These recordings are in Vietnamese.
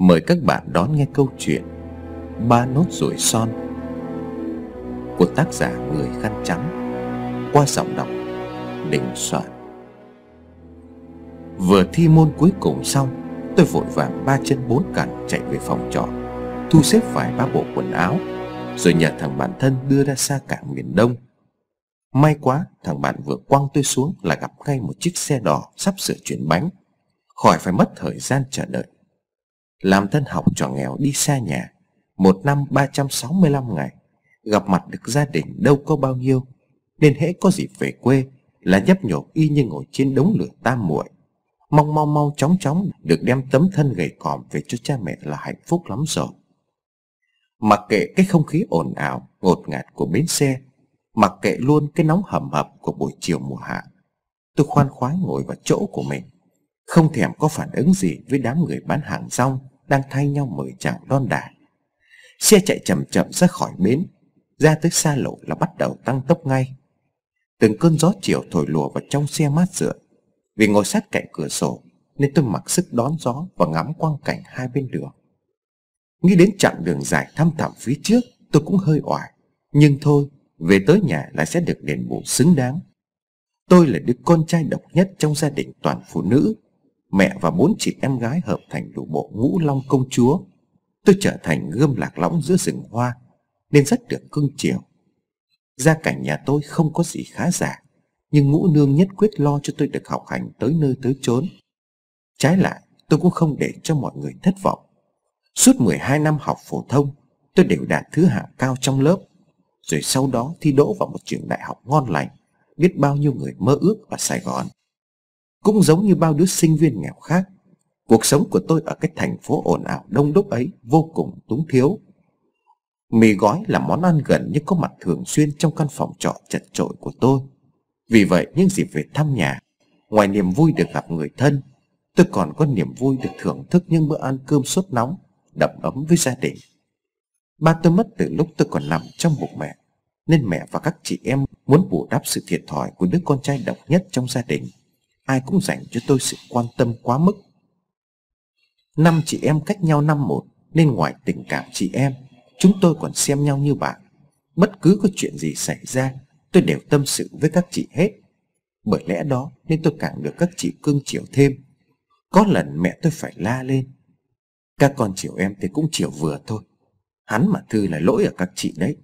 Mời các bạn đón nghe câu chuyện Ba nốt ruồi son của tác giả Người Khăn Trắng qua giọng đọc Đình Soạn. Vừa thi môn cuối cùng xong, tôi vội vàng ba chân bốn cẳng chạy về phòng trọ, thu xếp vài ba bộ quần áo, rồi nhờ thằng bạn thân đưa ra xa cảng miền Đông. May quá, thằng bạn vừa quăng tôi xuống là gặp ngay một chiếc xe đỏ sắp sửa chuyển bánh, khỏi phải mất thời gian chờ đợi. Làm thân học trò nghèo đi xa nhà, một năm 365 ngày, gặp mặt được gia đình đâu có bao nhiêu, nên hễ có dịp về quê là nhấp nhộp y như ngồi trên đống lửa tam muội, mong mau chóng được đem tấm thân gầy còm về cho cha mẹ là hạnh phúc lắm rồi. Mặc kệ cái không khí ồn ào ngột ngạt của bến xe, mặc kệ luôn cái nóng hầm hập của buổi chiều mùa hạ, tôi khoan khoái ngồi vào chỗ của mình, không thèm có phản ứng gì với đám người bán hàng rong đang thay nhau mời chào đon đả. Xe chạy chậm chậm ra khỏi bến, ra tới xa lộ là bắt đầu tăng tốc ngay. Từng cơn gió chiều thổi lùa vào trong xe mát rượi. Vì ngồi sát cạnh cửa sổ nên tôi mặc sức đón gió và ngắm quang cảnh hai bên đường. Nghĩ đến chặng đường dài thăm thẳm phía trước, tôi cũng hơi oải. Nhưng thôi, về tới nhà lại sẽ được đền bù xứng đáng. Tôi là đứa con trai độc nhất trong gia đình toàn phụ nữ. Mẹ và 4 chị em gái hợp thành đủ bộ ngũ long công chúa. Tôi trở thành gươm lạc lõng giữa rừng hoa, nên rất được cưng chiều. Gia cảnh nhà tôi không có gì khá giả, nhưng ngũ nương nhất quyết lo cho tôi được học hành tới nơi tới chốn. Trái lại, tôi cũng không để cho mọi người thất vọng. Suốt 12 năm học phổ thông, tôi đều đạt thứ hạng cao trong lớp. Rồi sau đó thi đỗ vào một trường đại học ngon lành, biết bao nhiêu người mơ ước ở Sài Gòn. Cũng giống như bao đứa sinh viên nghèo khác, cuộc sống của tôi ở cái thành phố ồn ào đông đúc ấy vô cùng túng thiếu. Mì gói là món ăn gần như có mặt thường xuyên trong căn phòng trọ chật chội của tôi. Vì vậy những dịp về thăm nhà, ngoài niềm vui được gặp người thân, tôi còn có niềm vui được thưởng thức những bữa ăn cơm sốt nóng, đầm ấm với gia đình. Ba tôi mất từ lúc tôi còn nằm trong bụng mẹ, nên mẹ và các chị em muốn bù đắp sự thiệt thòi của đứa con trai độc nhất trong gia đình. Ai cũng dành cho tôi sự quan tâm quá mức. 5 chị em cách nhau năm một, nên ngoài tình cảm chị em, chúng tôi còn xem nhau như bạn. Bất cứ có chuyện gì xảy ra, tôi đều tâm sự với các chị hết. Bởi lẽ đó nên tôi càng được các chị cưng chiều thêm. Có lần mẹ tôi phải la lên: "Các con chiều em thì cũng chiều vừa thôi, hắn mà Thư là lỗi ở các chị đấy."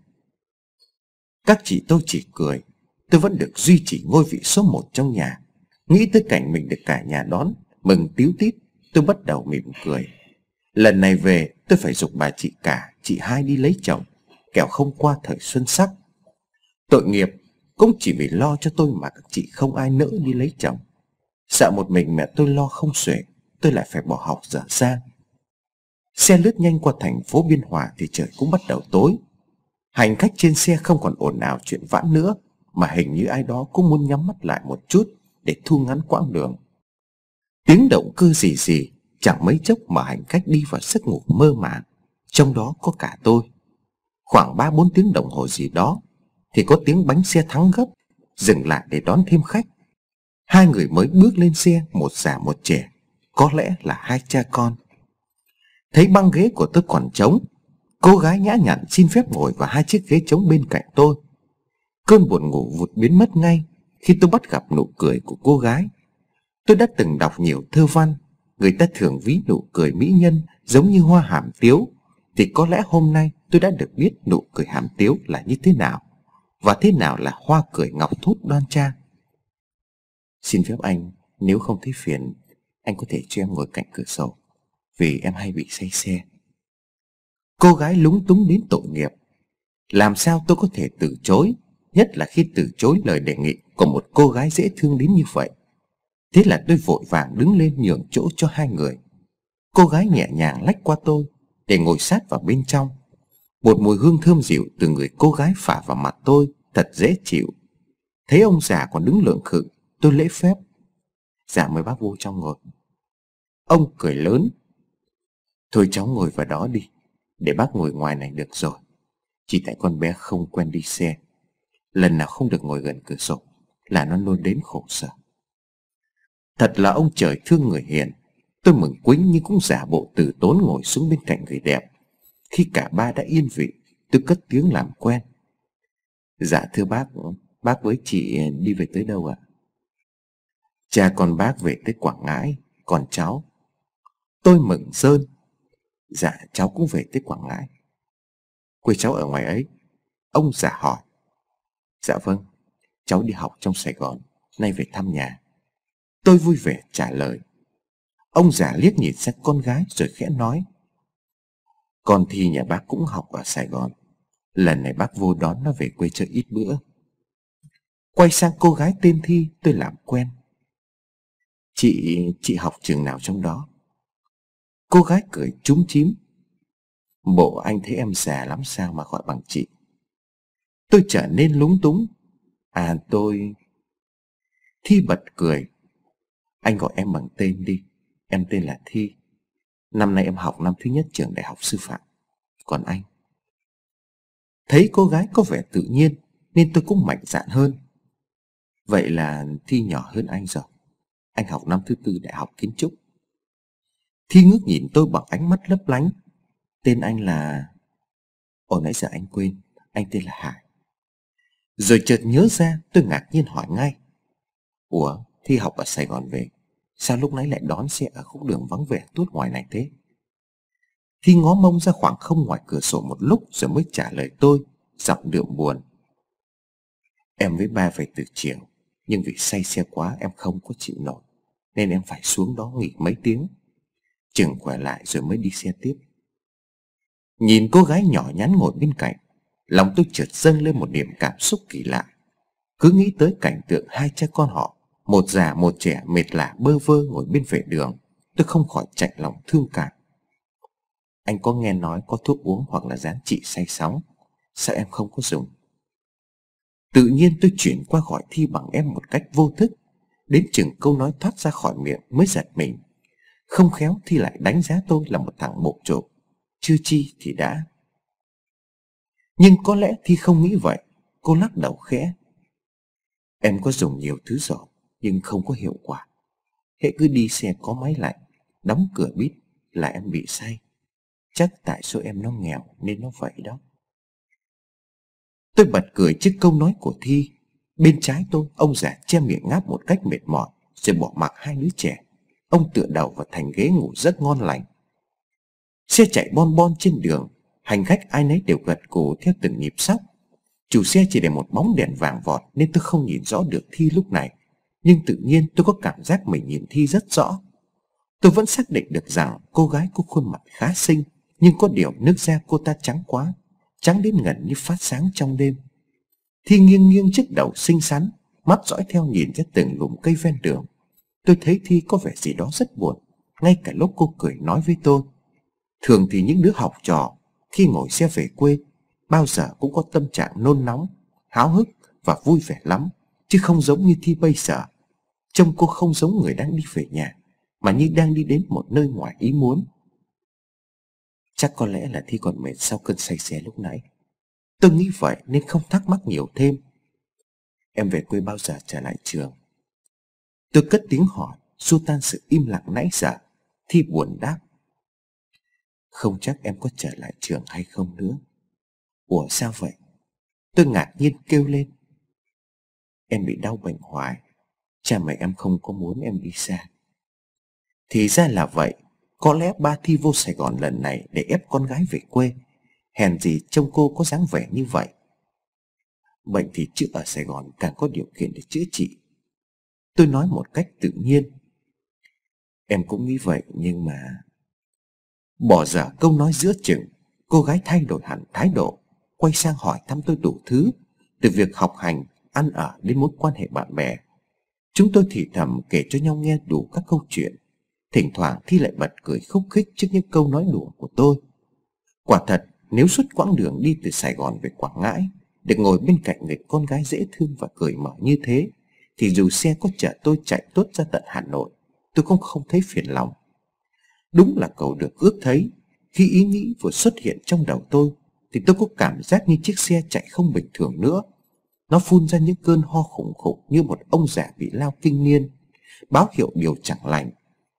Các chị tôi chỉ cười. Tôi vẫn được duy trì ngôi vị số 1 trong nhà. Nghĩ tới cảnh mình được cả nhà đón mừng tíu tít, tôi bắt đầu mỉm cười. Lần này về tôi phải giục bà chị cả, chị hai đi lấy chồng, kẻo không qua thời xuân sắc. Tội nghiệp, cũng chỉ vì lo cho tôi mà các chị không ai nỡ đi lấy chồng. Sợ một mình mẹ tôi lo không xuể, tôi lại phải bỏ học dở dang. Xe lướt nhanh qua thành phố Biên Hòa thì trời cũng bắt đầu tối. Hành khách trên xe không còn ồn ào chuyện vãn nữa, mà hình như ai đó cũng muốn nhắm mắt lại một chút để thu ngắn quãng đường. Tiếng động cơ rì rì, chẳng mấy chốc mà hành khách đi vào giấc ngủ mơ màng, trong đó có cả tôi. Khoảng 3-4 tiếng đồng hồ gì đó thì có tiếng bánh xe thắng gấp dừng lại để đón thêm khách. 2 người mới bước lên xe, một già một trẻ, có lẽ là 2 cha con. Thấy băng ghế của tôi còn trống, cô gái nhã nhặn xin phép ngồi vào 2 chiếc ghế trống bên cạnh tôi. Cơn buồn ngủ vụt biến mất ngay khi tôi bắt gặp nụ cười của cô gái. Tôi đã từng đọc nhiều thơ văn, người ta thường ví nụ cười mỹ nhân giống như hoa hàm tiếu, thì có lẽ hôm nay tôi đã được biết nụ cười hàm tiếu là như thế nào, và thế nào là hoa cười ngọc thút đoan trang. "Xin phép anh, nếu không thấy phiền, anh có thể cho em ngồi cạnh cửa sổ, vì em hay bị say xe." Cô gái lúng túng đến tội nghiệp. Làm sao tôi có thể từ chối, nhất là khi từ chối lời đề nghị của một cô gái dễ thương đến như vậy. Thế là tôi vội vàng đứng lên nhường chỗ cho 2 người. Cô gái nhẹ nhàng lách qua tôi để ngồi sát vào bên trong. Một mùi hương thơm dịu từ người cô gái phả vào mặt tôi thật dễ chịu. Thấy ông già còn đứng lượng khự, tôi lễ phép: "Dạ mời bác vô trong ngồi." Ông cười lớn: "Thôi cháu ngồi vào đó đi, để bác ngồi ngoài này được rồi. Chỉ tại con bé không quen đi xe, lần nào không được ngồi gần cửa sổ là nó nôn đến khổ sở." Thật là ông trời thương người hiền. Tôi mừng quính nhưng cũng giả bộ từ tốn ngồi xuống bên cạnh người đẹp. Khi cả ba đã yên vị, tôi cất tiếng làm quen. Dạ thưa bác với chị đi về tới đâu ạ? Cha con bác về tới Quảng Ngãi, còn cháu? Tôi mừng rơn. Dạ cháu cũng về tới Quảng Ngãi. Quê cháu ở ngoài ấy? Ông già hỏi. Dạ vâng, cháu đi học trong Sài Gòn, nay về thăm nhà. Tôi vui vẻ trả lời. Ông già liếc nhìn sang con gái rồi khẽ nói. Con Thi nhà bác cũng học ở Sài Gòn. Lần này bác vô đón nó về quê chơi ít bữa. Quay sang cô gái tên Thi, tôi làm quen. Chị học trường nào trong đó? Cô gái cười chúm chím. Bộ anh thấy em già lắm sao mà gọi bằng chị? Tôi trở nên lúng túng. Tôi... Thi bật cười. Anh gọi em bằng tên đi. Em tên là Thi. Năm nay em học năm thứ nhất trường đại học sư phạm. Còn anh? Thấy cô gái có vẻ tự nhiên nên tôi cũng mạnh dạn hơn. Vậy là Thi nhỏ hơn anh rồi. Anh học năm thứ tư đại học kiến trúc. Thi ngước nhìn tôi bằng ánh mắt lấp lánh. Tên anh là... nãy giờ anh quên. Anh tên là Hải. Rồi chợt nhớ ra, tôi ngạc nhiên hỏi ngay. Ủa, Thi học ở Sài Gòn về, sao lúc nãy lại đón xe ở khúc đường vắng vẻ tuốt ngoài này thế? Thi ngó mông ra khoảng không ngoài cửa sổ một lúc rồi mới trả lời tôi, giọng đượm buồn. Em với ba về từ chiều, nhưng vì say xe quá em không có chịu nổi, nên em phải xuống đó nghỉ mấy tiếng. Chừng khỏe lại rồi mới đi xe tiếp. Nhìn cô gái nhỏ nhắn ngồi bên cạnh, lòng tôi chợt dâng lên một niềm cảm xúc kỳ lạ. Cứ nghĩ tới cảnh tượng hai cha con họ, một già một trẻ mệt lả bơ vơ ngồi bên vệ đường, tôi không khỏi chạnh lòng thương cảm. Anh có nghe nói có thuốc uống hoặc là dán trị say sóng, sao em không có dùng? Tự nhiên tôi chuyển qua gọi Thi bằng em một cách vô thức. Đến chừng câu nói thoát ra khỏi miệng mới giật mình. Không khéo Thi lại đánh giá tôi là một thằng bộp chộp. Chưa chi thì đã. Nhưng có lẽ Thi không nghĩ vậy. Cô lắc đầu khẽ. Em có dùng nhiều thứ rồi, nhưng không có hiệu quả. Hễ cứ đi xe có máy lạnh, đóng cửa bít là em bị say. Chắc tại số em nó nghèo nên nó vậy đó. Tôi bật cười trước câu nói của Thi. Bên trái tôi, ông già che miệng ngáp một cách mệt mỏi rồi bỏ mặc hai đứa trẻ. Ông tựa đầu vào thành ghế ngủ rất ngon lành. Xe chạy bon bon trên đường, hành khách ai nấy đều gật gù theo từng nhịp sóc. Chủ xe chỉ để một bóng đèn vàng vọt nên tôi không nhìn rõ được Thi lúc này. Nhưng tự nhiên tôi có cảm giác mình nhìn Thi rất rõ. Tôi vẫn xác định được rằng cô gái có khuôn mặt khá xinh, nhưng có điều nước da cô ta trắng quá, trắng đến gần như phát sáng trong đêm. Thi nghiêng nghiêng chiếc đầu xinh xắn, mắt dõi theo nhìn ra từng lùm cây ven đường. Tôi thấy Thi có vẻ gì đó rất buồn, ngay cả lúc cô cười nói với tôi. Thường thì những đứa học trò khi ngồi xe về quê bao giờ cũng có tâm trạng nôn nóng, háo hức và vui vẻ lắm, chứ không giống như Thi bây giờ. Trông cô không giống người đang đi về nhà, mà như đang đi đến một nơi ngoài ý muốn. Chắc có lẽ là Thi còn mệt sau cơn say xe lúc nãy. Tôi nghĩ vậy nên không thắc mắc nhiều thêm. Em về quê bao giờ trở lại trường? Tôi cất tiếng hỏi, xua tan sự im lặng nãy giờ. Thi buồn đáp. Không chắc em có trở lại trường hay không nữa. Ủa sao vậy? Tôi ngạc nhiên kêu lên. Em bị đau bệnh hoài, cha mẹ em không có muốn em đi xa. Thì ra là vậy. Có lẽ ba Thi vô Sài Gòn lần này để ép con gái về quê. Hèn gì trông cô có dáng vẻ như vậy. Bệnh thì chữa ở Sài Gòn càng có điều kiện để chữa trị. Tôi nói một cách tự nhiên. Em cũng nghĩ vậy nhưng mà... Bỏ dở câu nói giữa chừng, cô gái thay đổi hẳn thái độ, quay sang hỏi thăm tôi đủ thứ, từ việc học hành, ăn ở đến mối quan hệ bạn bè. Chúng tôi thì thầm kể cho nhau nghe đủ các câu chuyện. Thỉnh thoảng Thi lại bật cười khúc khích trước những câu nói đùa của tôi. Quả thật, nếu suốt quãng đường đi từ Sài Gòn về Quảng Ngãi, được ngồi bên cạnh người con gái dễ thương và cởi mở như thế, thì dù xe có chở tôi chạy tuốt ra tận Hà Nội, tôi cũng không thấy phiền lòng. Đúng là cầu được ước thấy. Khi ý nghĩ vừa xuất hiện trong đầu tôi, thì tôi có cảm giác như chiếc xe chạy không bình thường nữa. Nó phun ra những cơn ho khủng khủng như một ông già bị lao kinh niên, báo hiệu điều chẳng lành.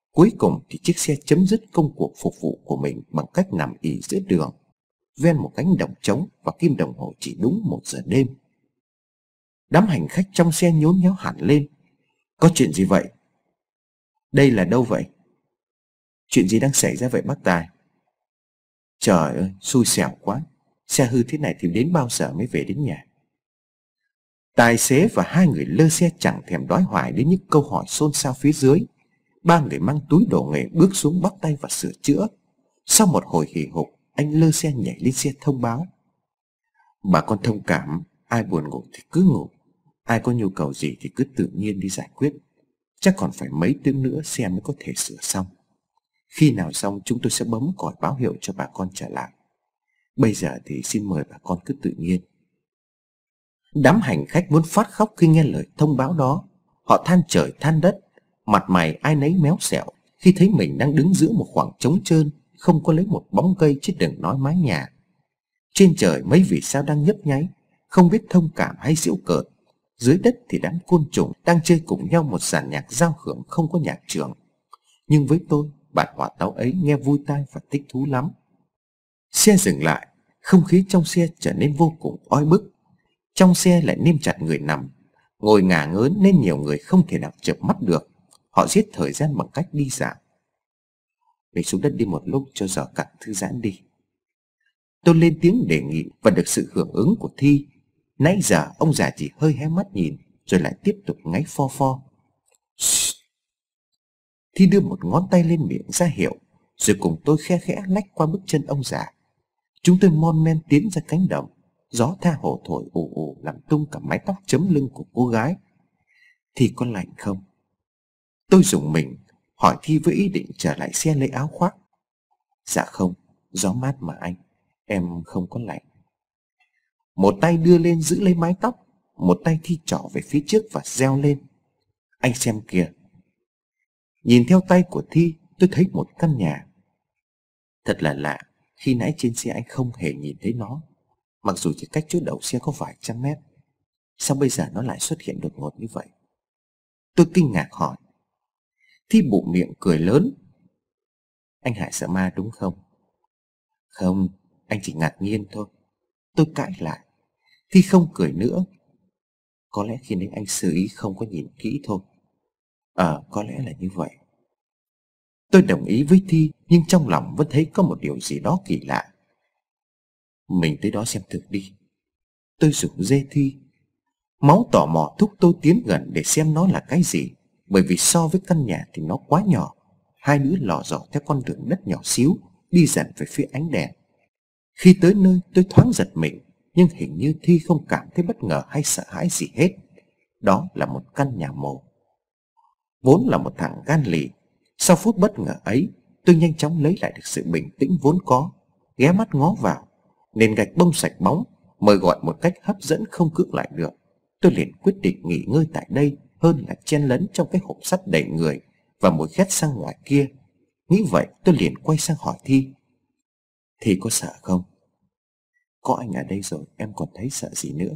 Cuối cùng thì chiếc xe chấm dứt công cuộc phục vụ của mình bằng cách nằm ì giữa đường, ven một cánh đồng trống, và kim đồng hồ chỉ đúng 1 giờ đêm. Đám hành khách trong xe nhốn nháo hẳn lên. Có chuyện gì vậy? Đây là đâu vậy? Chuyện gì đang xảy ra vậy bác Tài? Trời ơi, xui xẻo quá. Xe hư thế này thì đến bao giờ mới về đến nhà? Tài xế và 2 người lơ xe chẳng thèm đói hoài đến những câu hỏi xôn xao phía dưới. 3 người mang túi đồ nghề bước xuống bắt tay và sửa chữa. Sau một hồi hì hục, anh lơ xe nhảy lên xe thông báo: bà con thông cảm, ai buồn ngủ thì cứ ngủ, ai có nhu cầu gì thì cứ tự nhiên đi giải quyết. Chắc còn phải mấy tiếng nữa xe mới có thể sửa xong. Khi nào xong chúng tôi sẽ bấm còi báo hiệu cho bà con trở lại. Bây giờ thì xin mời bà con cứ tự nhiên. Đám hành khách muốn phát khóc khi nghe lời thông báo đó. Họ than trời than đất, mặt mày ai nấy méo xẹo khi thấy mình đang đứng giữa một khoảng trống trơn, không có lấy một bóng cây chứ đừng nói mái nhà. Trên trời mấy vì sao đang nhấp nháy, không biết thông cảm hay giễu cợt. Dưới đất thì đám côn trùng đang chơi cùng nhau một dàn nhạc giao hưởng không có nhạc trưởng. Nhưng với tôi, bản hòa tấu ấy nghe vui tai và thích thú lắm. Xe dừng lại, không khí trong xe trở nên vô cùng oi bức. Trong xe lại nêm chặt người nằm, ngồi ngả ngớn nên nhiều người không thể nào chợp mắt được. Họ giết thời gian bằng cách đi dạo. Mình xuống đất đi một lúc cho giỏ cặn thư giãn đi. Tôi lên tiếng đề nghị và được sự hưởng ứng của Thi. Nãy giờ ông già chỉ hơi hé mắt nhìn rồi lại tiếp tục ngáy pho pho. Thi đưa một ngón tay lên miệng ra hiệu, rồi cùng tôi khe khẽ lách qua bước chân ông già. Chúng tôi mon men tiến ra cánh đồng. Gió tha hồ thổi ù ù làm tung cả mái tóc chấm lưng của cô gái. Thi có lạnh không? Tôi rùng mình hỏi Thi với ý định trở lại xe lấy áo khoác. Dạ không, gió mát mà anh, em không có lạnh. Một tay đưa lên giữ lấy mái tóc, một tay Thi trỏ về phía trước và reo lên: anh xem kìa. Nhìn theo tay của Thi, tôi thấy một căn nhà. Thật là lạ, khi nãy trên xe anh không hề nhìn thấy nó, mặc dù chỉ cách chỗ đậu xe có vài trăm mét. Sao bây giờ nó lại xuất hiện đột ngột như vậy? Tôi kinh ngạc hỏi. Thi bụng miệng cười lớn: anh Hải sợ ma đúng không? Không, anh chỉ ngạc nhiên thôi. Tôi cãi lại. Thi không cười nữa. Có lẽ khi nãy anh sơ ý không có nhìn kỹ thôi. Có lẽ là như vậy. Tôi đồng ý với Thi, nhưng trong lòng vẫn thấy có một điều gì đó kỳ lạ. Mình tới đó xem thử đi. Tôi rủ dê Thi. Máu tò mò thúc tôi tiến gần để xem nó là cái gì, bởi vì so với căn nhà thì nó quá nhỏ. Hai đứa lò dò theo con đường đất nhỏ xíu, đi dần về phía ánh đèn. Khi tới nơi tôi thoáng giật mình, nhưng hình như Thi không cảm thấy bất ngờ hay sợ hãi gì hết. Đó là một căn nhà mồ. Vốn là một thằng gan lì, sau phút bất ngờ ấy, tôi nhanh chóng lấy lại được sự bình tĩnh vốn có, ghé mắt ngó vào. Nền gạch bông sạch bóng, mời gọi một cách hấp dẫn không cưỡng lại được. Tôi liền quyết định nghỉ ngơi tại đây hơn là chen lấn trong cái hộp sắt đầy người và mùi khét sang ngoài kia. Nghĩ vậy tôi liền quay sang hỏi Thi. Thi có sợ không? Có anh ở đây rồi, em còn thấy sợ gì nữa?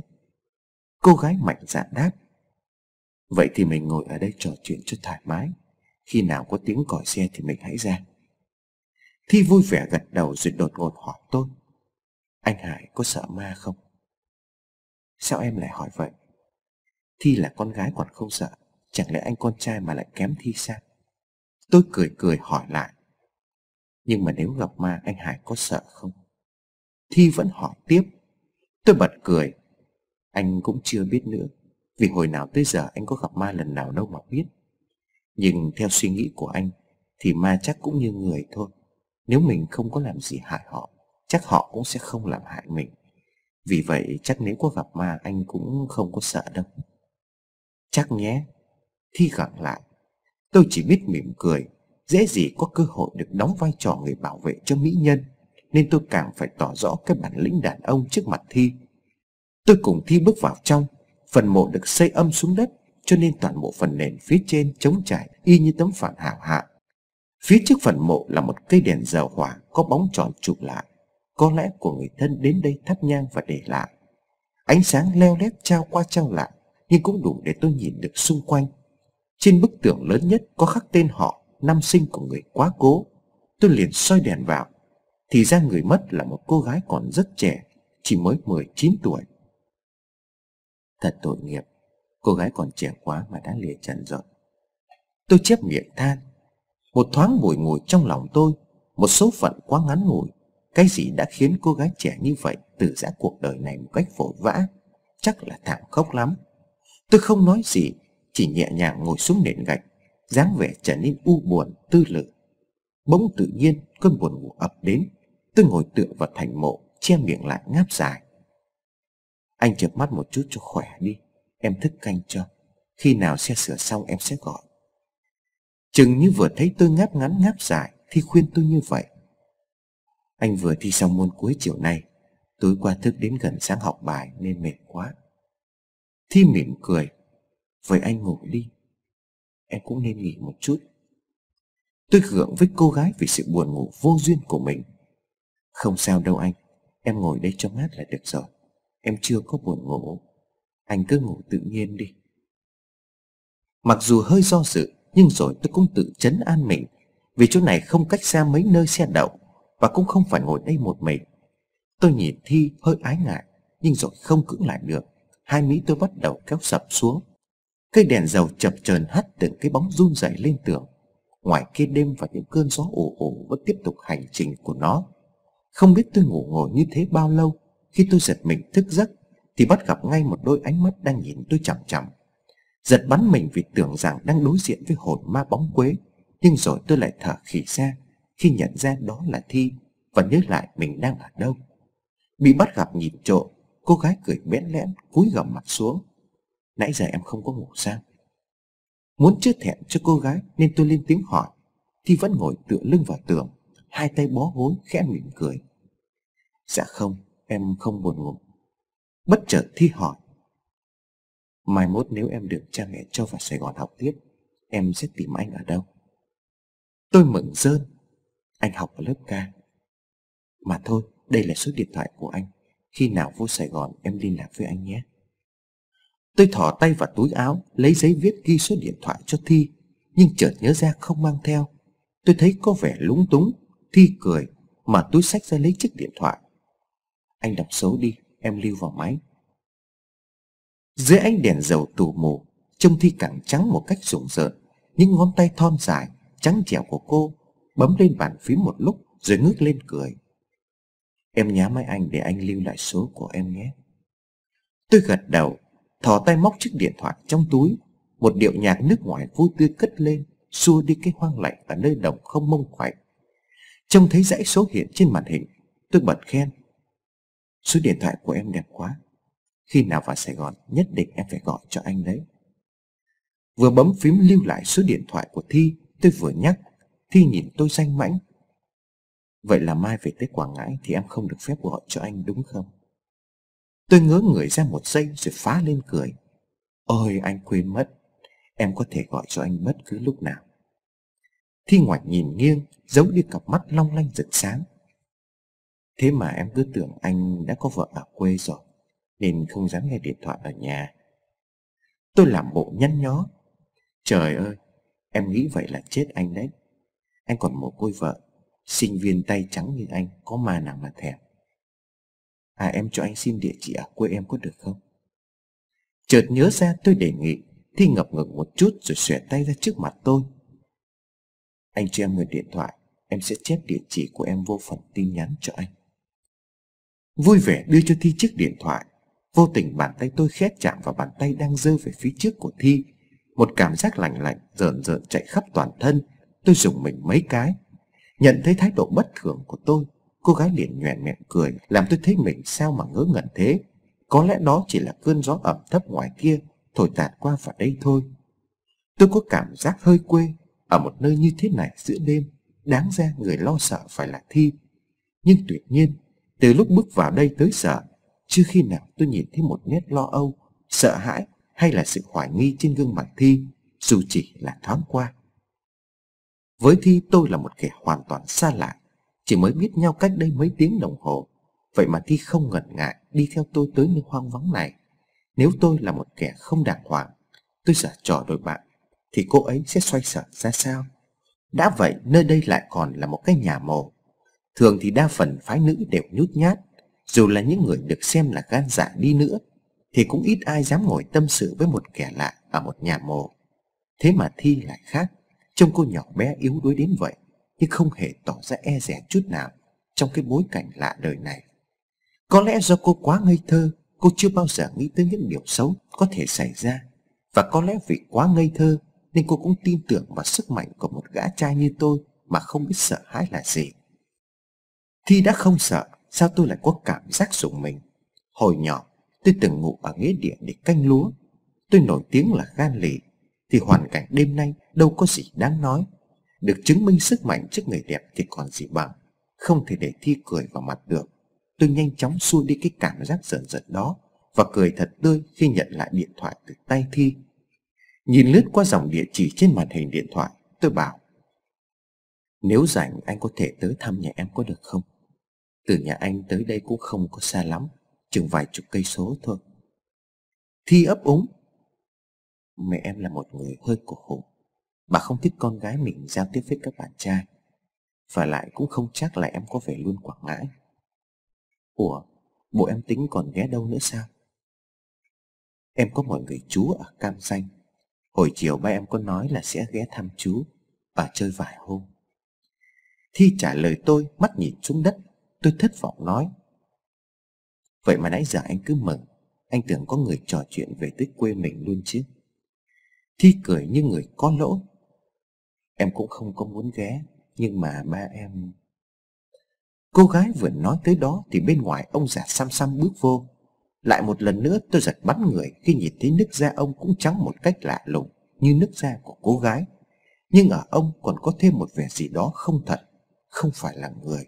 Cô gái mạnh dạn đáp. Vậy thì mình ngồi ở đây trò chuyện cho thoải mái. Khi nào có tiếng còi xe thì mình hãy ra. Thi vui vẻ gật đầu rồi đột ngột hỏi tôi. Anh Hải có sợ ma không? Sao em lại hỏi vậy? Thi là con gái còn không sợ, chẳng lẽ anh con trai mà lại kém Thi sao? Tôi cười cười hỏi lại. Nhưng mà nếu gặp ma anh Hải có sợ không? Thi vẫn hỏi tiếp. Tôi bật cười. Anh cũng chưa biết nữa, vì hồi nào tới giờ anh có gặp ma lần nào đâu mà biết. Nhưng theo suy nghĩ của anh thì ma chắc cũng như người thôi. Nếu mình không có làm gì hại họ, chắc họ cũng sẽ không làm hại mình. Vì vậy chắc nếu có gặp ma anh cũng không có sợ đâu. Chắc nhé. Thi gặng lại. Tôi chỉ biết mỉm cười. Dễ gì có cơ hội được đóng vai trò người bảo vệ cho mỹ nhân, nên tôi càng phải tỏ rõ cái bản lĩnh đàn ông trước mặt Thi. Tôi cùng Thi bước vào trong. Phần mộ được xây âm xuống đất, cho nên toàn bộ phần nền phía trên trống trải y như tấm phản hảo hạ. Phía trước phần mộ là một cây đèn dầu hỏa có bóng tròn chụp lại, có lẽ của người thân đến đây thắp nhang và để lại. Ánh sáng leo lét trao qua trao lại, nhưng cũng đủ để tôi nhìn được xung quanh. Trên bức tường lớn nhất có khắc tên họ năm sinh của người quá cố. Tôi liền soi đèn vào, thì ra người mất là một cô gái còn rất trẻ, chỉ mới 19 tuổi. Thật tội nghiệp, cô gái còn trẻ quá mà đã lìa trần rồi. Tôi chép miệng than. Một thoáng bồi ngồi trong lòng tôi, một số phận quá ngắn ngủi. Cái gì đã khiến cô gái trẻ như vậy từ giã cuộc đời này một cách vội vã? Chắc là thảm khốc lắm. Tôi không nói gì, chỉ nhẹ nhàng ngồi xuống nền gạch, dáng vẻ trở nên u buồn tư lự. Bỗng tự nhiên cơn buồn ngủ ập đến. Tôi ngồi tựa vào thành mộ, che miệng lại ngáp dài. Anh chợp mắt một chút cho khỏe đi, em thức canh cho. Khi nào xe sửa xong em sẽ gọi. Chừng như vừa thấy tôi ngáp ngắn ngáp dài thì khuyên tôi như vậy. Anh vừa thi xong môn cuối chiều nay, tối qua thức đến gần sáng học bài nên mệt quá. Thi mỉm cười. Vậy anh ngủ đi, em cũng nên nghỉ một chút. Tôi gượng với cô gái vì sự buồn ngủ vô duyên của mình. Không sao đâu anh, em ngồi đây cho mát là được rồi. Em chưa có buồn ngủ, anh cứ ngủ tự nhiên đi. Mặc dù hơi do dự, nhưng rồi tôi cũng tự trấn an mình, vì chỗ này không cách xa mấy nơi xe đậu, và cũng không phải ngồi đây một mình. Tôi nhìn Thi hơi ái ngại, nhưng rồi không cưỡng lại được. Hai mí tôi bắt đầu kéo sập xuống. Cây đèn dầu chập chờn hắt từng cái bóng run rẩy lên tường. Ngoài kia đêm và những cơn gió ù ù vẫn tiếp tục hành trình của nó. Không biết tôi ngủ ngồi như thế bao lâu, khi tôi giật mình thức giấc thì bắt gặp ngay một đôi ánh mắt đang nhìn tôi chằm chằm. Giật bắn mình vì tưởng rằng đang đối diện với hồn ma bóng quế. Nhưng rồi tôi lại thở khỉ ra khi nhận ra đó là Thi, và nhớ lại mình đang ở đâu. Bị bắt gặp nhìn trộm, cô gái cười bẽn lẽn cúi gằm mặt xuống. Nãy giờ em không có ngủ sao? Muốn chữa thẹn cho cô gái nên tôi lên tiếng hỏi. Thi vẫn ngồi tựa lưng vào tường, hai tay bó gối khẽ mỉm cười. Dạ không, em không buồn ngủ. Bất chợt Thi hỏi. Mai mốt nếu em được cha mẹ cho vào Sài Gòn học tiếp, em sẽ tìm anh ở đâu? Tôi mừng rơn. Anh học ở lớp K. Mà thôi, đây là số điện thoại của anh. Khi nào vô Sài Gòn em liên lạc với anh nhé. Tôi thò tay vào túi áo, lấy giấy viết ghi số điện thoại cho Thi, nhưng chợt nhớ ra không mang theo. Tôi thấy có vẻ lúng túng. Thi cười, mở túi xách ra lấy chiếc điện thoại. Anh đọc số đi, em lưu vào máy. Dưới ánh đèn dầu tù mù, trông Thi càng trắng một cách rùng rợn. Những ngón tay thon dài, trắng trẻo của cô bấm lên bàn phím một lúc rồi ngước lên cười. Em nhá máy anh để anh lưu lại số của em nhé. Tôi gật đầu, thò tay móc chiếc điện thoại trong túi. Một điệu nhạc nước ngoài vui tươi cất lên, xua đi cái hoang lạnh ở nơi đồng không mông khoảnh. Trông thấy dãy số hiện trên màn hình, tôi bật khen. Số điện thoại của em đẹp quá. Khi nào vào Sài Gòn nhất định em phải gọi cho anh đấy. Vừa bấm phím lưu lại số điện thoại của Thi, tôi vừa nhắc. Thi nhìn tôi danh mãnh. Vậy là mai về tới Quảng Ngãi thì em không được phép gọi cho anh đúng không? Tôi ngớ người ra một giây rồi phá lên cười. Ôi anh quên mất, em có thể gọi cho anh bất cứ lúc nào. Thi ngoảnh nhìn nghiêng, giấu đi cặp mắt long lanh rực sáng. Thế mà em cứ tưởng anh đã có vợ ở quê rồi, nên không dám nghe điện thoại ở nhà. Tôi làm bộ nhăn nhó. Trời ơi, em nghĩ vậy là chết anh đấy. Anh còn mồ côi vợ, sinh viên tay trắng như anh, có mà nào mà thèm. À em cho anh xin địa chỉ ở quê em có được không? Chợt nhớ ra tôi đề nghị. Thi ngập ngừng một chút rồi xòe tay ra trước mặt tôi. Anh cho em mượn điện thoại, em sẽ chép địa chỉ của em vô phần tin nhắn cho anh. Vui vẻ đưa cho Thi chiếc điện thoại. Vô tình bàn tay tôi khẽ chạm vào bàn tay đang giơ về phía trước của Thi. Một cảm giác lạnh lạnh rợn rợn chạy khắp toàn thân. Tôi rùng mình mấy cái. Nhận thấy thái độ bất thường của tôi, cô gái liền nhoẻn miệng cười, làm tôi thấy mình sao mà ngớ ngẩn thế. Có lẽ đó chỉ là cơn gió ẩm thấp ngoài kia thổi tạt qua vào đây thôi. Tôi có cảm giác hơi quê. Ở một nơi như thế này giữa đêm, đáng ra người lo sợ phải là Thi. Nhưng tuyệt nhiên, từ lúc bước vào đây tới giờ, chưa khi nào tôi nhìn thấy một nét lo âu, sợ hãi hay là sự hoài nghi trên gương mặt Thi, dù chỉ là thoáng qua. Với Thi tôi là một kẻ hoàn toàn xa lạ, chỉ mới biết nhau cách đây mấy tiếng đồng hồ. Vậy mà Thi không ngần ngại đi theo tôi tới nơi hoang vắng này. Nếu tôi là một kẻ không đàng hoàng, tôi giở trò đổi bạn, thì cô ấy sẽ xoay sở ra sao? Đã vậy nơi đây lại còn là một cái nhà mồ. Thường thì đa phần phái nữ đều nhút nhát. Dù là những người được xem là gan dạ đi nữa thì cũng ít ai dám ngồi tâm sự với một kẻ lạ ở một nhà mồ. Thế mà Thi lại khác. Trông cô nhỏ bé yếu đuối đến vậy, nhưng không hề tỏ ra e dè chút nào trong cái bối cảnh lạ đời này. Có lẽ do cô quá ngây thơ, cô chưa bao giờ nghĩ tới những điều xấu có thể xảy ra. Và có lẽ vì quá ngây thơ nên cô cũng tin tưởng vào sức mạnh của một gã trai như tôi mà không biết sợ hãi là gì. Thi đã không sợ, sao tôi lại có cảm giác rùng mình. Hồi nhỏ tôi từng ngủ ở nghĩa địa để canh lúa. Tôi nổi tiếng là gan lì, thì hoàn cảnh đêm nay đâu có gì đáng nói. Được chứng minh sức mạnh trước người đẹp thì còn gì bằng. Không thể để Thi cười vào mặt được. Tôi nhanh chóng xua đi cái cảm giác giận giận đó và cười thật tươi khi nhận lại điện thoại từ tay Thi. Nhìn lướt qua dòng địa chỉ trên màn hình điện thoại, tôi bảo: nếu rảnh anh có thể tới thăm nhà em có được không? Từ nhà anh tới đây cũng không có xa lắm, chừng vài chục cây số thôi. Thi ấp úng: mẹ em là một người hơi cổ hủ. Bà không thích con gái mình giao tiếp với các bạn trai. Và lại cũng không chắc là em có về luôn Quảng Ngãi. Ủa, bộ em tính còn ghé đâu nữa sao? Em có một người chú ở Cam Ranh. Hồi chiều ba em có nói là sẽ ghé thăm chú và chơi vài hôm. Thi trả lời tôi, mắt nhìn xuống đất. Tôi thất vọng nói: vậy mà nãy giờ anh cứ mừng. Anh tưởng có người trò chuyện về tới quê mình luôn chứ. Thi cười như người có lỗi: em cũng không có muốn ghé, nhưng mà ba em... Cô gái vừa nói tới đó thì bên ngoài ông già xăm xăm bước vô. Lại một lần nữa tôi giật bắn người khi nhìn thấy nước da ông cũng trắng một cách lạ lùng như nước da của cô gái. Nhưng ở ông còn có thêm một vẻ gì đó không thật, không phải là người.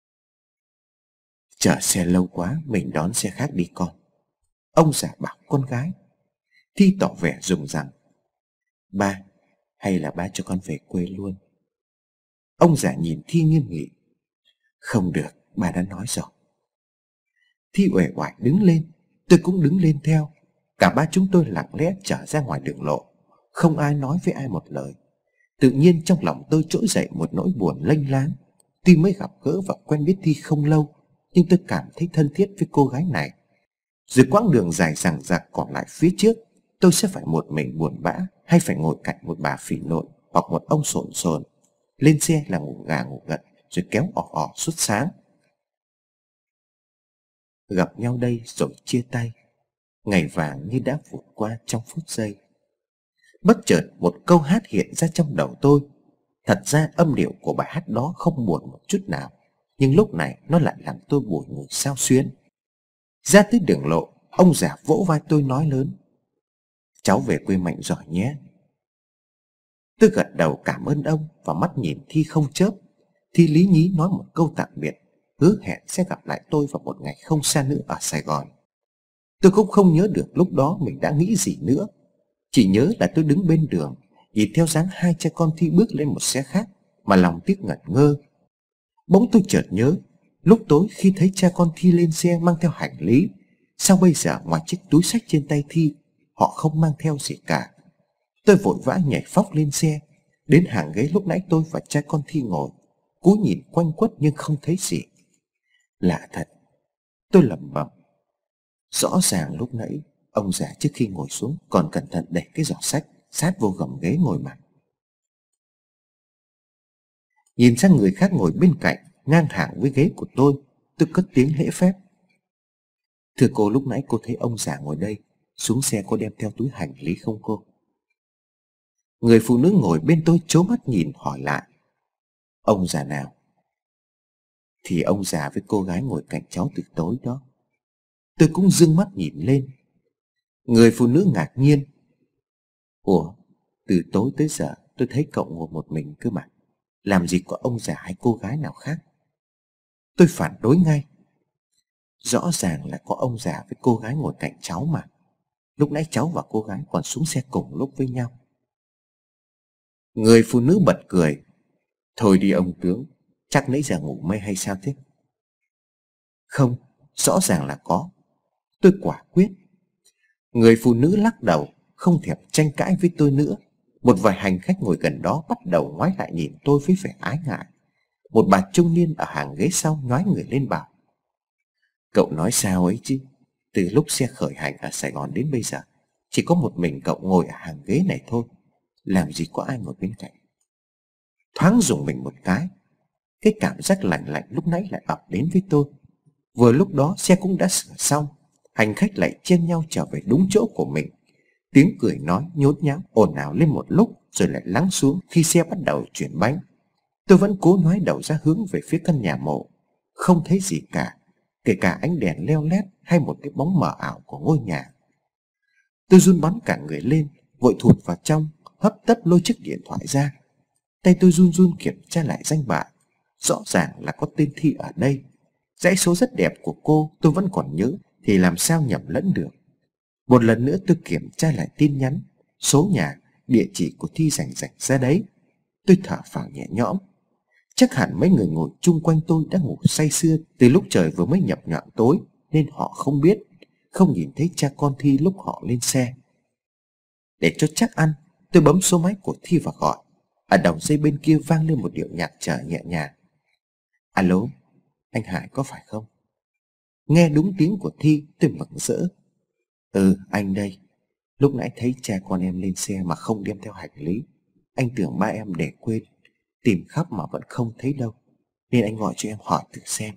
Chờ xe lâu quá, mình đón xe khác đi con, ông già bảo con gái. Thi tỏ vẻ rùng rằng: ba, hay là ba cho con về quê luôn? Ông già nhìn Thi nghiêm nghị: không được, ba đã nói rồi. Thi uể oải đứng lên, tôi cũng đứng lên theo. Cả ba chúng tôi lặng lẽ trở ra ngoài đường lộ. Không ai nói với ai một lời. Tự nhiên trong lòng tôi trỗi dậy một nỗi buồn lênh láng. Tuy mới gặp gỡ và quen biết Thi không lâu, nhưng tôi cảm thấy thân thiết với cô gái này. Rồi quãng đường dài dằng dặc còn lại phía trước, tôi sẽ phải một mình buồn bã, hay phải ngồi cạnh một bà phì nộn hoặc một ông sồn sồn. Lên xe là ngủ gà ngủ gật, rồi kéo ỏ ỏ suốt sáng. Gặp nhau đây rồi chia tay. Ngày vàng như đã vụt qua trong phút giây. Bất chợt một câu hát hiện ra trong đầu tôi. Thật ra âm điệu của bài hát đó không buồn một chút nào, nhưng lúc này nó lại làm tôi bùi ngùi xao xuyến. Ra tới đường lộ, ông già vỗ vai tôi nói lớn: cháu về quê mạnh giỏi nhé. Tôi gật đầu cảm ơn ông và mắt nhìn Thi không chớp. Thi lý nhí nói một câu tạm biệt, hứa hẹn sẽ gặp lại tôi vào một ngày không xa nữa ở Sài Gòn. Tôi cũng không nhớ được lúc đó mình đã nghĩ gì nữa. Chỉ nhớ là tôi đứng bên đường, nhìn theo dáng hai cha con Thi bước lên một xe khác mà lòng tiếc ngẩn ngơ. Bỗng tôi chợt nhớ, lúc tối khi thấy cha con Thi lên xe mang theo hành lý, sao bây giờ ngoài chiếc túi xách trên tay Thi, họ không mang theo gì cả. Tôi vội vã nhảy phóc lên xe, đến hàng ghế lúc nãy tôi và cha con Thi ngồi, cúi nhìn quanh quất nhưng không thấy gì. Lạ thật, tôi lẩm bẩm. Rõ ràng lúc nãy ông già trước khi ngồi xuống còn cẩn thận đẩy cái giỏ sách sát vô gầm ghế ngồi mà. Nhìn sang người khác ngồi bên cạnh ngang hàng với ghế của tôi cất tiếng lễ phép: thưa cô, lúc nãy cô thấy ông già ngồi đây, xuống xe cô đem theo túi hành lý không cô? Người phụ nữ ngồi bên tôi trố mắt nhìn hỏi lại: ông già nào? Thì ông già với cô gái ngồi cạnh cháu từ tối đó. Tôi cũng dương mắt nhìn lên. Người phụ nữ ngạc nhiên: ủa, từ tối tới giờ tôi thấy cậu ngồi một mình cơ mà, làm gì có ông già hay cô gái nào khác? Tôi phản đối ngay: rõ ràng là có ông già với cô gái ngồi cạnh cháu mà. Lúc nãy cháu và cô gái còn xuống xe cùng lúc với nhau. Người phụ nữ bật cười: thôi đi ông tướng, chắc nãy giờ ngủ mê hay sao thế? Không, rõ ràng là có. Tôi quả quyết. Người phụ nữ lắc đầu, không thèm tranh cãi với tôi nữa. Một vài hành khách ngồi gần đó bắt đầu ngoái lại nhìn tôi với vẻ ái ngại. Một bà trung niên ở hàng ghế sau nhoái người lên bảo: "Cậu nói sao ấy chứ? Từ lúc xe khởi hành ở Sài Gòn đến bây giờ, chỉ có một mình cậu ngồi ở hàng ghế này thôi. Làm gì có ai ngồi bên cạnh." Thoáng rùng mình một cái cảm giác lạnh lạnh lúc nãy lại ập đến với tôi. Vừa lúc đó xe cũng đã sửa xong, hành khách lại chen nhau trở về đúng chỗ của mình. Tiếng cười nói nhốn nháo ồn ào lên một lúc rồi lại lắng xuống khi xe bắt đầu chuyển bánh. Tôi vẫn cố ngoái đầu ra hướng về phía căn nhà mộ, không thấy gì cả, kể cả ánh đèn leo lét hay một cái bóng mờ ảo của ngôi nhà. Tôi run bắn cả người lên, vội thụt vào trong, hấp tấp lôi chiếc điện thoại ra. Tay tôi run run kiểm tra lại danh bạ. Rõ ràng là có tên Thi ở đây. Dãy số rất đẹp của cô tôi vẫn còn nhớ, thì làm sao nhầm lẫn được. Một lần nữa tôi kiểm tra lại tin nhắn, số nhà, địa chỉ của Thi rành rành ra đấy. Tôi thở phào nhẹ nhõm. Chắc hẳn mấy người ngồi chung quanh tôi đã ngủ say sưa từ lúc trời vừa mới nhập nhoạng tối, nên họ không biết, không nhìn thấy cha con Thi lúc họ lên xe. Để cho chắc ăn, tôi bấm số máy của Thi và gọi. Ở đầu dây bên kia vang lên một điệu nhạc trở nhẹ nhàng. "Alo, anh Hải có phải không?" Nghe đúng tiếng của Thi, tôi mừng rỡ. "Ừ, anh đây. Lúc nãy thấy cha con em lên xe mà không đem theo hành lý. Anh tưởng ba em để quên, tìm khắp mà vẫn không thấy đâu, nên anh gọi cho em hỏi thử xem."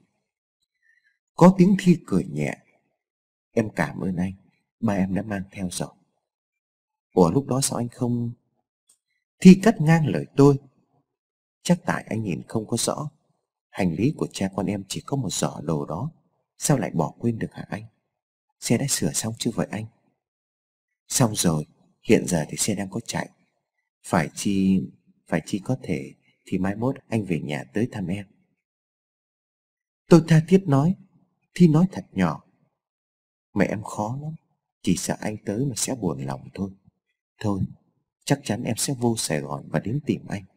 Có tiếng Thi cười nhẹ. "Em cảm ơn anh, ba em đã mang theo rồi." "Ủa lúc đó sao anh không..." Thi cắt ngang lời tôi. "Chắc tại anh nhìn không có rõ. Hành lý của cha con em chỉ có một giỏ đồ đó, sao lại bỏ quên được hả anh? Xe đã sửa xong chưa vậy anh?" "Xong rồi, hiện giờ thì xe đang có chạy. Phải chi có thể thì mai mốt anh về nhà tới thăm em." Tôi tha thiết nói. Thi nói thật nhỏ. "Mẹ em khó lắm, chỉ sợ anh tới mà sẽ buồn lòng thôi. Thôi, chắc chắn em sẽ vô Sài Gòn và đến tìm anh."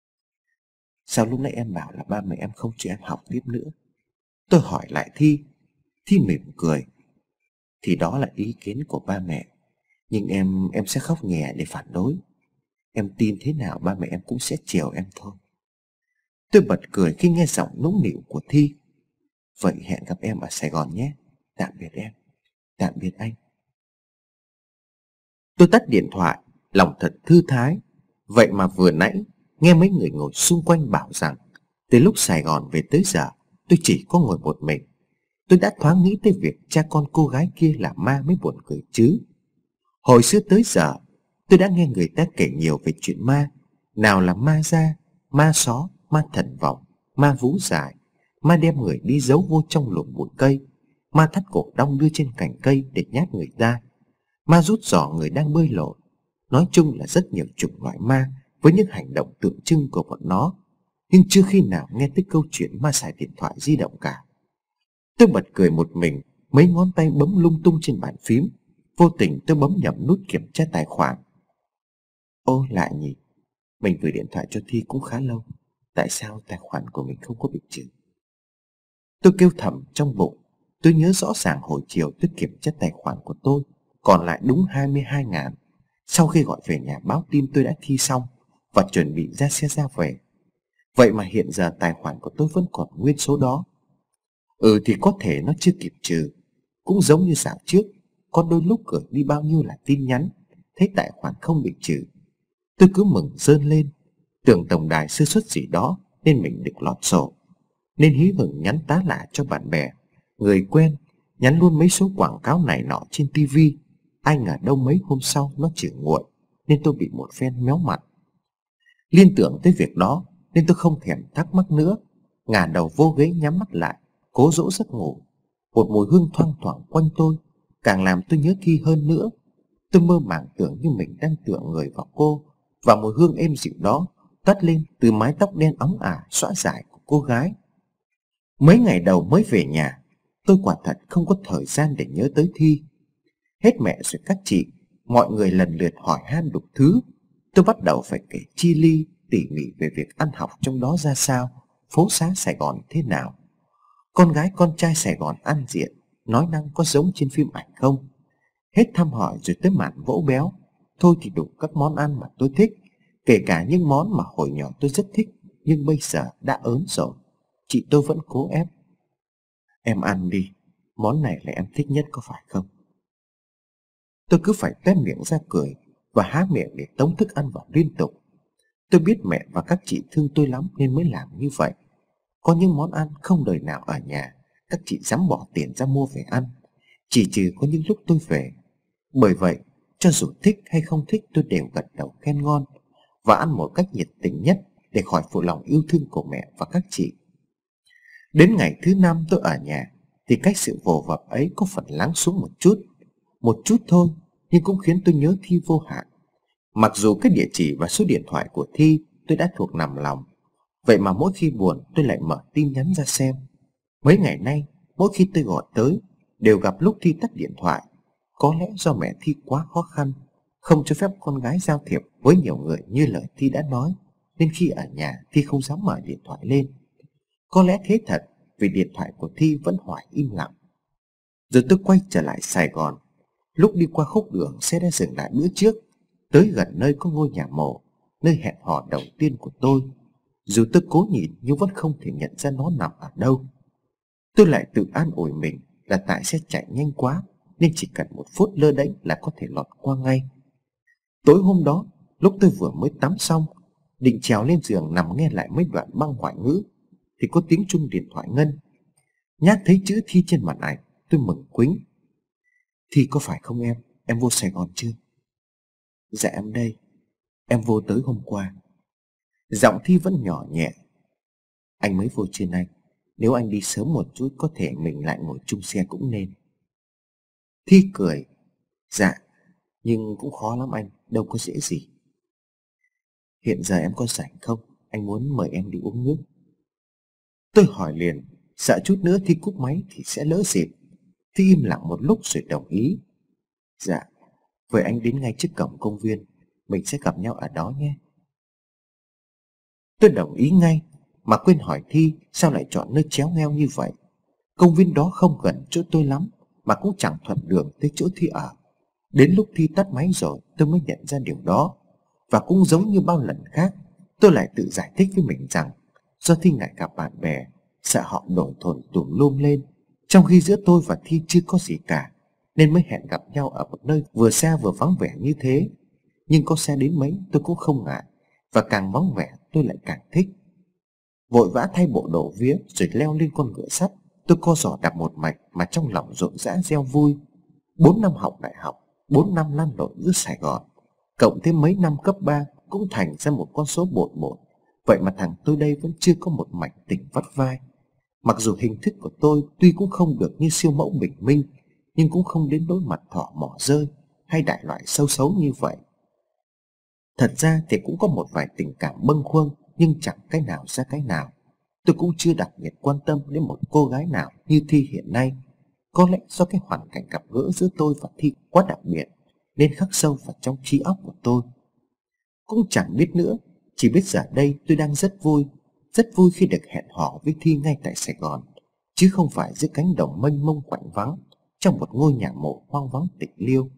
"Sao lúc nãy em bảo là ba mẹ em không cho em học tiếp nữa?" Tôi hỏi lại Thi. Thi mỉm cười. "Thì đó là ý kiến của ba mẹ, nhưng em sẽ khóc nhè để phản đối. Em tin thế nào ba mẹ em cũng sẽ chiều em thôi." Tôi bật cười khi nghe giọng nũng nịu của Thi. "Vậy hẹn gặp em ở Sài Gòn nhé. Tạm biệt em." "Tạm biệt anh." Tôi tắt điện thoại, lòng thật thư thái. Vậy mà vừa nãy nghe mấy người ngồi xung quanh bảo rằng từ lúc Sài Gòn về tới giờ tôi chỉ có ngồi một mình. Tôi đã thoáng nghĩ tới việc cha con cô gái kia là ma mới buồn cười chứ. Hồi xưa tới giờ tôi đã nghe người ta kể nhiều về chuyện ma. Nào là ma da, ma só, ma thần vọng, ma vú dài, ma đem người đi giấu vô trong lùm bụi cây, ma thắt cổ đong đưa trên cành cây để nhát người ta, ma rút giỏ người đang bơi lội. Nói chung là rất nhiều chủng loại ma với những hành động tượng trưng của bọn nó, nhưng chưa khi nào nghe tới câu chuyện ma xài điện thoại di động cả. Tôi bật cười một mình, mấy ngón tay bấm lung tung trên bàn phím. Vô tình tôi bấm nhầm nút kiểm tra tài khoản. Ô lạ nhỉ, mình gửi điện thoại cho Thi cũng khá lâu, tại sao tài khoản của mình không có bị trừ? Tôi kêu thầm trong bụng. Tôi nhớ rõ ràng hồi chiều tôi kiểm tra tài khoản của tôi còn lại đúng 22.000. Sau khi gọi về nhà báo tin tôi đã thi xong và chuẩn bị ra xe ra về. Vậy mà hiện giờ tài khoản của tôi vẫn còn nguyên số đó. Thì có thể nó chưa kịp trừ. Cũng giống như dạo trước, có đôi lúc gửi đi bao nhiêu là tin nhắn, thấy tài khoản không bị trừ, tôi cứ mừng rơn lên, tưởng tổng đài sơ suất gì đó nên mình được lọt sổ, nên hí hửng nhắn tá lả cho bạn bè, người quen, nhắn luôn mấy số quảng cáo này nọ trên tivi. Ai ngờ đâu mấy hôm sau nó trừ nguội, nên tôi bị một phen méo mặt. Liên tưởng tới việc đó nên tôi không thèm thắc mắc nữa, ngả đầu vô ghế nhắm mắt lại, cố dỗ giấc ngủ. Một mùi hương thoang thoảng quanh tôi càng làm tôi nhớ Thi hơn nữa. Tôi mơ màng tưởng như mình đang tựa người vào cô, và mùi hương êm dịu đó toát lên từ mái tóc đen óng ả xõa dài của cô gái. Mấy ngày đầu mới về nhà, tôi quả thật không có thời gian để nhớ tới Thi. Hết mẹ rồi các chị, mọi người lần lượt hỏi han đủ thứ. Tôi bắt đầu phải kể chi li tỉ mỉ về việc ăn học trong đó ra sao, phố xá Sài Gòn thế nào, con gái con trai Sài Gòn ăn diện, nói năng có giống trên phim ảnh không. Hết thăm hỏi rồi tới màn vỗ béo, Thôi thì đủ các món ăn mà tôi thích, kể cả những món mà hồi nhỏ tôi rất thích, nhưng bây giờ đã ớn rồi. Chị tôi vẫn cố ép. Em ăn đi, món này là em thích nhất có phải không? Tôi cứ phải toét miệng ra cười và há miệng để tống thức ăn vào liên tục. Tôi biết mẹ và các chị thương tôi lắm nên mới làm như vậy. Có những món ăn không đời nào ở nhà các chị dám bỏ tiền ra mua về ăn, chỉ trừ có những lúc tôi về. Bởi vậy, cho dù thích hay không thích tôi đều gật đầu khen ngon và ăn một cách nhiệt tình nhất để khỏi phụ lòng yêu thương của mẹ và các chị. Đến ngày thứ 5 tôi ở nhà thì cái sự vồ vập ấy có phần lắng xuống một chút thôi, nhưng cũng khiến tôi nhớ Thi vô hạn. Mặc dù cái địa chỉ và số điện thoại của Thi tôi đã thuộc nằm lòng, vậy mà mỗi khi buồn tôi lại mở tin nhắn ra xem. Mấy ngày nay, mỗi khi tôi gọi tới đều gặp lúc Thi tắt điện thoại. Có lẽ do mẹ Thi quá khó khăn, không cho phép con gái giao thiệp với nhiều người như lời Thi đã nói, nên khi ở nhà Thi không dám mở điện thoại lên. Có lẽ thế thật, vì điện thoại của Thi vẫn hoài im lặng. Rồi tôi quay trở lại Sài Gòn. Lúc đi qua khúc đường, xe đã dừng lại bữa trước, tới gần nơi có ngôi nhà mộ, nơi hẹn hò đầu tiên của tôi. Dù tôi cố nhìn nhưng vẫn không thể nhận ra nó nằm ở đâu. Tôi lại tự an ủi mình là tại xe chạy nhanh quá, nên chỉ cần 1 phút lơ đễnh là có thể lọt qua ngay. Tối hôm đó, lúc tôi vừa mới tắm xong, định trèo lên giường nằm nghe lại mấy đoạn băng ngoại ngữ, thì có tiếng chuông điện thoại ngân. Nhát thấy chữ Thi trên màn ảnh, tôi mừng quính. Thi có phải không em? Em vô Sài Gòn chưa? Dạ em đây. Em vô tới hôm qua. Giọng Thi vẫn nhỏ nhẹ. Anh mới vô trên anh. Nếu anh đi sớm một chút có thể mình lại ngồi chung xe cũng nên. Thi cười. Dạ, nhưng cũng khó lắm anh, đâu có dễ gì. Hiện giờ em có rảnh không? Anh muốn mời em đi uống nước. Tôi hỏi liền, sợ chút nữa Thi cúp máy thì sẽ lỡ dịp. Thi im lặng một lúc rồi đồng ý. Dạ, vậy anh đến ngay trước cổng công viên, mình sẽ gặp nhau ở đó nhé. Tôi đồng ý ngay, mà quên hỏi Thi sao lại chọn nơi chéo ngoeo như vậy. Công viên đó không gần chỗ tôi lắm, mà cũng chẳng thuận đường tới chỗ Thi ở. Đến lúc Thi tắt máy rồi tôi mới nhận ra điều đó. Và cũng giống như bao lần khác, tôi lại tự giải thích với mình rằng do Thi ngại gặp bạn bè, sợ họ đổ thồn tùm lum lên, trong khi giữa tôi và Thi chưa có gì cả, nên mới hẹn gặp nhau ở một nơi vừa xa vừa vắng vẻ như thế. Nhưng có xe đến mấy tôi cũng không ngại, và càng vắng vẻ tôi lại càng thích. Vội vã thay bộ đồ vía rồi leo lên con ngựa sắt, tôi co giò đạp một mạch mà trong lòng rộn rã reo vui. 4 năm học đại học, 4 năm lăn lộn giữa Sài Gòn, cộng thêm mấy năm cấp 3 cũng thành ra một con số bộn bộn. Vậy mà thằng tôi đây vẫn chưa có một mảnh tình vắt vai. Mặc dù hình thức của tôi tuy cũng không được như siêu mẫu bình minh, nhưng cũng không đến nỗi mặt thỏ mỏ rơi hay đại loại sâu xấu như vậy. Thật ra thì cũng có một vài tình cảm bâng khuâng, nhưng chẳng cái nào ra cái nào. Tôi cũng chưa đặc biệt quan tâm đến một cô gái nào như Thi hiện nay. Có lẽ do cái hoàn cảnh gặp gỡ giữa tôi và Thi quá đặc biệt, nên khắc sâu vào trong trí óc của tôi. Cũng chẳng biết nữa, chỉ biết giờ đây tôi đang rất vui khi được hẹn hò với Thi ngay tại Sài Gòn, chứ không phải giữa cánh đồng mênh mông quạnh vắng, trong một ngôi nhà mộ hoang vắng tịch liêu.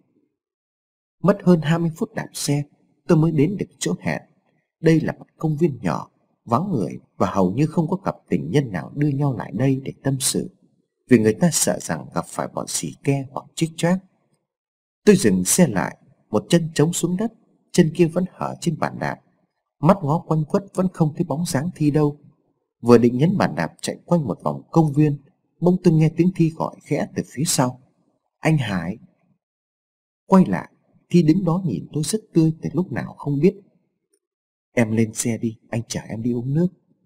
Mất hơn 20 phút đạp xe, tôi mới đến được chỗ hẹn. Đây là một công viên nhỏ, vắng người và hầu như không có cặp tình nhân nào đưa nhau lại đây để tâm sự, vì người ta sợ rằng gặp phải bọn xì ke hoặc chích choác. Tôi dừng xe lại, một chân chống xuống đất, chân kia vẫn hở trên bàn đạp. Mắt ngó quanh quất vẫn không thấy bóng dáng Thi đâu. Vừa định nhấn bàn đạp chạy quanh một vòng công viên, bỗng tôi nghe tiếng Thi gọi khẽ từ phía sau. Anh Hải. Quay lại, Thi đứng đó nhìn tôi rất tươi từ lúc nào không biết. Em lên xe đi, anh chở em đi uống nước.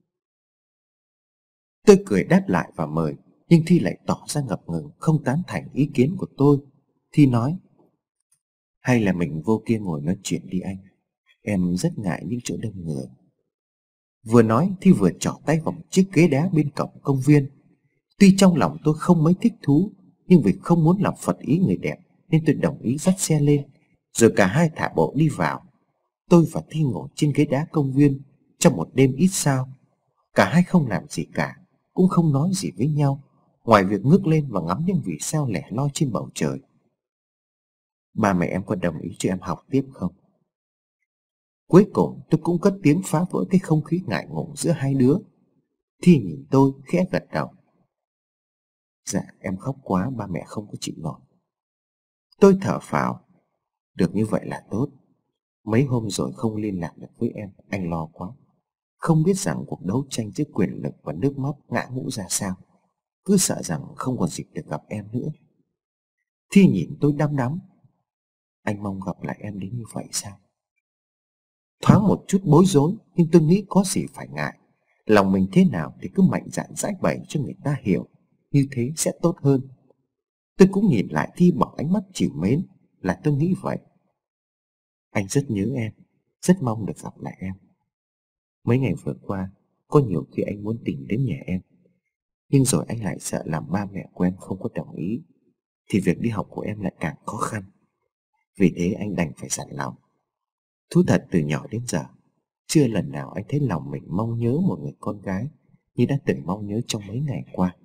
Tôi cười đáp lại và mời, nhưng Thi lại tỏ ra ngập ngừng, không tán thành ý kiến của tôi. Thi nói, hay là mình vô kia ngồi nói chuyện đi anh, em rất ngại những chỗ đông người. Vừa nói Thi vừa trỏ tay vào một chiếc ghế đá bên cổng công viên. Tuy trong lòng tôi không mấy thích thú, nhưng vì không muốn làm phật ý người đẹp nên tôi đồng ý dắt xe lên. Rồi cả hai thả bộ đi vào. Tôi và Thi ngồi trên ghế đá công viên trong một đêm ít sao. Cả hai không làm gì cả, cũng không nói gì với nhau, ngoài việc ngước lên và ngắm những vì sao lẻ loi trên bầu trời. Ba mẹ em có đồng ý cho em học tiếp không? Cuối cùng tôi cũng cất tiếng phá vỡ cái không khí ngại ngùng giữa hai đứa. Thi nhìn tôi khẽ gật đầu. Dạ em khóc quá, ba mẹ không có chịu nổi. Tôi thở phào. Được như vậy là tốt. Mấy hôm rồi không liên lạc được với em, anh lo quá. Không biết rằng cuộc đấu tranh giữa quyền lực và nước mắt ngã ngũ ra sao. Cứ sợ rằng không còn dịp được gặp em nữa. Thi nhìn tôi đăm đắm. Anh mong gặp lại em đến như vậy sao? Thoáng một chút bối rối, nhưng tôi nghĩ có gì phải ngại. Lòng mình thế nào thì cứ mạnh dạn giải bày cho người ta hiểu. Như thế sẽ tốt hơn. Tôi cũng nhìn lại Thi bằng ánh mắt trìu mến. Là tôi nghĩ vậy. Anh rất nhớ em, rất mong được gặp lại em. Mấy ngày vừa qua, có nhiều khi anh muốn tìm đến nhà em, nhưng rồi anh lại sợ làm ba mẹ của em không có đồng ý, thì việc đi học của em lại càng khó khăn. Vì thế anh đành phải dặn lòng. Thú thật từ nhỏ đến giờ, chưa lần nào anh thấy lòng mình mong nhớ một người con gái như đã từng mong nhớ trong mấy ngày qua.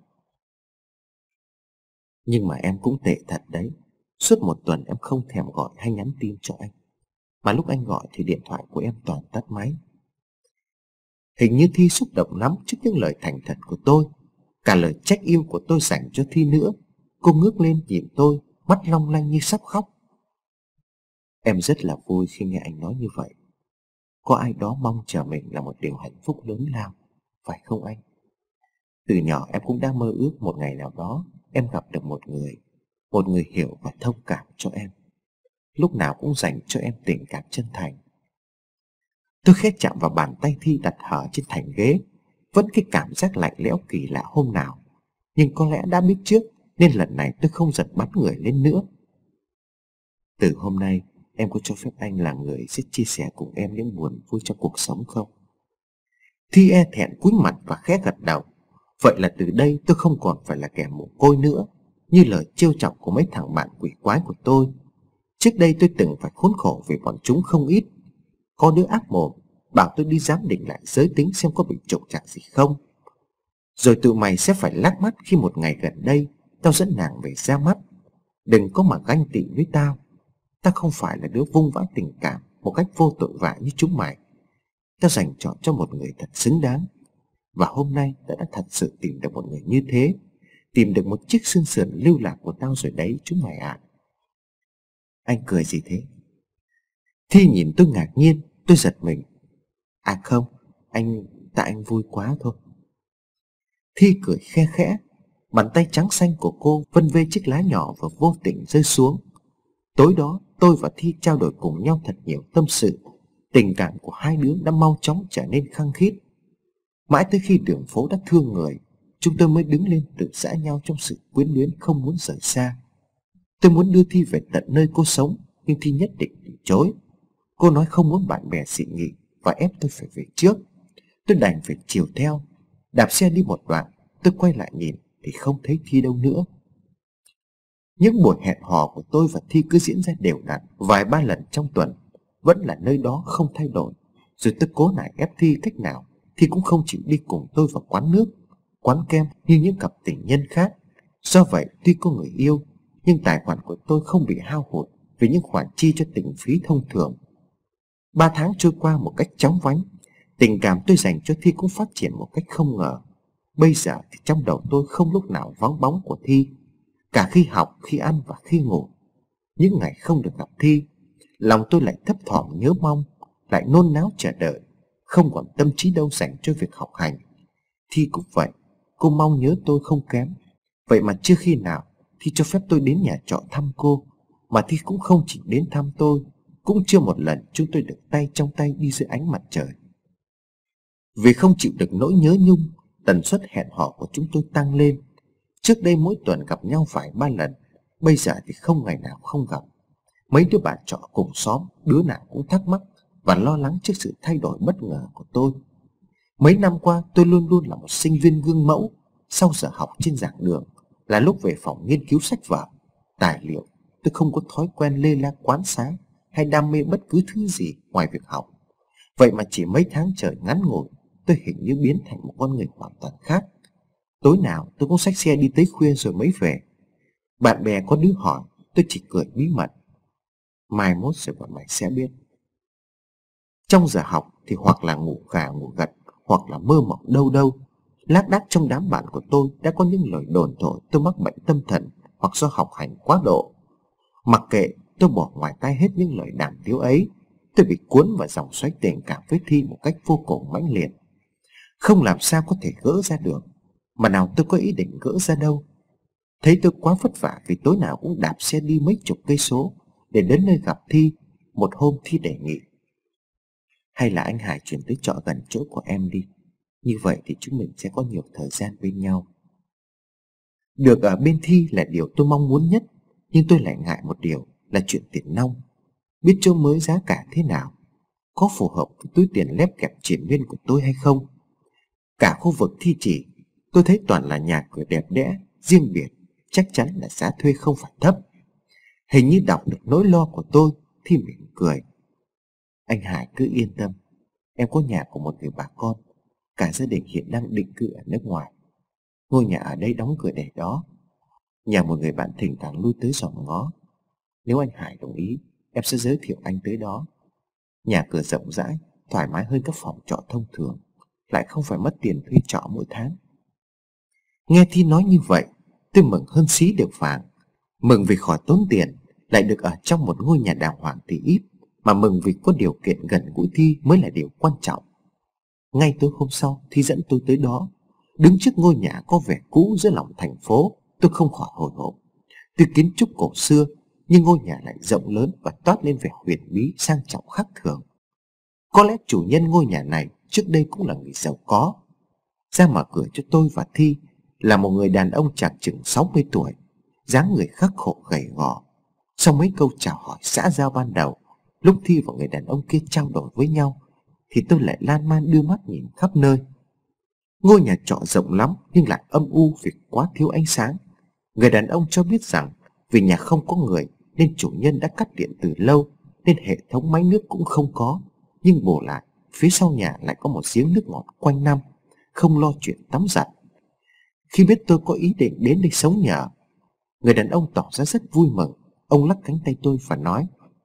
Nhưng mà em cũng tệ thật đấy. Suốt một tuần em không thèm gọi hay nhắn tin cho anh, mà lúc anh gọi thì điện thoại của em toàn tắt máy. Hình như Thi xúc động lắm trước những lời thành thật của tôi, cả lời trách yêu của tôi dành cho Thi nữa. Cô ngước lên nhìn tôi, mắt long lanh như sắp khóc. Em rất là vui khi nghe anh nói như vậy. Có ai đó mong chờ mình là một điều hạnh phúc lớn lao, phải không anh? Từ nhỏ em cũng đã mơ ước một ngày nào đó em gặp được một người hiểu và thông cảm cho em, lúc nào cũng dành cho em tình cảm chân thành. Tôi khẽ chạm vào bàn tay Thi đặt hở trên thành ghế. Vẫn cái cảm giác lạnh lẽo kỳ lạ hôm nào, nhưng có lẽ đã biết trước nên lần này tôi không giật bắn người lên nữa. Từ hôm nay em có cho phép anh là người sẽ chia sẻ cùng em những buồn vui trong cuộc sống không? Thi e thẹn cúi mặt và khẽ gật đầu. Vậy là từ đây tôi không còn phải là kẻ mồ côi nữa, như lời trêu chọc của mấy thằng bạn quỷ quái của tôi. Trước đây tôi từng phải khốn khổ vì bọn chúng không ít. Có đứa ác mồm bảo tôi đi giám định lại giới tính xem có bị trục trặc gì không. Rồi tụi mày sẽ phải lắc mắt khi một ngày gần đây tao dẫn nàng về ra mắt. Đừng có mà ganh tị với tao. Tao không phải là đứa vung vãi tình cảm một cách vô tội vạ như chúng mày. Tao dành chọn cho một người thật xứng đáng. Và hôm nay tao đã thật sự tìm được một người như thế. Tìm được một chiếc xương sườn lưu lạc của tao rồi đấy chúng mày ạ. Anh cười gì thế? Thi nhìn tôi ngạc nhiên. Tôi giật mình. À không, tại anh vui quá thôi. Thi cười khe khẽ. Bàn tay trắng xanh của cô vân vê chiếc lá nhỏ và vô tình rơi xuống. Tối đó tôi và Thi trao đổi cùng nhau thật nhiều tâm sự. Tình cảm của hai đứa đã mau chóng trở nên khăng khít. Mãi tới khi đường phố đã thương người, chúng tôi mới đứng lên tự giã nhau trong sự quyến luyến không muốn rời xa. Tôi muốn đưa Thi về tận nơi cô sống, nhưng Thi nhất định từ chối. Cô nói không muốn bạn bè dị nghị và ép tôi phải về trước. Tôi đành phải chiều theo. Đạp xe đi một đoạn, tôi quay lại nhìn thì không thấy Thi đâu nữa. Những buổi hẹn hò của tôi và Thi cứ diễn ra đều đặn vài ba lần trong tuần, vẫn là nơi đó không thay đổi. Rồi tôi cố nài ép Thi cách nào, Thi cũng không chịu đi cùng tôi vào quán nước, quán kem như những cặp tình nhân khác. Do vậy tuy có người yêu, nhưng tài khoản của tôi không bị hao hụt vì những khoản chi cho tình phí thông thường. 3 tháng trôi qua một cách chóng vánh. Tình cảm tôi dành cho Thi cũng phát triển một cách không ngờ. Bây giờ thì trong đầu tôi không lúc nào vắng bóng của Thi. Cả khi học, khi ăn và khi ngủ. Những ngày không được gặp Thi, lòng tôi lại thấp thỏm nhớ mong, lại nôn náo chờ đợi, không còn tâm trí đâu dành cho việc học hành. Thi cũng vậy, cô mong nhớ tôi không kém. Vậy mà chưa khi nào Thi cho phép tôi đến nhà trọ thăm cô, mà Thi cũng không chỉ đến thăm tôi. Cũng chưa một lần chúng tôi được tay trong tay đi dưới ánh mặt trời. Vì không chịu được nỗi nhớ nhung, tần suất hẹn hò của chúng tôi tăng lên. Trước đây mỗi tuần gặp nhau vài ba lần, bây giờ thì không ngày nào không gặp. Mấy đứa bạn trọ cùng xóm, đứa nào cũng thắc mắc và lo lắng trước sự thay đổi bất ngờ của tôi. Mấy năm qua tôi luôn luôn là một sinh viên gương mẫu. Sau giờ học trên giảng đường là lúc về phòng nghiên cứu sách vở, tài liệu. Tôi không có thói quen lê la quán xá hay đam mê bất cứ thứ gì ngoài việc học. Vậy mà chỉ mấy tháng trời ngắn ngủi, tôi hình như biến thành một con người hoàn toàn khác. Tối nào tôi cũng xách xe đi tới khuya rồi mới về. Bạn bè có đứa hỏi, tôi chỉ cười bí mật. Mai mốt rồi bọn mày sẽ biết. Trong giờ học thì hoặc là ngủ gà ngủ gật, hoặc là mơ mộng đâu đâu. Lác đác trong đám bạn của tôi đã có những lời đồn thổi tôi mắc bệnh tâm thần hoặc do học hành quá độ. Mặc kệ, tôi bỏ ngoài tai hết những lời đàm tiếu ấy. Tôi bị cuốn vào dòng xoáy tình cảm với Thi một cách vô cùng mãnh liệt, không làm sao có thể gỡ ra được, mà nào tôi có ý định gỡ ra đâu. Thấy tôi quá vất vả vì tối nào cũng đạp xe đi mấy chục cây số để đến nơi gặp Thi. Một hôm Thi đề nghị: hay là anh Hải chuyển tới trọ gần chỗ của em đi, như vậy thì chúng mình sẽ có nhiều thời gian bên nhau. Được ở bên Thi là điều tôi mong muốn nhất, nhưng tôi lại ngại một điều là chuyện tiền nong. Biết chỗ mới giá cả thế nào, có phù hợp với túi tiền lép kẹp triển miên của tôi hay không. Cả khu vực Thi chỉ, tôi thấy toàn là nhà cửa đẹp đẽ, riêng biệt, chắc chắn là giá thuê không phải thấp. Hình như đọc được nỗi lo của tôi, Thi mỉm cười: anh Hải cứ yên tâm, em có nhà của một người bà con, cả gia đình hiện đang định cư ở nước ngoài. Ngôi nhà ở đây đóng cửa để đó, nhà một người bạn thỉnh thoảng lui tới dòm ngó. Nếu anh Hải đồng ý, em sẽ giới thiệu anh tới đó. Nhà cửa rộng rãi, thoải mái hơn các phòng trọ thông thường, lại không phải mất tiền thuê trọ mỗi tháng. Nghe Thi nói như vậy, tôi mừng hơn xí được vàng. Mừng vì khỏi tốn tiền, lại được ở trong một ngôi nhà đàng hoàng thì ít, mà mừng vì có điều kiện gần gũi Thi mới là điều quan trọng. Ngay tối hôm sau, Thi dẫn tôi tới đó. Đứng trước ngôi nhà có vẻ cũ giữa lòng thành phố, tôi không khỏi hồi hộp. Từ kiến trúc cổ xưa, nhưng ngôi nhà lại rộng lớn và toát lên vẻ huyền bí sang trọng khác thường. Có lẽ chủ nhân ngôi nhà này trước đây cũng là người giàu có. Ra mở cửa cho tôi và Thi là một người đàn ông chạc chừng 60 tuổi, dáng người khắc khổ gầy gò. Sau mấy câu chào hỏi xã giao ban đầu, lúc Thi và người đàn ông kia trao đổi với nhau, thì tôi lại lan man đưa mắt nhìn khắp nơi. Ngôi nhà trọ rộng lắm nhưng lại âm u vì quá thiếu ánh sáng. Người đàn ông cho biết rằng vì nhà không có người nên chủ nhân đã cắt điện từ lâu, nên hệ thống máy nước cũng không có. Nhưng bù lại, phía sau nhà lại có một giếng nước ngọt quanh năm, không lo chuyện tắm giặt. Khi biết tôi có ý định đến đây sống nhờ, người đàn ông tỏ ra rất vui mừng. Ông lắc cánh tay tôi và nói: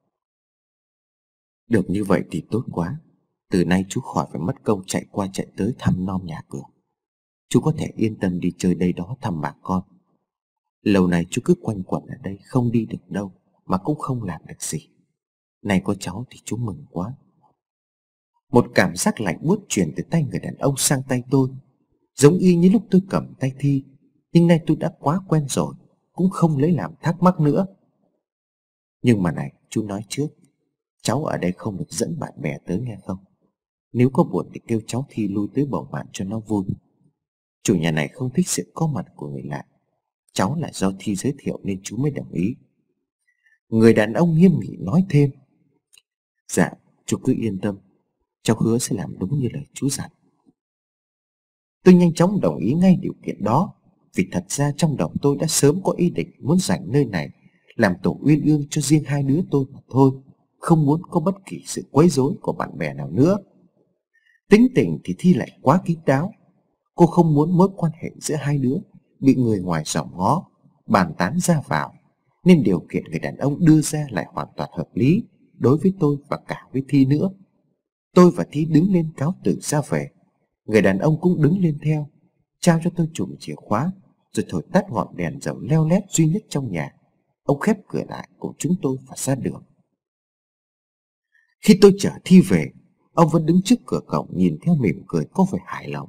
được như vậy thì tốt quá. Từ nay chú khỏi phải mất công chạy qua chạy tới thăm nom nhà cửa. Chú có thể yên tâm đi chơi đây đó thăm bà con. Lâu nay chú cứ quanh quẩn ở đây, không đi được đâu, mà cũng không làm được gì. Này có cháu thì chú mừng quá. Một cảm giác lạnh buốt truyền từ tay người đàn ông sang tay tôi, giống y như lúc tôi cầm tay Thi. Nhưng nay tôi đã quá quen rồi, cũng không lấy làm thắc mắc nữa. Nhưng mà này, chú nói trước, cháu ở đây không được dẫn bạn bè tới nghe không? Nếu có buồn thì kêu cháu Thi lui tới bầu bạn cho nó vui. Chủ nhà này không thích sự có mặt của người lạ. Cháu là do Thi giới thiệu nên chú mới đồng ý. Người đàn ông nghiêm nghị nói thêm: dạ, chú cứ yên tâm, cháu hứa sẽ làm đúng như lời chú dặn. Tôi nhanh chóng đồng ý ngay điều kiện đó, vì thật ra trong đầu tôi đã sớm có ý định muốn dành nơi này làm tổ uyên ương cho riêng hai đứa tôi mà thôi, không muốn có bất kỳ sự quấy rối của bạn bè nào nữa. Tính tình thì Thi lại quá kín đáo. Cô không muốn mối quan hệ giữa hai đứa bị người ngoài dòm ngó, bàn tán ra vào, nên điều kiện người đàn ông đưa ra lại hoàn toàn hợp lý đối với tôi và cả với Thi nữa. Tôi và Thi đứng lên cáo từ ra về. Người đàn ông cũng đứng lên theo, trao cho tôi chùm chìa khóa, rồi thổi tắt ngọn đèn dầu leo lét duy nhất trong nhà. Ông khép cửa lại cùng chúng tôi và ra đường. Khi tôi chở Thi về, ông vẫn đứng trước cửa cổng nhìn theo mỉm cười có vẻ hài lòng.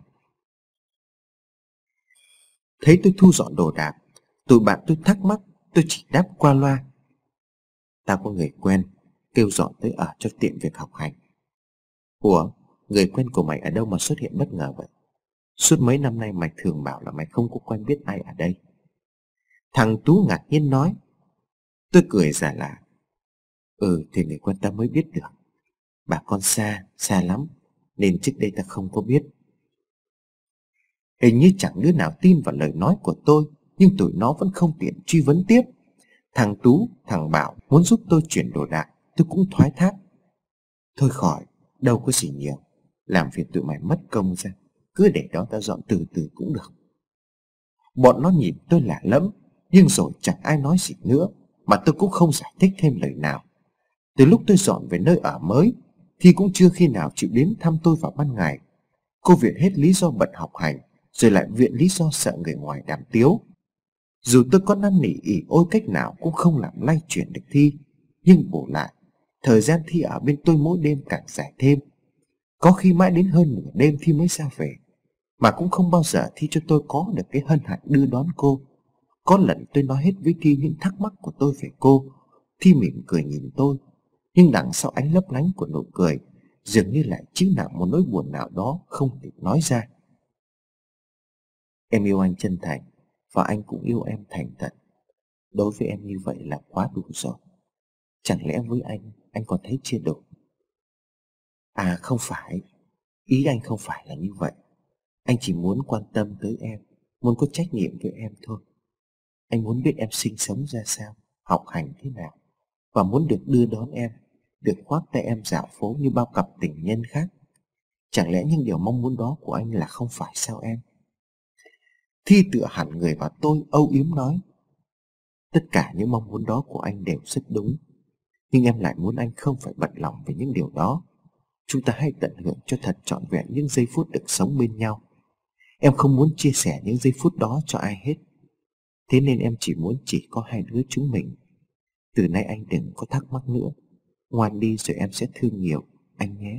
Thấy tôi thu dọn đồ đạc, tụi bạn tôi thắc mắc, tôi chỉ đáp qua loa: tao có người quen, kêu dọn tới ở cho tiện việc học hành. Ủa, người quen của mày ở đâu mà xuất hiện bất ngờ vậy? Suốt mấy năm nay mày thường bảo là mày không có quen biết ai ở đây. Thằng Tú ngạc nhiên nói. Tôi cười giả lạ: thì người quen ta mới biết được. Bà con xa, xa lắm, nên trước đây ta không có biết. Hình như chẳng đứa nào tin vào lời nói của tôi, nhưng tụi nó vẫn không tiện truy vấn tiếp. Thằng Tú, thằng Bảo muốn giúp tôi chuyển đồ đạc, tôi cũng thoái thác: thôi khỏi, đâu có gì nhiều, làm việc tụi mày mất công ra, cứ để đó ta dọn từ từ cũng được. Bọn nó nhìn tôi lạ lẫm, nhưng rồi chẳng ai nói gì nữa, mà tôi cũng không giải thích thêm lời nào. Từ lúc tôi dọn về nơi ở mới, Thi cũng chưa khi nào chịu đến thăm tôi vào ban ngày. Cô viện hết lý do bận học hành, rồi lại viện lý do sợ người ngoài đàm tiếu. Dù tôi có năn nỉ ỉ ôi cách nào cũng không làm lay chuyển được Thi. Nhưng bù lại, thời gian Thi ở bên tôi mỗi đêm càng dài thêm. Có khi mãi đến hơn nửa đêm Thi mới ra về. Mà cũng không bao giờ Thi cho tôi có được cái hân hạnh đưa đón cô. Có lần tôi nói hết với Thi những thắc mắc của tôi về cô. Thi mỉm cười nhìn tôi, nhưng đằng sau ánh lấp lánh của nụ cười dường như lại chứa nặng một nỗi buồn nào đó không thể nói ra. Em yêu anh chân thành, và anh cũng yêu em thành thật. Đối với em như vậy là quá đủ rồi. Chẳng lẽ với anh còn thấy chưa đủ? À không phải, ý anh không phải là như vậy. Anh chỉ muốn quan tâm tới em, muốn có trách nhiệm với em thôi. Anh muốn biết em sinh sống ra sao, học hành thế nào, và muốn được đưa đón em, được khoác tay em dạo phố như bao cặp tình nhân khác. Chẳng lẽ những điều mong muốn đó của anh là không phải sao em? Thi tựa hẳn người vào tôi, âu yếm nói: tất cả những mong muốn đó của anh đều rất đúng, nhưng em lại muốn anh không phải bận lòng về những điều đó. Chúng ta hãy tận hưởng cho thật trọn vẹn những giây phút được sống bên nhau. Em không muốn chia sẻ những giây phút đó cho ai hết. Thế nên em chỉ có hai đứa chúng mình. Từ nay anh đừng có thắc mắc nữa. Ngoan đi rồi em sẽ thương nhiều, anh nhé.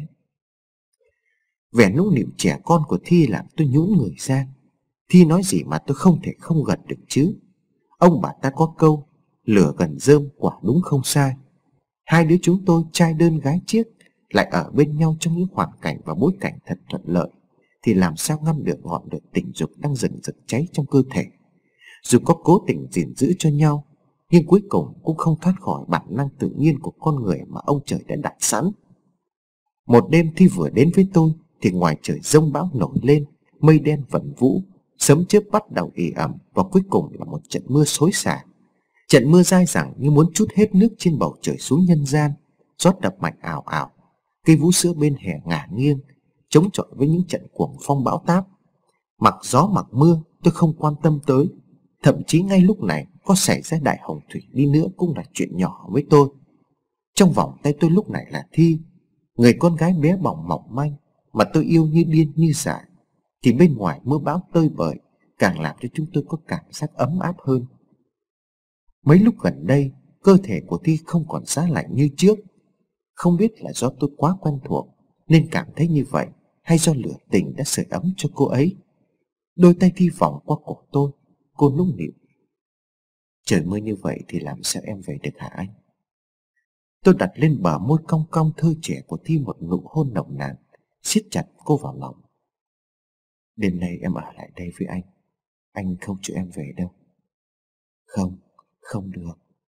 Vẻ nũng nịu trẻ con của Thi làm tôi nhũn người ra. Thi nói gì mà tôi không thể không gật được chứ. Ông bà ta có câu lửa gần rơm, quả đúng không sai. Hai đứa chúng tôi trai đơn gái chiếc lại ở bên nhau trong những hoàn cảnh và bối cảnh thật thuận lợi, thì làm sao ngăn được ngọn lửa tình dục đang dần dần cháy trong cơ thể. Dù có cố tình gìn giữ cho nhau, nhưng cuối cùng cũng không thoát khỏi bản năng tự nhiên của con người mà ông trời đã đặt sẵn. Một đêm Thi vừa đến với tôi thì ngoài trời giông bão nổi lên, mây đen vẩn vũ, sấm chớp bắt đầu ì ẩm, và cuối cùng là một trận mưa xối xả. Trận mưa dai dẳng như muốn trút hết nước trên bầu trời xuống nhân gian. Gió đập mạnh ào ào, cây vú sữa bên hè ngả nghiêng, chống chọi với những trận cuồng phong bão táp. Mặc gió mặc mưa tôi không quan tâm tới. Thậm chí ngay lúc này có xảy ra đại hồng thủy đi nữa cũng là chuyện nhỏ với tôi. Trong vòng tay tôi lúc này là Thi, người con gái bé bỏng mỏng manh mà tôi yêu như điên như dại. Thì bên ngoài mưa bão tơi bời càng làm cho chúng tôi có cảm giác ấm áp hơn. Mấy lúc gần đây cơ thể của Thi không còn giá lạnh như trước. Không biết là do tôi quá quen thuộc nên cảm thấy như vậy, hay do lửa tình đã sưởi ấm cho cô ấy. Đôi tay Thi vòng qua cổ tôi, cô nũng nịu: trời mưa như vậy thì làm sao em về được hả anh? Tôi đặt lên bờ môi cong cong thơ trẻ của Thi một nụ hôn nồng nàn, siết chặt cô vào lòng. Đêm nay em ở lại đây với anh không cho em về đâu. Không, không được.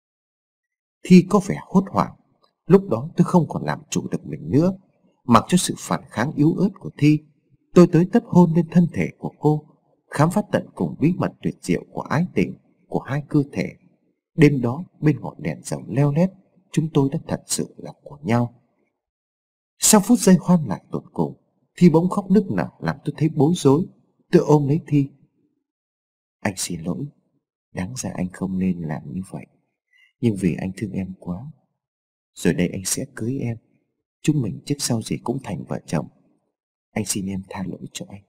Thi có vẻ hốt hoảng. Lúc đó tôi không còn làm chủ được mình nữa. Mặc cho sự phản kháng yếu ớt của Thi, tôi tới tấp hôn lên thân thể của cô, khám phá tận cùng bí mật tuyệt diệu của ái tình, của hai cơ thể. Đêm đó bên ngọn đèn dầu leo lét, chúng tôi đã thật sự là của nhau. Sau phút giây hoan lạc tột cùng, Thi bỗng khóc nức nở làm tôi thấy bối rối. Tôi ôm lấy Thi: anh xin lỗi, đáng ra anh không nên làm như vậy, nhưng vì anh thương em quá. Rồi đây anh sẽ cưới em, chúng mình trước sau gì cũng thành vợ chồng. Anh xin em tha lỗi cho anh.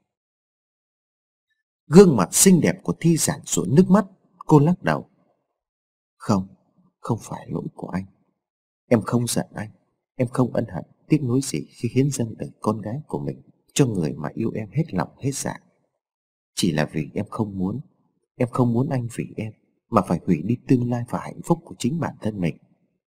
Gương mặt xinh đẹp của Thi giản rụa nước mắt. Cô lắc đầu: không, không phải lỗi của anh. Em không giận anh, em không ân hận tiếc nuối gì khi hiến dâng đời con gái của mình cho người mà yêu em hết lòng hết dạ. Chỉ là vì em không muốn anh vì em mà phải hủy đi tương lai và hạnh phúc của chính bản thân mình.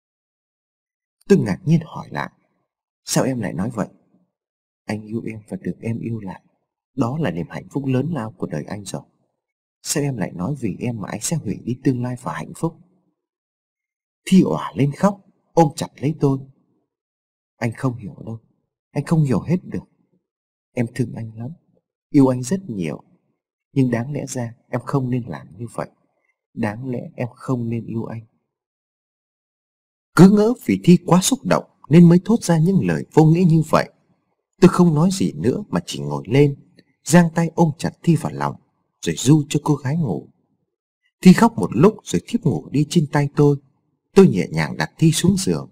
Tôi ngạc nhiên hỏi lại: sao em lại nói vậy? Anh yêu em và được em yêu lại, đó là niềm hạnh phúc lớn lao của đời anh rồi. Sao em lại nói vì em mà anh sẽ hủy đi tương lai và hạnh phúc? Thi òa lên khóc, ôm chặt lấy tôi: anh không hiểu đâu, anh không hiểu hết được. Em thương anh lắm, yêu anh rất nhiều, nhưng đáng lẽ ra em không nên làm như vậy. Đáng lẽ em không nên yêu anh. Cứ ngỡ vì Thi quá xúc động nên mới thốt ra những lời vô nghĩa như vậy. Tôi không nói gì nữa mà chỉ ngồi lên, giang tay ôm chặt Thi vào lòng, rồi ru cho cô gái ngủ. Thi khóc một lúc rồi thiếp ngủ đi trên tay tôi. Tôi nhẹ nhàng đặt Thi xuống giường.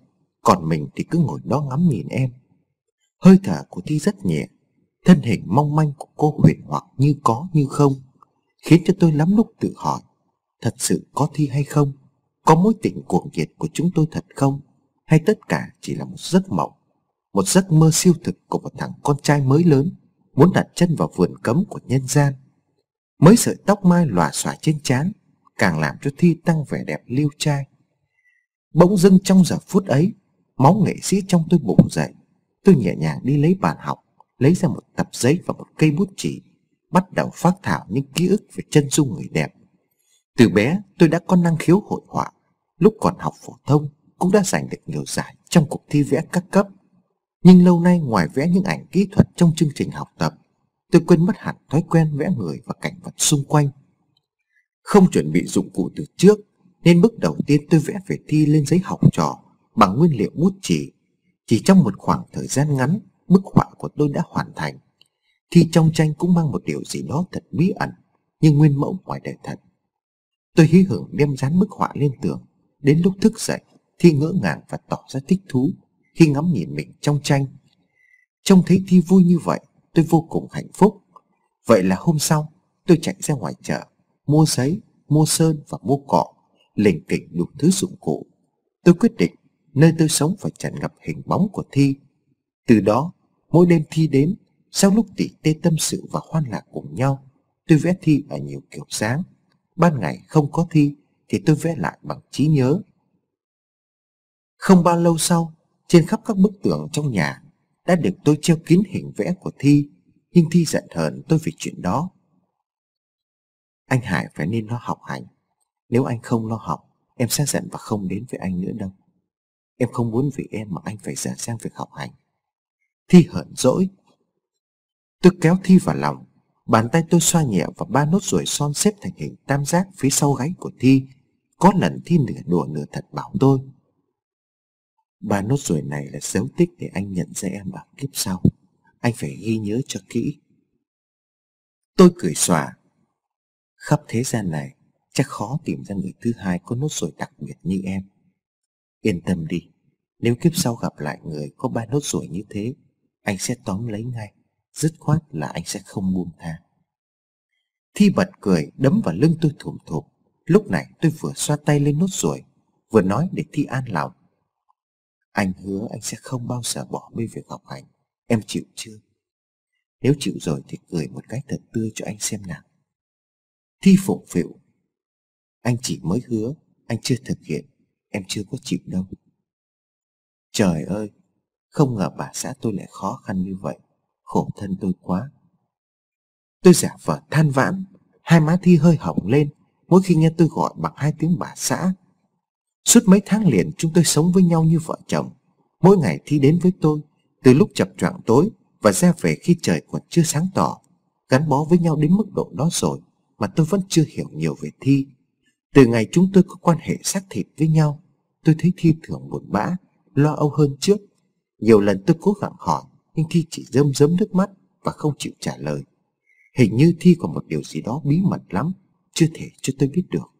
Còn mình thì cứ ngồi đó ngắm nhìn em. Hơi thở của Thi rất nhẹ, thân hình mong manh của cô huyền hoặc như có như không, khiến cho tôi lắm lúc tự hỏi, thật sự có Thi hay không? Có mối tình cuồng nhiệt của chúng tôi thật không? Hay tất cả chỉ là một giấc mộng, một giấc mơ siêu thực của một thằng con trai mới lớn, muốn đặt chân vào vườn cấm của nhân gian? Mấy sợi tóc mai lòa xòa trên trán càng làm cho Thi tăng vẻ đẹp liêu trai. Bỗng dưng trong giờ phút ấy, máu nghệ sĩ trong tôi bùng dậy. Tôi nhẹ nhàng đi lấy bàn học, lấy ra một tập giấy và một cây bút chì, bắt đầu phác thảo những ký ức về chân dung người đẹp. Từ bé tôi đã có năng khiếu hội họa, lúc còn học phổ thông cũng đã giành được nhiều giải trong cuộc thi vẽ các cấp. Nhưng lâu nay ngoài vẽ những ảnh kỹ thuật trong chương trình học tập, tôi quên mất hẳn thói quen vẽ người và cảnh vật xung quanh. Không chuẩn bị dụng cụ từ trước, nên bước đầu tiên tôi vẽ về Thi lên giấy học trò bằng nguyên liệu bút chì. Chỉ trong một khoảng thời gian ngắn, bức họa của tôi đã hoàn thành. Thi trong tranh cũng mang một điều gì đó thật bí ẩn, nhưng nguyên mẫu ngoài đời thật. Tôi hí hửng đem dán bức họa lên tường. Đến lúc thức dậy, Thi ngỡ ngàng và tỏ ra thích thú khi ngắm nhìn mình trong tranh. Trông thấy Thi vui như vậy, tôi vô cùng hạnh phúc. Vậy là hôm sau, tôi chạy ra ngoài chợ, mua giấy, mua sơn và mua cọ, lỉnh kỉnh đủ thứ dụng cụ. Tôi quyết định nơi tôi sống phải tràn ngập hình bóng của Thi. Từ đó, mỗi đêm Thi đến, sau lúc tỉ tê tâm sự và hoan lạc cùng nhau, tôi vẽ Thi ở nhiều kiểu dáng. Ban ngày không có Thi thì tôi vẽ lại bằng trí nhớ. Không bao lâu sau, trên khắp các bức tường trong nhà đã được tôi treo kín hình vẽ của Thi. Nhưng Thi giận hờn tôi vì chuyện đó. Anh Hải phải nên lo học hành. Nếu anh không lo học, em sẽ giận và không đến với anh nữa đâu. Em không muốn vì em mà anh phải dở sang việc học hành. Thi hờn dỗi. Tôi kéo Thi vào lòng. Bàn tay tôi xoa nhẹ vào ba nốt ruồi son xếp thành hình tam giác phía sau gáy của Thi. Có lần Thi nửa đùa nửa thật bảo tôi, ba nốt ruồi này là dấu tích để anh nhận ra em ở kiếp sau. Anh phải ghi nhớ cho kỹ. Tôi cười xòa. Khắp thế gian này chắc khó tìm ra người thứ hai có nốt ruồi đặc biệt như em. Yên tâm đi, nếu kiếp sau gặp lại người có ba nốt ruồi như thế, anh sẽ tóm lấy ngay. Dứt khoát là anh sẽ không buông tha. Thi bật cười đấm vào lưng tôi thùm thụp. Lúc này tôi vừa xoa tay lên nốt ruồi, vừa nói để Thi an lòng. Anh hứa anh sẽ không bao giờ bỏ bê việc học hành. Em chịu chưa? Nếu chịu rồi thì cười một cái thật tươi cho anh xem nào. Thi phụng phịu. Anh chỉ mới hứa, anh chưa thực hiện. Em chưa có chịu đâu. Trời ơi, không ngờ bà xã tôi lại khó khăn như vậy. Khổ thân tôi quá. Tôi giả vờ than vãn. Hai má Thi hơi hồng lên mỗi khi nghe tôi gọi bằng hai tiếng bà xã. Suốt mấy tháng liền chúng tôi sống với nhau như vợ chồng. Mỗi ngày Thi đến với tôi từ lúc chập choạng tối và ra về khi trời còn chưa sáng tỏ. Gắn bó với nhau đến mức độ đó rồi mà tôi vẫn chưa hiểu nhiều về Thi. Từ ngày chúng tôi có quan hệ xác thịt với nhau, tôi thấy Thi thường buồn bã, lo âu hơn trước. Nhiều lần tôi cố gắng hỏi, nhưng Thi chỉ rơm rớm nước mắt và không chịu trả lời. Hình như Thi có một điều gì đó bí mật lắm, chưa thể cho tôi biết được.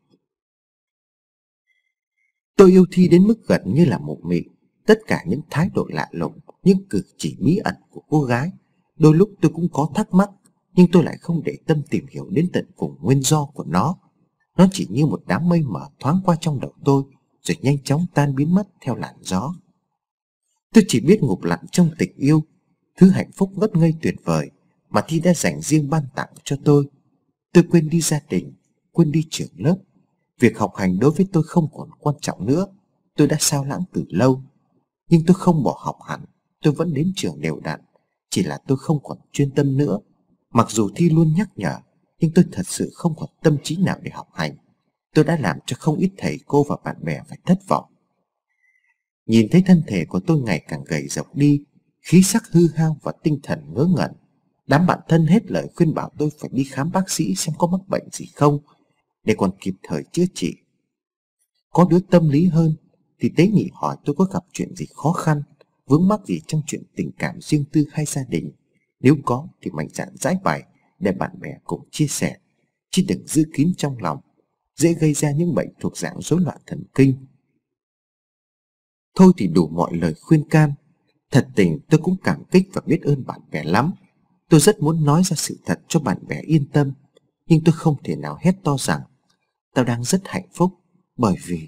Tôi yêu Thi đến mức gần như là mụ mị. Tất cả những thái độ lạ lùng, những cử chỉ bí ẩn của cô gái. Đôi lúc tôi cũng có thắc mắc, nhưng tôi lại không để tâm tìm hiểu đến tận cùng nguyên do của nó. Nó chỉ như một đám mây mờ thoáng qua trong đầu tôi, rồi nhanh chóng tan biến mất theo làn gió. Tôi chỉ biết ngụp lặn trong tình yêu, thứ hạnh phúc ngất ngây tuyệt vời mà Thi đã dành riêng ban tặng cho tôi. Tôi quên đi gia đình, quên đi trường lớp. Việc học hành đối với tôi không còn quan trọng nữa. Tôi đã sao lãng từ lâu. Nhưng tôi không bỏ học hẳn. Tôi vẫn đến trường đều đặn. Chỉ là tôi không còn chuyên tâm nữa. Mặc dù Thi luôn nhắc nhở, nhưng tôi thật sự không còn tâm trí nào để học hành. Tôi đã làm cho không ít thầy cô và bạn bè phải thất vọng. Nhìn thấy thân thể của tôi ngày càng gầy rộc đi, khí sắc hư hao và tinh thần ngớ ngẩn, đám bạn thân hết lời khuyên bảo tôi phải đi khám bác sĩ xem có mắc bệnh gì không, để còn kịp thời chữa trị. Có đứa tâm lý hơn thì tế nhị hỏi tôi có gặp chuyện gì khó khăn, vướng mắc gì trong chuyện tình cảm riêng tư hay gia đình. Nếu có thì mạnh dạn giải bày để bạn bè cùng chia sẻ, chứ đừng giữ kín trong lòng, dễ gây ra những bệnh thuộc dạng rối loạn thần kinh. Thôi thì đủ mọi lời khuyên can. Thật tình tôi cũng cảm kích và biết ơn bạn bè lắm. Tôi rất muốn nói ra sự thật cho bạn bè yên tâm, nhưng tôi không thể nào hét to rằng tao đang rất hạnh phúc, bởi vì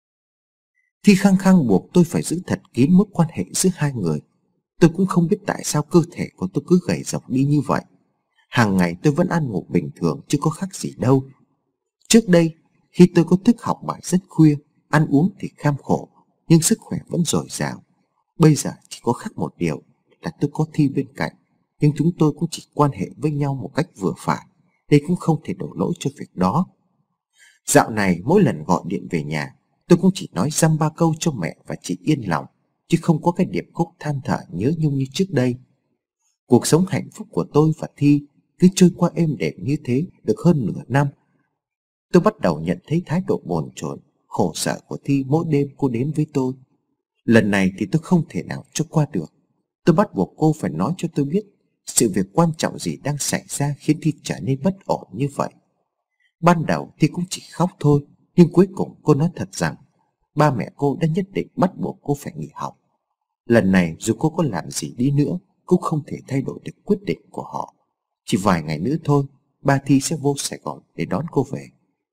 Thi khăng khăng buộc tôi phải giữ thật kín mối quan hệ giữa hai người. Tôi cũng không biết tại sao cơ thể của tôi cứ gầy rộc đi như vậy. Hàng ngày tôi vẫn ăn ngủ bình thường chứ có khác gì đâu. Trước đây, khi tôi có thức học bài rất khuya, ăn uống thì kham khổ, nhưng sức khỏe vẫn dồi dào. Bây giờ chỉ có khác một điều là tôi có Thi bên cạnh, nhưng chúng tôi cũng chỉ quan hệ với nhau một cách vừa phải, nên cũng không thể đổ lỗi cho việc đó. Dạo này mỗi lần gọi điện về nhà, tôi cũng chỉ nói dăm ba câu cho mẹ và chị yên lòng, chứ không có cái điệp khúc than thở nhớ nhung như trước đây. Cuộc sống hạnh phúc của tôi và Thi cứ trôi qua êm đềm như thế được hơn nửa năm. Tôi bắt đầu nhận thấy thái độ bồn chồn, khổ sở của Thi mỗi đêm cô đến với tôi. Lần này thì tôi không thể nào cho qua được. Tôi bắt buộc cô phải nói cho tôi biết sự việc quan trọng gì đang xảy ra khiến Thi trở nên bất ổn như vậy. Ban đầu Thi cũng chỉ khóc thôi, nhưng cuối cùng cô nói thật rằng ba mẹ cô đã nhất định bắt buộc cô phải nghỉ học. Lần này dù cô có làm gì đi nữa cũng không thể thay đổi được quyết định của họ. Chỉ vài ngày nữa thôi, ba Thi sẽ vô Sài Gòn để đón cô về.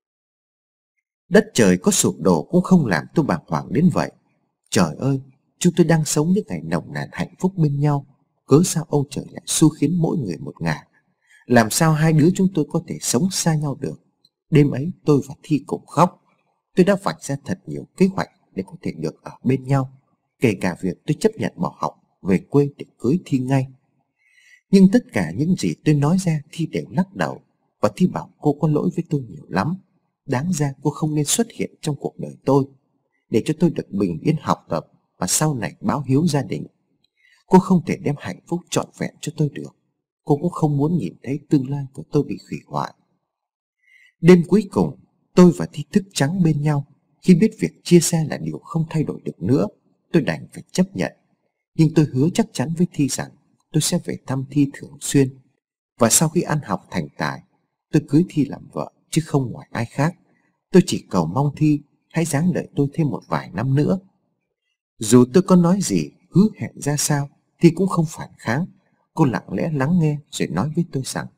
Đất trời có sụp đổ cũng không làm tôi bàng hoàng đến vậy. Trời ơi, chúng tôi đang sống những ngày nồng nàn hạnh phúc bên nhau, cớ sao ông trời lại xu khiến mỗi người một ngả? Làm sao hai đứa chúng tôi có thể sống xa nhau được? Đêm ấy tôi và Thi cùng khóc. Tôi đã vạch ra thật nhiều kế hoạch để có thể được ở bên nhau, kể cả việc tôi chấp nhận bỏ học về quê để cưới Thi ngay. Nhưng tất cả những gì tôi nói ra Thi đều lắc đầu, và Thi bảo cô có lỗi với tôi nhiều lắm. Đáng ra cô không nên xuất hiện trong cuộc đời tôi, để cho tôi được bình yên học tập và sau này báo hiếu gia đình. Cô không thể đem hạnh phúc trọn vẹn cho tôi được. Cô cũng không muốn nhìn thấy tương lai của tôi bị hủy hoại. Đêm cuối cùng, tôi và Thi thức trắng bên nhau. Khi biết việc chia xa là điều không thay đổi được nữa, tôi đành phải chấp nhận. Nhưng tôi hứa chắc chắn với Thi rằng tôi sẽ về thăm Thi thường xuyên. Và sau khi ăn học thành tài, tôi cưới Thi làm vợ chứ không ngoài ai khác. Tôi chỉ cầu mong Thi hãy ráng đợi tôi thêm một vài năm nữa. Dù tôi có nói gì, hứa hẹn ra sao, Thi cũng không phản kháng. Cô lặng lẽ lắng nghe rồi nói với tôi rằng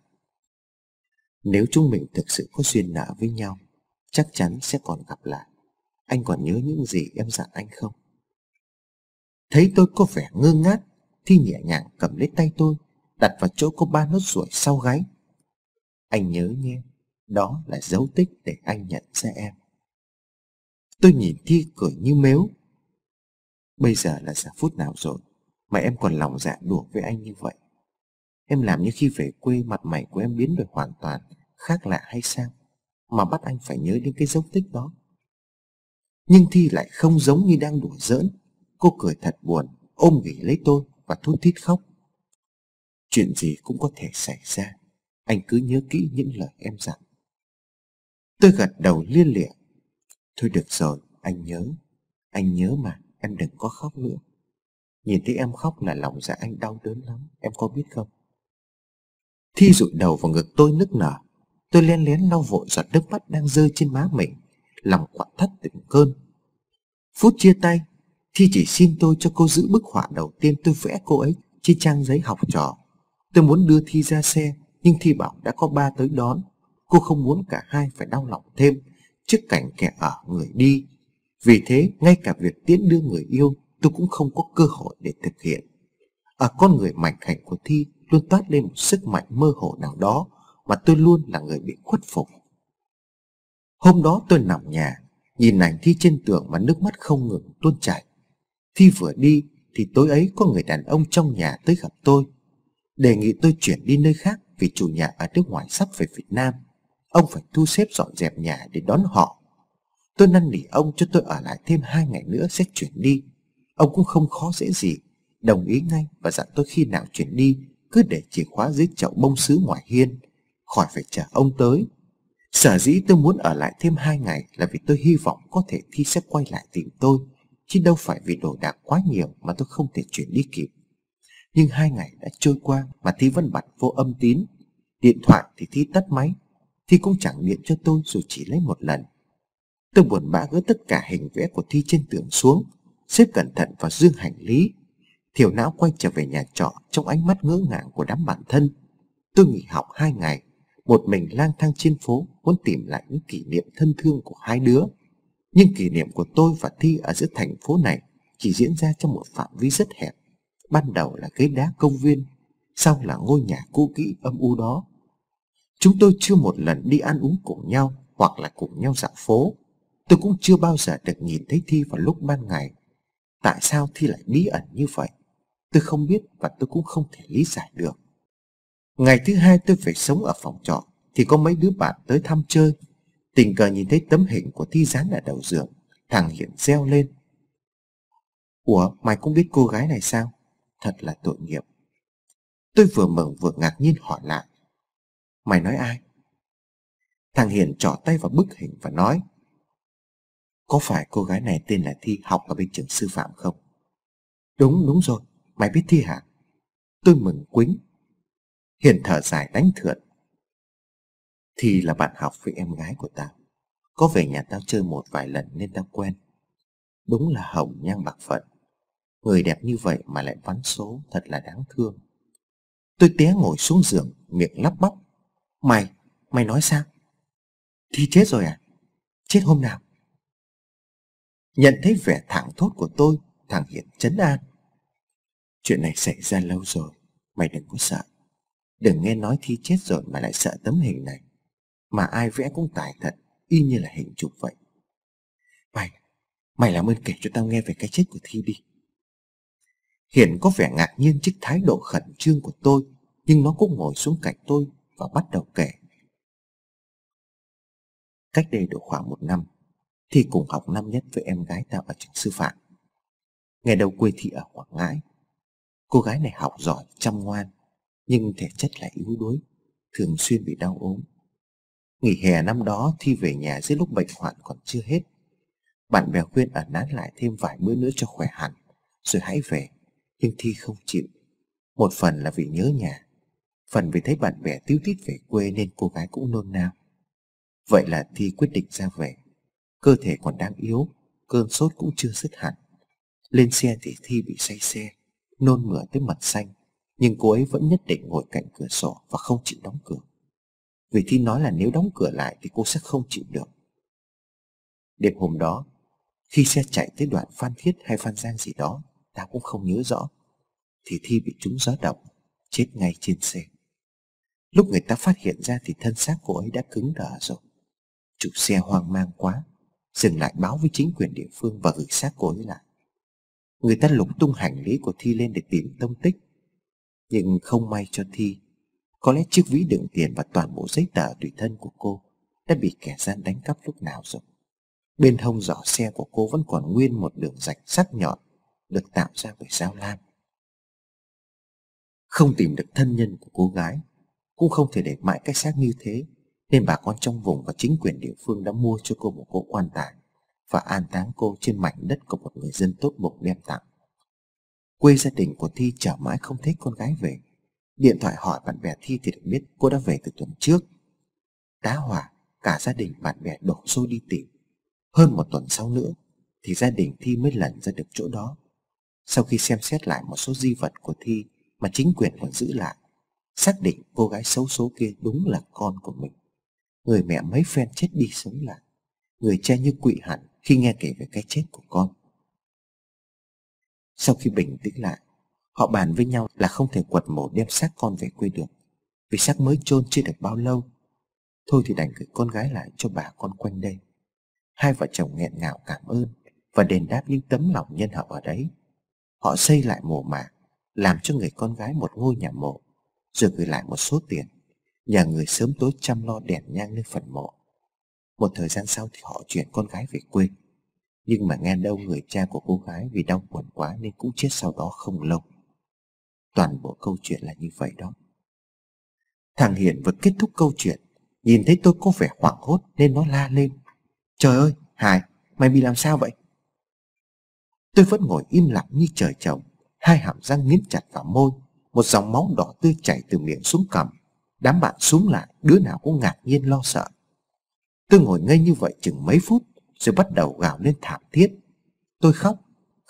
nếu chúng mình thực sự có duyên nợ với nhau, chắc chắn sẽ còn gặp lại. Anh còn nhớ những gì em dặn anh không? Thấy tôi có vẻ ngơ ngác, Thi nhẹ nhàng cầm lấy tay tôi, đặt vào chỗ có 3 nốt ruồi sau gáy. Anh nhớ nhé, đó là dấu tích để anh nhận ra em. Tôi nhìn Thi cười như mếu. Bây giờ là giờ phút nào rồi mà em còn lòng dạ đùa với anh như vậy? Em làm như khi về quê mặt mày của em biến đổi hoàn toàn khác lạ hay sao, mà bắt anh phải nhớ đến cái dấu tích đó? Nhưng Thi lại không giống như đang đùa giỡn. Cô cười thật buồn, ôm ghì lấy tôi và thút thít khóc. Chuyện gì cũng có thể xảy ra, anh cứ nhớ kỹ những lời em dặn. Tôi gật đầu lia lịa. Thôi được rồi, anh nhớ mà, em đừng có khóc nữa. Nhìn thấy em khóc là lòng dạ anh đau đớn lắm, em có biết không? Thi dụi đầu vào ngực tôi nức nở. Tôi len lén lau vội giọt nước mắt đang rơi trên má mình, lòng quặn thắt từng cơn. Phút chia tay, Thi chỉ xin tôi cho cô giữ bức họa đầu tiên tôi vẽ cô ấy trên trang giấy học trò. Tôi muốn đưa Thi ra xe, nhưng Thi bảo đã có ba tới đón. Cô không muốn cả hai phải đau lòng thêm trước cảnh kẻ ở người đi. Vì thế, ngay cả việc tiễn đưa người yêu tôi cũng không có cơ hội để thực hiện. Ở con người mảnh khảnh của Thi luôn toát lên một sức mạnh mơ hồ nào đó mà tôi luôn là người bị khuất phục. Hôm đó tôi nằm nhà, nhìn ảnh Thi trên tường mà nước mắt không ngừng tuôn chảy. Thi vừa đi thì tối ấy có người đàn ông trong nhà tới gặp tôi, đề nghị tôi chuyển đi nơi khác vì chủ nhà ở nước ngoài sắp về Việt Nam. Ông phải thu xếp dọn dẹp nhà để đón họ. Tôi năn nỉ ông cho tôi ở lại thêm 2 ngày nữa sẽ chuyển đi. Ông cũng không khó dễ gì, đồng ý ngay và dặn tôi khi nào chuyển đi cứ để chìa khóa dưới chậu bông sứ ngoài hiên, khỏi phải chờ ông tới. Sở dĩ tôi muốn ở lại thêm 2 ngày là vì tôi hy vọng có thể Thi sẽ quay lại tìm tôi, chứ đâu phải vì đồ đạc quá nhiều mà tôi không thể chuyển đi kịp. Nhưng 2 ngày đã trôi qua mà Thi vẫn bật vô âm tín. Điện thoại thì Thi tắt máy. Thi cũng chẳng điện cho tôi dù chỉ lấy một lần. Tôi buồn bã gỡ tất cả hình vẽ của Thi trên tường xuống, xếp cẩn thận vào dương hành lý. Thiểu não quay trở về nhà trọ trong ánh mắt ngỡ ngàng của đám bạn thân. Tôi nghỉ học 2 ngày, một mình lang thang trên phố, muốn tìm lại những kỷ niệm thân thương của hai đứa. Nhưng kỷ niệm của tôi và Thi ở giữa thành phố này chỉ diễn ra trong một phạm vi rất hẹp. Ban đầu là ghế đá công viên, sau là ngôi nhà cũ kỹ âm u đó. Chúng tôi chưa một lần đi ăn uống cùng nhau hoặc là cùng nhau dạo phố. Tôi cũng chưa bao giờ được nhìn thấy Thi vào lúc ban ngày. Tại sao Thi lại bí ẩn như vậy? Tôi không biết và tôi cũng không thể lý giải được. Ngày thứ hai tôi về sống ở phòng trọ thì có mấy đứa bạn tới thăm chơi. Tình cờ nhìn thấy tấm hình của Thi dán ở đầu giường. Thằng Hiển reo lên: "Ủa, mày cũng biết cô gái này sao? Thật là tội nghiệp." Tôi vừa mừng vừa ngạc nhiên hỏi lại: "Mày nói ai?" Thằng Hiển trỏ tay vào bức hình và nói: "Có phải cô gái này tên là Thi, học ở bên trường sư phạm không?" Đúng rồi, mày biết Thi hả?" Tôi mừng quính. Hiển thở dài đánh thượt: "Thi là bạn học với em gái của tao. Có về nhà tao chơi một vài lần nên tao quen. Đúng là hồng nhan bạc phận. Người đẹp như vậy mà lại vắn số, thật là đáng thương." Tôi té ngồi xuống giường, miệng lắp bắp: Mày nói sao? Thi chết rồi à? Chết hôm nào?" Nhận thấy vẻ thảng thốt của tôi, thằng Hiển trấn an: "Chuyện này xảy ra lâu rồi, mày đừng có sợ. Đừng nghe nói Thi chết rồi mà lại sợ tấm hình này. Mà ai vẽ cũng tài thật, y như là hình chụp vậy. Mày làm ơn kể cho tao nghe về cái chết của Thi đi." Hiển có vẻ ngạc nhiên trước thái độ khẩn trương của tôi, nhưng nó cũng ngồi xuống cạnh tôi và bắt đầu kể. Cách đây độ khoảng 1 năm, Thi cùng học năm nhất với em gái tao ở trường sư phạm. Ngày đầu quê Thi ở Quảng Ngãi. Cô gái này học giỏi, chăm ngoan, nhưng thể chất lại yếu đuối, thường xuyên bị đau ốm. Nghỉ hè năm đó, Thi về nhà giữa lúc bệnh hoạn còn chưa hết. Bạn bè khuyên ở nán lại thêm vài bữa nữa cho khỏe hẳn, rồi hãy về. Nhưng Thi không chịu. Một phần là vì nhớ nhà, phần vì thấy bạn bè tíu tít về quê nên cô gái cũng nôn nao. Vậy là Thi quyết định ra về. Cơ thể còn đang yếu, cơn sốt cũng chưa dứt hẳn. Lên xe thì Thi bị say xe, nôn mửa tới mặt xanh, nhưng cô ấy vẫn nhất định ngồi cạnh cửa sổ và không chịu đóng cửa. Vì Thi nói là nếu đóng cửa lại thì cô sẽ không chịu được. Đêm hôm đó, khi xe chạy tới đoạn Phan Thiết hay Phan Giang gì đó, ta cũng không nhớ rõ, thì Thi bị trúng gió động, chết ngay trên xe. Lúc người ta phát hiện ra thì thân xác cô ấy đã cứng đờ rồi. Chủ xe hoang mang quá, dừng lại báo với chính quyền địa phương và gửi xác cô ấy lại. Người ta lục tung hành lý của Thi lên để tìm tông tích, nhưng không may cho Thi, có lẽ chiếc ví đựng tiền và toàn bộ giấy tờ tùy thân của cô đã bị kẻ gian đánh cắp lúc nào rồi. Bên hông giỏ xe của cô vẫn còn nguyên một đường rạch sắc nhọn được tạo ra bởi dao lam. Không tìm được thân nhân của cô gái, cũng không thể để mãi cái xác như thế, nên bà con trong vùng và chính quyền địa phương đã mua cho cô một cỗ quan tài và an táng cô trên mảnh đất của một người dân tốt bụng đem tặng. Quê gia đình của Thi chờ mãi không thấy con gái về. Điện thoại hỏi bạn bè Thi thì được biết cô đã về từ tuần trước. Tá hỏa, cả gia đình bạn bè đổ xô đi tìm. Hơn 1 tuần sau nữa thì gia đình Thi mới lần ra được chỗ đó. Sau khi xem xét lại một số di vật của Thi mà chính quyền còn giữ lại, xác định cô gái xấu số kia đúng là con của mình. Người mẹ mấy phen chết đi sống lại, người cha như quỵ hẳn khi nghe kể về cái chết của con. Sau khi bình tĩnh lại, họ bàn với nhau là không thể quật mổ đem xác con về quê được, vì xác mới chôn chưa được bao lâu. Thôi thì đành gửi con gái lại cho bà con quanh đây. Hai vợ chồng nghẹn ngào cảm ơn và đền đáp những tấm lòng nhân hậu ở đấy. Họ xây lại mồ mả, làm cho người con gái một ngôi nhà mộ, rồi gửi lại một số tiền, nhờ người sớm tối chăm lo đèn nhang lên phần mộ. Một thời gian sau thì họ chuyển con gái về quê. Nhưng mà nghe đâu người cha của cô gái vì đau buồn quá nên cũng chết sau đó không lâu. Toàn bộ câu chuyện là như vậy đó. Thằng Hiển vừa kết thúc câu chuyện, nhìn thấy tôi có vẻ hoảng hốt nên nó la lên: "Trời ơi, Hải, mày bị làm sao vậy?" Tôi vẫn ngồi im lặng như trời trồng, hai hàm răng nghiến chặt vào môi, một dòng máu đỏ tươi chảy từ miệng xuống cằm. Đám bạn xúm lại, đứa nào cũng ngạc nhiên lo sợ. Tôi ngồi ngây như vậy chừng mấy phút, rồi bắt đầu gào lên thảm thiết. Tôi khóc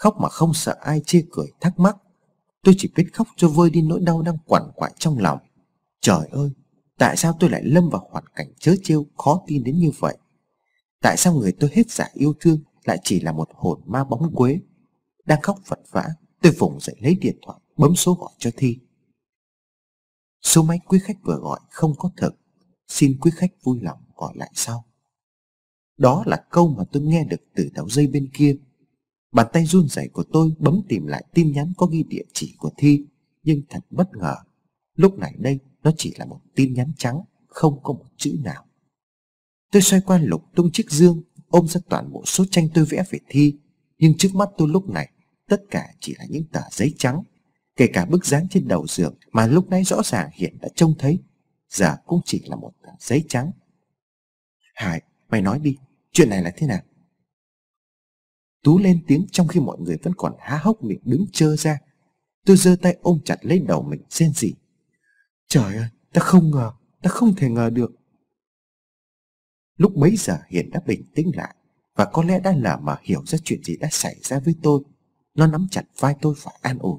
khóc mà không sợ ai chê cười thắc mắc. Tôi chỉ biết khóc cho vơi đi nỗi đau đang quằn quại trong lòng. Trời ơi, tại sao tôi lại lâm vào hoàn cảnh trớ trêu khó tin đến như vậy? Tại sao người tôi hết dạ yêu thương lại chỉ là một hồn ma bóng quế? Đang khóc vật vã, tôi vùng dậy lấy điện thoại bấm số gọi cho Thi. Số máy quý khách vừa gọi không có thực, xin quý khách vui lòng gọi lại sau. Đó là câu mà tôi nghe được từ đầu dây bên kia. Bàn tay run rẩy của tôi bấm tìm lại tin nhắn có ghi địa chỉ của Thi, nhưng thật bất ngờ, lúc này đây nó chỉ là một tin nhắn trắng, không có một chữ nào. Tôi xoay qua lục tung chiếc dương, ôm ra toàn bộ số tranh tôi vẽ về Thi, nhưng trước mắt tôi lúc này tất cả chỉ là những tờ giấy trắng. Kể cả bức dán trên đầu giường mà lúc nãy rõ ràng Hiển đã trông thấy, giờ cũng chỉ là một tờ giấy trắng. Hải, mày nói đi, chuyện này là thế nào? Tú lên tiếng trong khi mọi người vẫn còn há hốc miệng đứng trơ ra. Tôi giơ tay ôm chặt lấy đầu mình rên rỉ. Trời ơi, ta không ngờ, ta không thể ngờ được. Lúc bấy giờ Hiển đã bình tĩnh lại, và có lẽ đã lờ mờ hiểu ra chuyện gì đã xảy ra với tôi. Nó nắm chặt vai tôi và an ủi.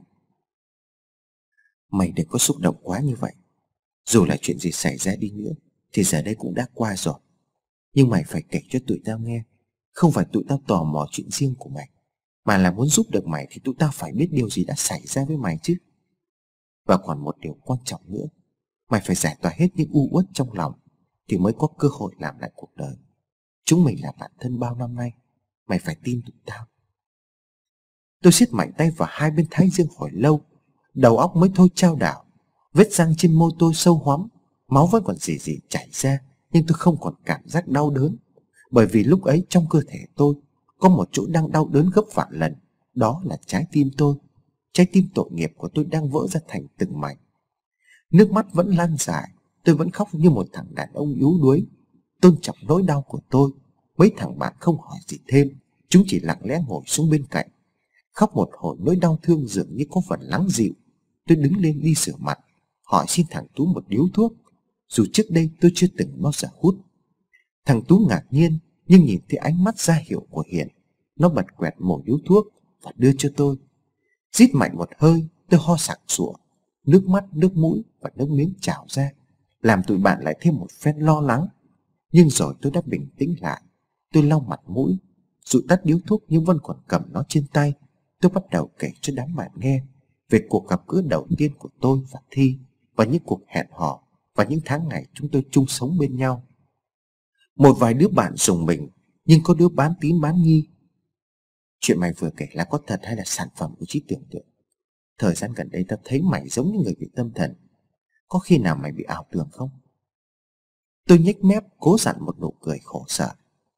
Mày đừng có xúc động quá như vậy. Dù là chuyện gì xảy ra đi nữa thì giờ đây cũng đã qua rồi. Nhưng mày phải kể cho tụi tao nghe. Không phải tụi tao tò mò chuyện riêng của mày, mà là muốn giúp được mày thì tụi tao phải biết điều gì đã xảy ra với mày chứ. Và còn một điều quan trọng nữa, mày phải giải tỏa hết những u uất trong lòng thì mới có cơ hội làm lại cuộc đời. Chúng mình là bạn thân bao năm nay, mày phải tin tụi tao. Tôi siết mạnh tay vào hai bên thái dương hồi lâu, đầu óc mới thôi chao đảo. Vết răng trên môi tôi sâu hoắm, máu vẫn còn rỉ rỉ chảy ra, nhưng tôi không còn cảm giác đau đớn. Bởi vì lúc ấy trong cơ thể tôi có một chỗ đang đau đớn gấp vạn lần. Đó là trái tim tôi. Trái tim tội nghiệp của tôi đang vỡ ra thành từng mảnh. Nước mắt vẫn lan dài. Tôi vẫn khóc như một thằng đàn ông yếu đuối, tôn trọng nỗi đau của tôi. Mấy thằng bạn không hỏi gì thêm, chúng chỉ lặng lẽ ngồi xuống bên cạnh. Khóc một hồi nỗi đau thương dường như có phần lắng dịu. Tôi đứng lên đi rửa mặt, hỏi xin thằng Tú một điếu thuốc, dù trước đây tôi chưa từng bao giờ hút. Thằng Tú ngạc nhiên, nhưng nhìn thấy ánh mắt ra hiệu của Hiển, nó bật quẹt một điếu thuốc và đưa cho tôi. Rít mạnh một hơi, tôi ho sặc sụa, nước mắt, nước mũi và nước miếng trào ra, làm tụi bạn lại thêm một phen lo lắng. Nhưng rồi tôi đã bình tĩnh lại. Tôi lau mặt mũi, dụi tắt điếu thuốc nhưng vẫn còn cầm nó trên tay. Tôi bắt đầu kể cho đám bạn nghe về cuộc gặp gỡ đầu tiên của tôi và Thi, và những cuộc hẹn hò và những tháng ngày chúng tôi chung sống bên nhau. Một vài đứa bạn rùng mình, nhưng có đứa bán tín bán nghi. Chuyện mày vừa kể là có thật hay là sản phẩm của trí tưởng tượng? Thời gian gần đây tao thấy mày giống như người bị tâm thần. Có khi nào mày bị ảo tưởng không? Tôi nhếch mép cố dặn một nụ cười khổ sở.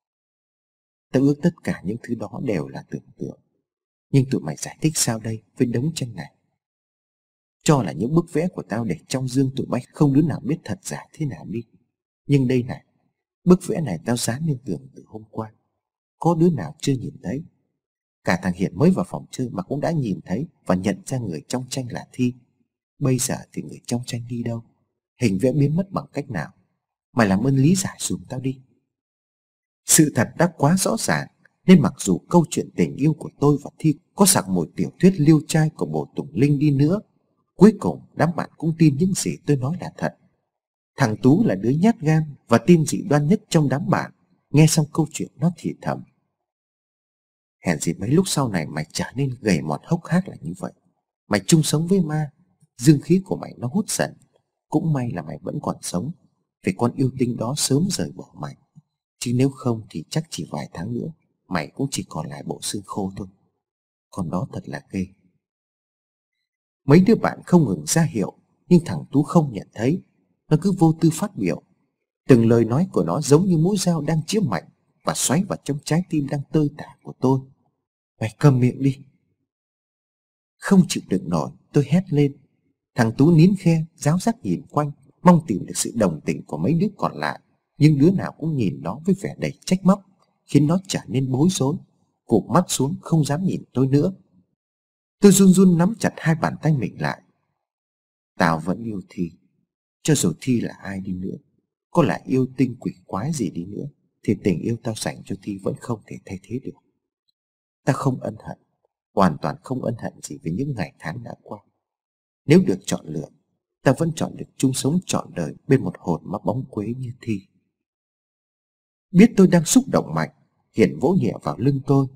Tao ước tất cả những thứ đó đều là tưởng tượng. Nhưng tụi mày giải thích sao đây với đống tranh này? Cho là những bức vẽ của tao để trong dương tụi bay không đứa nào biết thật giả thế nào đi. Nhưng đây này, bức vẽ này tao dán lên tường từ hôm qua. Có đứa nào chưa nhìn thấy? Cả thằng Hiển mới vào phòng chơi mà cũng đã nhìn thấy và nhận ra người trong tranh là Thi. Bây giờ thì người trong tranh đi đâu? Hình vẽ biến mất bằng cách nào? Mày làm ơn lý giải dùm tao đi. Sự thật đã quá rõ ràng, nên mặc dù câu chuyện tình yêu của tôi và Thi có sặc mùi tiểu thuyết liêu trai của Bồ Tùng Linh đi nữa, cuối cùng đám bạn cũng tin những gì tôi nói là thật. Thằng Tú là đứa nhát gan và tin dị đoan nhất trong đám bạn. Nghe xong câu chuyện nó thì thầm. Hèn gì mấy lúc sau này mày trở nên gầy mọt hốc hác là như vậy. Mày chung sống với ma, dương khí của mày nó hút dần. Cũng may là mày vẫn còn sống, vì con yêu tinh đó sớm rời bỏ mày. Chứ nếu không thì chắc chỉ vài tháng nữa mày cũng chỉ còn lại bộ xương khô thôi. Con đó thật là ghê. Mấy đứa bạn không ngừng ra hiệu, nhưng thằng Tú không nhận thấy. Nó cứ vô tư phát biểu. Từng lời nói của nó giống như mũi dao đang chĩa mạnh và xoáy vào trong trái tim đang tơi tả của tôi. Mày câm miệng đi. Không chịu đựng nổi, tôi hét lên. Thằng Tú nín khe, ráo rác nhìn quanh, mong tìm được sự đồng tình của mấy đứa còn lại. Nhưng đứa nào cũng nhìn nó với vẻ đầy trách móc, khiến nó trở nên bối rối, cụp mắt xuống không dám nhìn tôi nữa. Tôi run run nắm chặt hai bàn tay mình lại. Tao vẫn yêu Thi. Cho dù Thi là ai đi nữa, có là yêu tinh quỷ quái gì đi nữa, thì tình yêu tao dành cho Thi vẫn không thể thay thế được. Tao không ân hận, hoàn toàn không ân hận gì với những ngày tháng đã qua. Nếu được chọn lựa, ta vẫn chọn được chung sống trọn đời bên một hồn ma bóng quế như Thi. Biết tôi đang xúc động mạnh, Hiền vỗ nhẹ vào lưng tôi.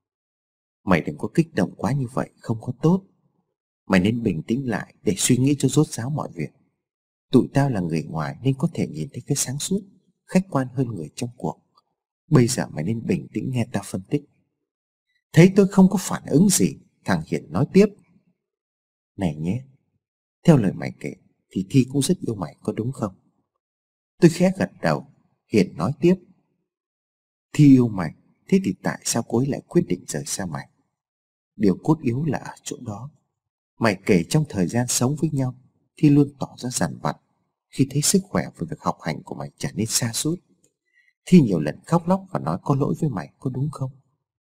Mày đừng có kích động quá như vậy, không có tốt. Mày nên bình tĩnh lại để suy nghĩ cho rốt ráo mọi việc. Tụi tao là người ngoài nên có thể nhìn thấy cái sáng suốt, khách quan hơn người trong cuộc. Bây giờ mày nên bình tĩnh nghe tao phân tích. Thấy tôi không có phản ứng gì, thằng Hiền nói tiếp. Này nhé, theo lời mày kể thì Thi cũng rất yêu mày, có đúng không? Tôi khẽ gật đầu. Hiền nói tiếp. Thi yêu mày, thế thì tại sao cô ấy lại quyết định rời xa mày? Điều cốt yếu là ở chỗ đó. Mày kể trong thời gian sống với nhau, Thi luôn tỏ ra dằn vặt khi thấy sức khỏe và việc học hành của mày trở nên sa sút. Thi nhiều lần khóc lóc và nói có lỗi với mày, có đúng không?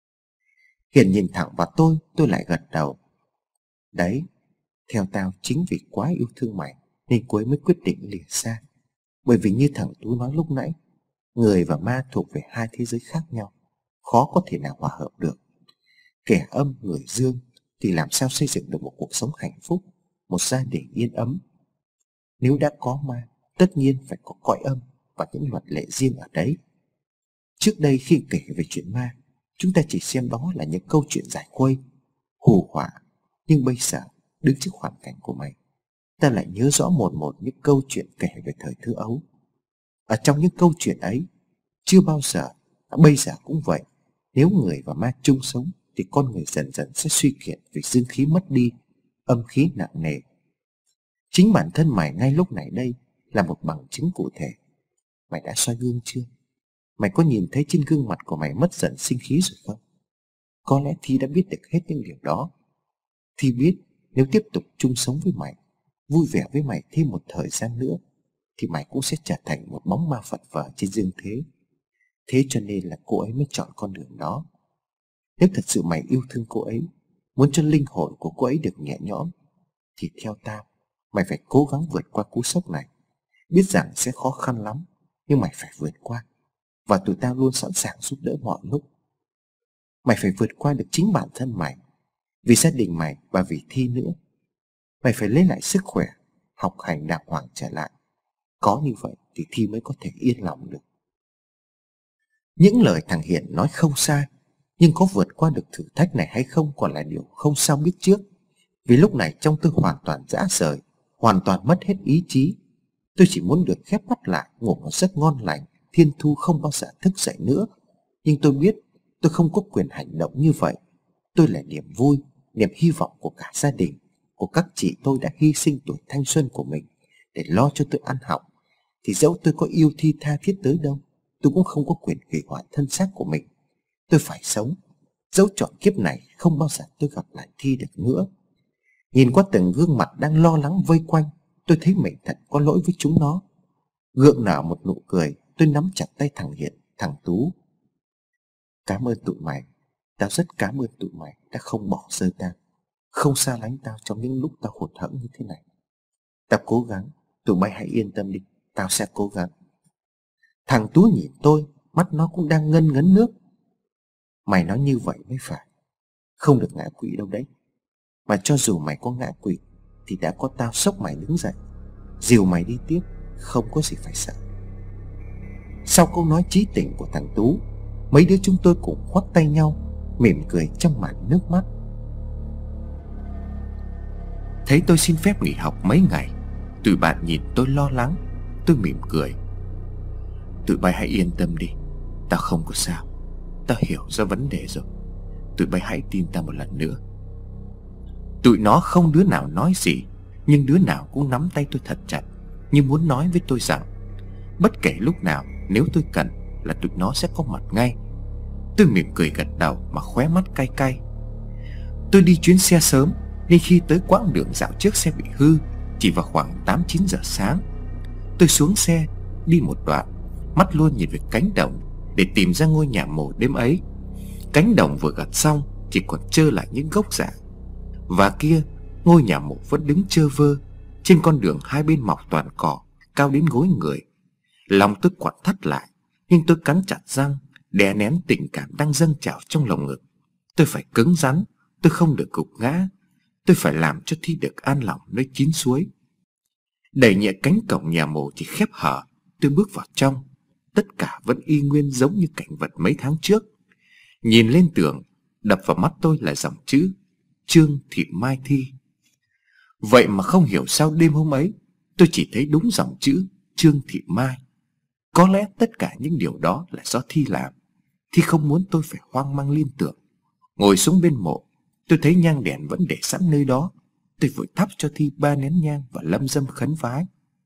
Hiền nhìn thẳng vào tôi lại gật đầu. Đấy, theo tao chính vì quá yêu thương mày nên cô ấy mới quyết định lìa xa. Bởi vì như thằng Tú nói lúc nãy, người và ma thuộc về hai thế giới khác nhau, khó có thể nào hòa hợp được. Kẻ âm người dương thì làm sao xây dựng được một cuộc sống hạnh phúc, một gia đình yên ấm. Nếu đã có ma, tất nhiên phải có cõi âm và những luật lệ riêng ở đấy. Trước đây khi kể về chuyện ma, chúng ta chỉ xem đó là những câu chuyện giải khuây, hù họa. Nhưng bây giờ, đứng trước hoàn cảnh của mày, ta lại nhớ rõ một một những câu chuyện kể về thời thơ ấu. Ở trong những câu chuyện ấy, chưa bao giờ, bây giờ cũng vậy, nếu người và ma chung sống thì con người dần dần sẽ suy kiệt vì dương khí mất đi, âm khí nặng nề. Chính bản thân mày ngay lúc này đây là một bằng chứng cụ thể. Mày đã soi gương chưa? Mày có nhìn thấy trên gương mặt của mày mất dần sinh khí rồi không? Có lẽ Thi đã biết được hết những điều đó. Thi biết nếu tiếp tục chung sống với mày, vui vẻ với mày thêm một thời gian nữa, thì mày cũng sẽ trở thành một bóng ma phật phở trên dương thế. Thế cho nên là cô ấy mới chọn con đường đó. Nếu thật sự mày yêu thương cô ấy, muốn cho linh hồn của cô ấy được nhẹ nhõm, thì theo tao, mày phải cố gắng vượt qua cú sốc này. Biết rằng sẽ khó khăn lắm, nhưng mày phải vượt qua. Và tụi tao luôn sẵn sàng giúp đỡ mọi lúc. Mày phải vượt qua được chính bản thân mày, vì gia đình mày và vì Thi nữa. Mày phải lấy lại sức khỏe, học hành đàng hoàng trở lại. Có như vậy thì Thi mới có thể yên lòng được. Những lời thằng Hiền nói không sai, nhưng có vượt qua được thử thách này hay không còn là điều không sao biết trước. Vì lúc này trong tôi hoàn toàn rã rời, hoàn toàn mất hết ý chí. Tôi chỉ muốn được khép mắt lại, ngủ một giấc ngon lành, thiên thu không bao giờ thức dậy nữa. Nhưng tôi biết tôi không có quyền hành động như vậy. Tôi là niềm vui, niềm hy vọng của cả gia đình, của các chị tôi đã hy sinh tuổi thanh xuân của mình để lo cho tôi ăn học. Thì dẫu tôi có yêu Thi tha thiết tới đâu, tôi cũng không có quyền hủy hoại thân xác của mình. Tôi phải sống, dẫu chọn kiếp này không bao giờ tôi gặp lại Thi được nữa. Nhìn qua từng gương mặt đang lo lắng vây quanh, tôi thấy mình thật có lỗi với chúng nó. Gượng nở một nụ cười, tôi nắm chặt tay thằng Hiền, thằng Tú. Cảm ơn tụi mày, tao rất cảm ơn tụi mày đã không bỏ rơi tao, không xa lánh tao trong những lúc tao hụt hẫng như thế này. Tao cố gắng, tụi mày hãy yên tâm đi, tao sẽ cố gắng. Thằng Tú nhìn tôi, mắt nó cũng đang ngân ngấn nước. Mày nói như vậy mới phải, không được ngã quỵ đâu đấy. Mà cho dù mày có ngã quỵ thì đã có tao xốc mày đứng dậy, dìu mày đi tiếp, không có gì phải sợ. Sau câu nói chí tình của thằng Tú, mấy đứa chúng tôi cùng khoác tay nhau, mỉm cười trong màn nước mắt. Thấy tôi xin phép nghỉ học mấy ngày, tụi bạn nhìn tôi lo lắng. Tôi mỉm cười. Tụi bay hãy yên tâm đi, tao không có sao. Tao hiểu ra vấn đề rồi. Tụi bay hãy tin tao một lần nữa. Tụi nó không đứa nào nói gì, nhưng đứa nào cũng nắm tay tôi thật chặt, như muốn nói với tôi rằng bất kể lúc nào nếu tôi cần là tụi nó sẽ có mặt ngay. Tôi mỉm cười gật đầu mà khóe mắt cay cay. Tôi đi chuyến xe sớm nên khi tới quãng đường dạo trước xe bị hư chỉ vào khoảng 8-9 giờ sáng. Tôi xuống xe đi một đoạn, mắt luôn nhìn về cánh đồng để tìm ra ngôi nhà mồ đêm ấy. Cánh đồng vừa gặt xong chỉ còn trơ lại những gốc rạ. Và kia, ngôi nhà mộ vẫn đứng trơ vơ. Trên con đường hai bên mọc toàn cỏ cao đến gối người. Lòng tôi quặn thắt lại, nhưng tôi cắn chặt răng, đè nén tình cảm đang dâng trào trong lồng ngực. Tôi phải cứng rắn, Tôi không được gục ngã. Tôi phải làm cho Thi được an lòng nơi chín suối. Đẩy nhẹ cánh cổng nhà mồ thì khép hở. Tôi bước vào trong. Tất cả vẫn y nguyên giống như cảnh vật mấy tháng trước. Nhìn lên tường, đập vào mắt tôi là dòng chữ Trương Thị Mai Thi. Vậy mà không hiểu sao đêm hôm ấy tôi chỉ thấy đúng dòng chữ Trương Thị Mai. Có lẽ tất cả những điều đó là do Thi làm. Thi không muốn tôi phải hoang mang liên tưởng. Ngồi xuống bên mộ, tôi thấy nhang đèn vẫn để sẵn nơi đó. Tôi vội thắp cho Thi 3 nén nhang và lâm dâm khấn vái.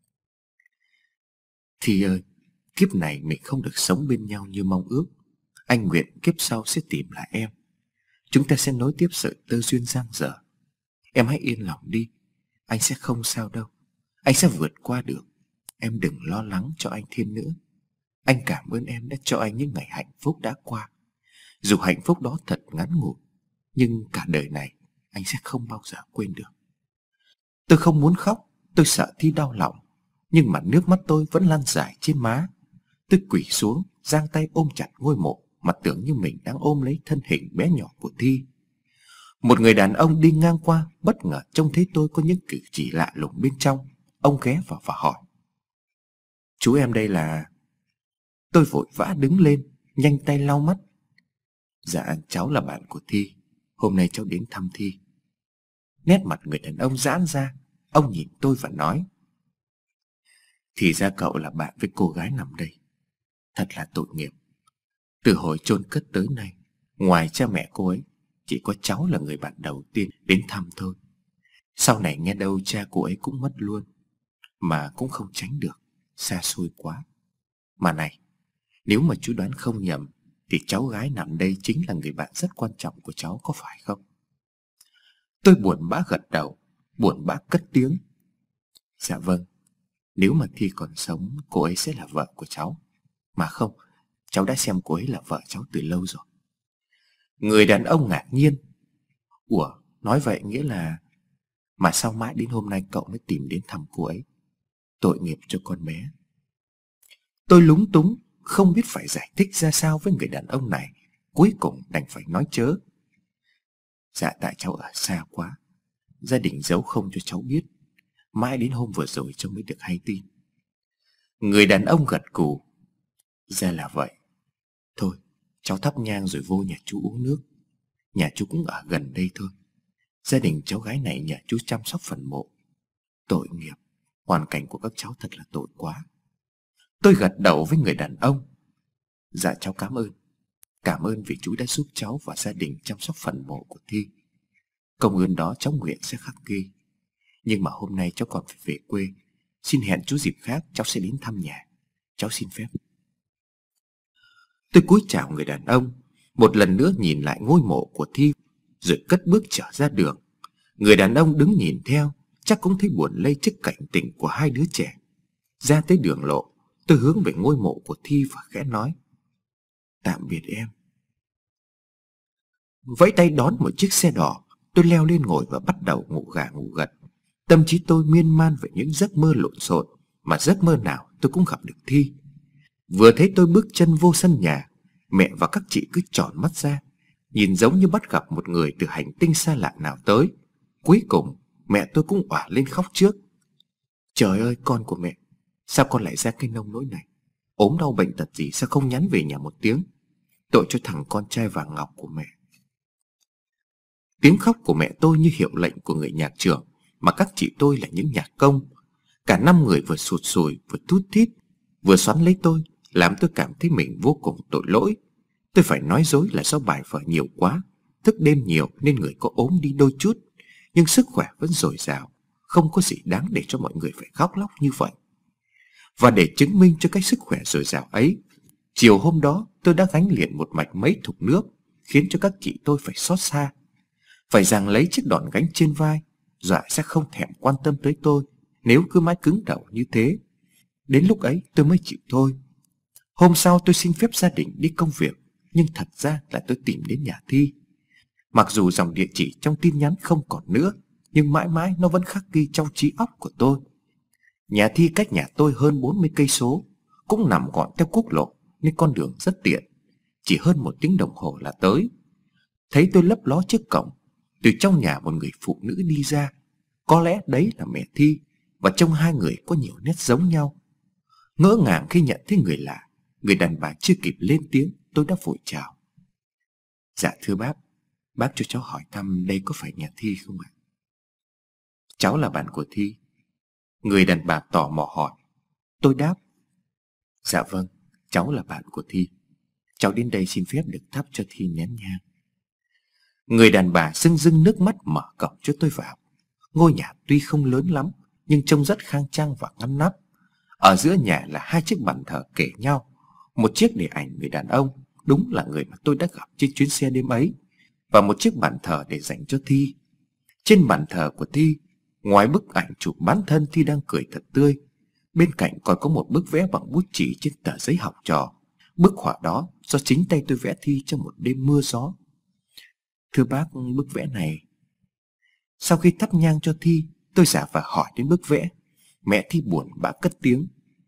Thi ơi, kiếp này mình không được sống bên nhau như mong ước. Anh nguyện kiếp sau sẽ tìm lại em. Chúng ta sẽ nối tiếp sợi tơ duyên dang dở. Em hãy yên lòng đi. Anh sẽ không sao đâu. Anh sẽ vượt qua được. Em đừng lo lắng cho anh thêm nữa. Anh cảm ơn em đã cho anh những ngày hạnh phúc đã qua. Dù hạnh phúc đó thật ngắn ngủi, nhưng cả đời này anh sẽ không bao giờ quên được. Tôi không muốn khóc. Tôi sợ Thi đau lòng. Nhưng mà nước mắt tôi vẫn lan dài trên má. Tôi quỳ xuống, giang tay ôm chặt ngôi mộ, mà tưởng như mình đang ôm lấy thân hình bé nhỏ của Thi. Một người đàn ông đi ngang qua bất ngờ trông thấy tôi có những cử chỉ lạ lùng bên trong. Ông ghé vào và hỏi: "Chú em đây là..." Tôi vội vã đứng lên, nhanh tay lau mắt. "Dạ, cháu là bạn của Thi. Hôm nay cháu đến thăm Thi." Nét mặt người đàn ông giãn ra. Ông nhìn tôi và nói: "Thì ra cậu là bạn với cô gái nằm đây. Thật là tội nghiệp. Từ hồi chôn cất tới nay, ngoài cha mẹ cô ấy, chỉ có cháu là người bạn đầu tiên đến thăm thôi. Sau này nghe đâu cha cô ấy cũng mất luôn. Mà cũng không tránh được, xa xôi quá. Mà này, nếu mà chú đoán không nhầm thì cháu gái nằm đây chính là người bạn rất quan trọng của cháu, có phải không?" Tôi buồn bã gật đầu, buồn bã cất tiếng: "Dạ vâng. Nếu mà Thi còn sống, cô ấy sẽ là vợ của cháu. Mà không, cháu đã xem cô ấy là vợ cháu từ lâu rồi." Người đàn ông ngạc nhiên: "Ủa, nói vậy nghĩa là... Mà sao mãi đến hôm nay cậu mới tìm đến thăm cô ấy? Tội nghiệp cho con bé." Tôi lúng túng, không biết phải giải thích ra sao với người đàn ông này. Cuối cùng đành phải nói chớ: "Dạ, tại cháu ở xa quá. Gia đình giấu không cho cháu biết. Mãi đến hôm vừa rồi cháu mới được hay tin." Người đàn ông gật gù: "Ra là vậy. Thôi, cháu thắp nhang rồi vô nhà chú uống nước. Nhà chú cũng ở gần đây thôi. Gia đình cháu gái này nhờ chú chăm sóc phần mộ. Tội nghiệp, hoàn cảnh của các cháu thật là tội quá." Tôi gật đầu với người đàn ông: "Dạ cháu cảm ơn. Cảm ơn vì chú đã giúp cháu và gia đình chăm sóc phần mộ của Thi. Công ơn đó cháu nguyện sẽ khắc ghi. Nhưng mà hôm nay cháu còn phải về quê. Xin hẹn chú dịp khác cháu sẽ đến thăm nhà. Cháu xin phép." Tôi cúi chào người đàn ông, một lần nữa nhìn lại ngôi mộ của Thi, rồi cất bước trở ra đường. Người đàn ông đứng nhìn theo, chắc cũng thấy buồn lây trước cảnh tình của hai đứa trẻ. Ra tới đường lộ, tôi hướng về ngôi mộ của Thi và khẽ nói: "Tạm biệt em." Vẫy tay đón một chiếc xe đỏ, tôi leo lên ngồi và bắt đầu ngủ gà ngủ gật. Tâm trí tôi miên man về những giấc mơ lộn xộn, mà giấc mơ nào tôi cũng gặp được Thi. Vừa thấy tôi bước chân vô sân nhà, mẹ và các chị cứ tròn mắt ra, nhìn giống như bắt gặp một người từ hành tinh xa lạ nào tới. Cuối cùng mẹ tôi cũng òa lên khóc trước: "Trời ơi, con của mẹ, sao con lại ra cái nông nỗi này? Ốm đau bệnh tật gì sao không nhắn về nhà một tiếng? Tội cho thằng con trai vàng ngọc của mẹ." Tiếng khóc của mẹ tôi như hiệu lệnh của người nhạc trưởng, mà các chị tôi là những nhạc công. Cả 5 người vừa sụt sùi, vừa thút thít, vừa xoắn lấy tôi, làm tôi cảm thấy mình vô cùng tội lỗi. Tôi phải nói dối là do bài vở nhiều quá, thức đêm nhiều nên người có ốm đi đôi chút, nhưng sức khỏe vẫn dồi dào, không có gì đáng để cho mọi người phải khóc lóc như vậy. Và để chứng minh cho cái sức khỏe dồi dào ấy, chiều hôm đó tôi đã gánh liền một mạch mấy thùng nước, khiến cho các chị tôi phải xót xa, phải giằng lấy chiếc đòn gánh trên vai, dọa sẽ không thèm quan tâm tới tôi nếu cứ mãi cứng đầu như thế. Đến lúc ấy tôi mới chịu thôi. Hôm sau tôi xin phép gia đình đi công việc, nhưng thật ra là tôi tìm đến nhà Thi. Mặc dù dòng địa chỉ trong tin nhắn không còn nữa, nhưng mãi mãi nó vẫn khắc ghi trong trí óc của tôi. Nhà Thi cách nhà tôi hơn 40 cây số, cũng nằm gọn theo quốc lộ nên con đường rất tiện. Chỉ hơn 1 tiếng đồng hồ là tới. Thấy tôi lấp ló trước cổng, Từ trong nhà một người phụ nữ đi ra. Có lẽ đấy là mẹ Thi, và trông hai người có nhiều nét giống nhau. Ngỡ ngàng khi nhận thấy người lạ, người đàn bà chưa kịp lên tiếng, tôi đã vội chào. Dạ thưa bác cho cháu hỏi thăm đây có phải nhà Thi không ạ? Cháu là bạn của Thi. Người đàn bà tò mò hỏi. Tôi đáp. Dạ vâng, cháu là bạn của Thi. Cháu đến đây xin phép được thắp cho Thi nén nhang. Người đàn bà rưng rưng nước mắt mở cổng cho tôi vào. Ngôi nhà tuy không lớn lắm, nhưng trông rất khang trang và ngăn nắp. Ở giữa nhà là hai chiếc bàn thờ kề nhau. Một chiếc để ảnh người đàn ông, đúng là người mà tôi đã gặp trên chuyến xe đêm ấy, và một chiếc bàn thờ để dành cho Thi. Trên bàn thờ của Thi, ngoài bức ảnh chụp bán thân Thi đang cười thật tươi, bên cạnh còn có một bức vẽ bằng bút chì trên tờ giấy học trò. Bức họa đó do chính tay tôi vẽ Thi trong một đêm mưa gió. Thưa bác, bức vẽ này... Sau khi thắp nhang cho Thi, tôi giả vờ hỏi đến bức vẽ. Mẹ Thi buồn bã cất tiếng.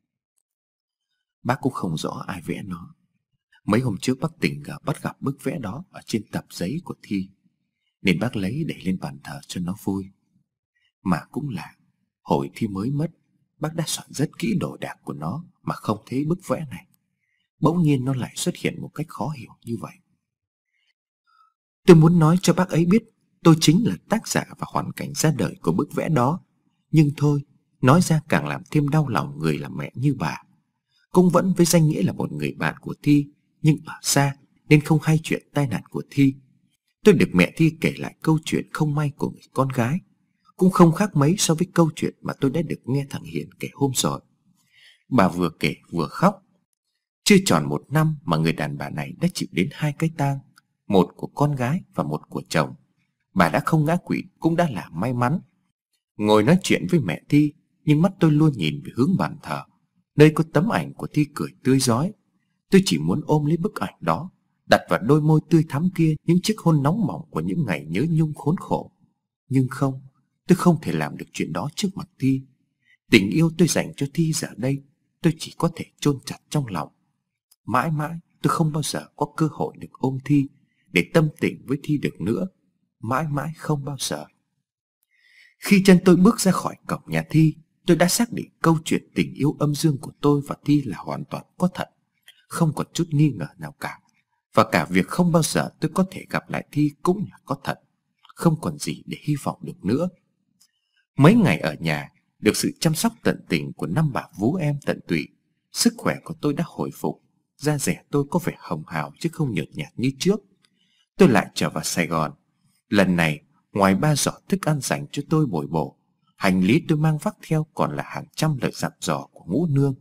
Bác cũng không rõ ai vẽ nó. Mấy hôm trước bác tình cờ bắt gặp bức vẽ đó ở trên tập giấy của Thi, nên bác lấy để lên bàn thờ cho nó vui. Mà cũng là, hồi Thi mới mất, bác đã soạn rất kỹ đồ đạc của nó mà không thấy bức vẽ này. Bỗng nhiên nó lại xuất hiện một cách khó hiểu như vậy. Tôi muốn nói cho bác ấy biết tôi chính là tác giả và hoàn cảnh ra đời của bức vẽ đó. Nhưng thôi, nói ra càng làm thêm đau lòng người làm mẹ như bà. Cũng vẫn với danh nghĩa là một người bạn của Thi, nhưng ở xa nên không hay chuyện tai nạn của Thi. Tôi được mẹ Thi kể lại câu chuyện không may của người con gái, cũng không khác mấy so với câu chuyện mà tôi đã được nghe thằng Hiền kể hôm rồi. Bà vừa kể vừa khóc. Chưa tròn 1 năm mà người đàn bà này đã chịu đến 2 cái tang, một của con gái và một của chồng. Bà đã không ngã quỵ cũng đã là may mắn. Ngồi nói chuyện với mẹ Thi, nhưng mắt tôi luôn nhìn về hướng bàn thờ, nơi có tấm ảnh của Thi cười tươi rói. Tôi chỉ muốn ôm lấy bức ảnh đó, đặt vào đôi môi tươi thắm kia những chiếc hôn nóng bỏng của những ngày nhớ nhung khốn khổ. Nhưng không, tôi không thể làm được chuyện đó trước mặt Thi. Tình yêu tôi dành cho Thi giờ đây, tôi chỉ có thể chôn chặt trong lòng. Mãi mãi tôi không bao giờ có cơ hội được ôm Thi, để tâm tình với Thi được nữa. Mãi mãi không bao giờ. Khi chân tôi bước ra khỏi cổng nhà Thi, tôi đã xác định câu chuyện tình yêu âm dương của tôi và Thi là hoàn toàn có thật, không còn chút nghi ngờ nào cả. Và cả việc không bao giờ tôi có thể gặp lại Thi cũng là có thật, không còn gì để hy vọng được nữa. Mấy ngày ở nhà, được sự chăm sóc tận tình của 5 bà vú em tận tụy, sức khỏe của tôi đã hồi phục, da dẻ tôi có vẻ hồng hào chứ không nhợt nhạt như trước. Tôi lại trở vào Sài Gòn. Lần này, ngoài 3 giỏ thức ăn dành cho tôi bồi bổ, hành lý tôi mang vác theo còn là hàng trăm lời dặn dò của Ngũ Nương.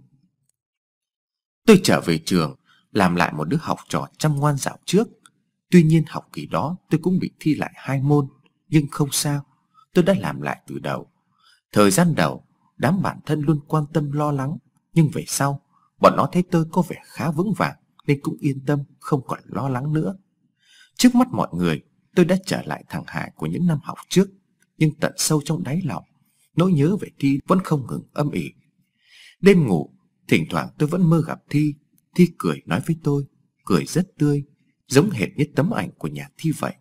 Tôi trở về trường, làm lại một đứa học trò chăm ngoan dạo trước. Tuy nhiên học kỳ đó tôi cũng bị thi lại 2 môn, nhưng không sao, tôi đã làm lại từ đầu. Thời gian đầu, đám bạn thân luôn quan tâm lo lắng, nhưng về sau, bọn nó thấy tôi có vẻ khá vững vàng nên cũng yên tâm, không còn lo lắng nữa. Trước mắt mọi người, tôi đã trở lại thằng Hải của những năm học trước, nhưng tận sâu trong đáy lòng, nỗi nhớ về Thi vẫn không ngừng âm ỉ. Đêm ngủ, thỉnh thoảng tôi vẫn mơ gặp Thi. Thi cười nói với tôi, cười rất tươi, giống hệt như tấm ảnh của nhà Thi vậy.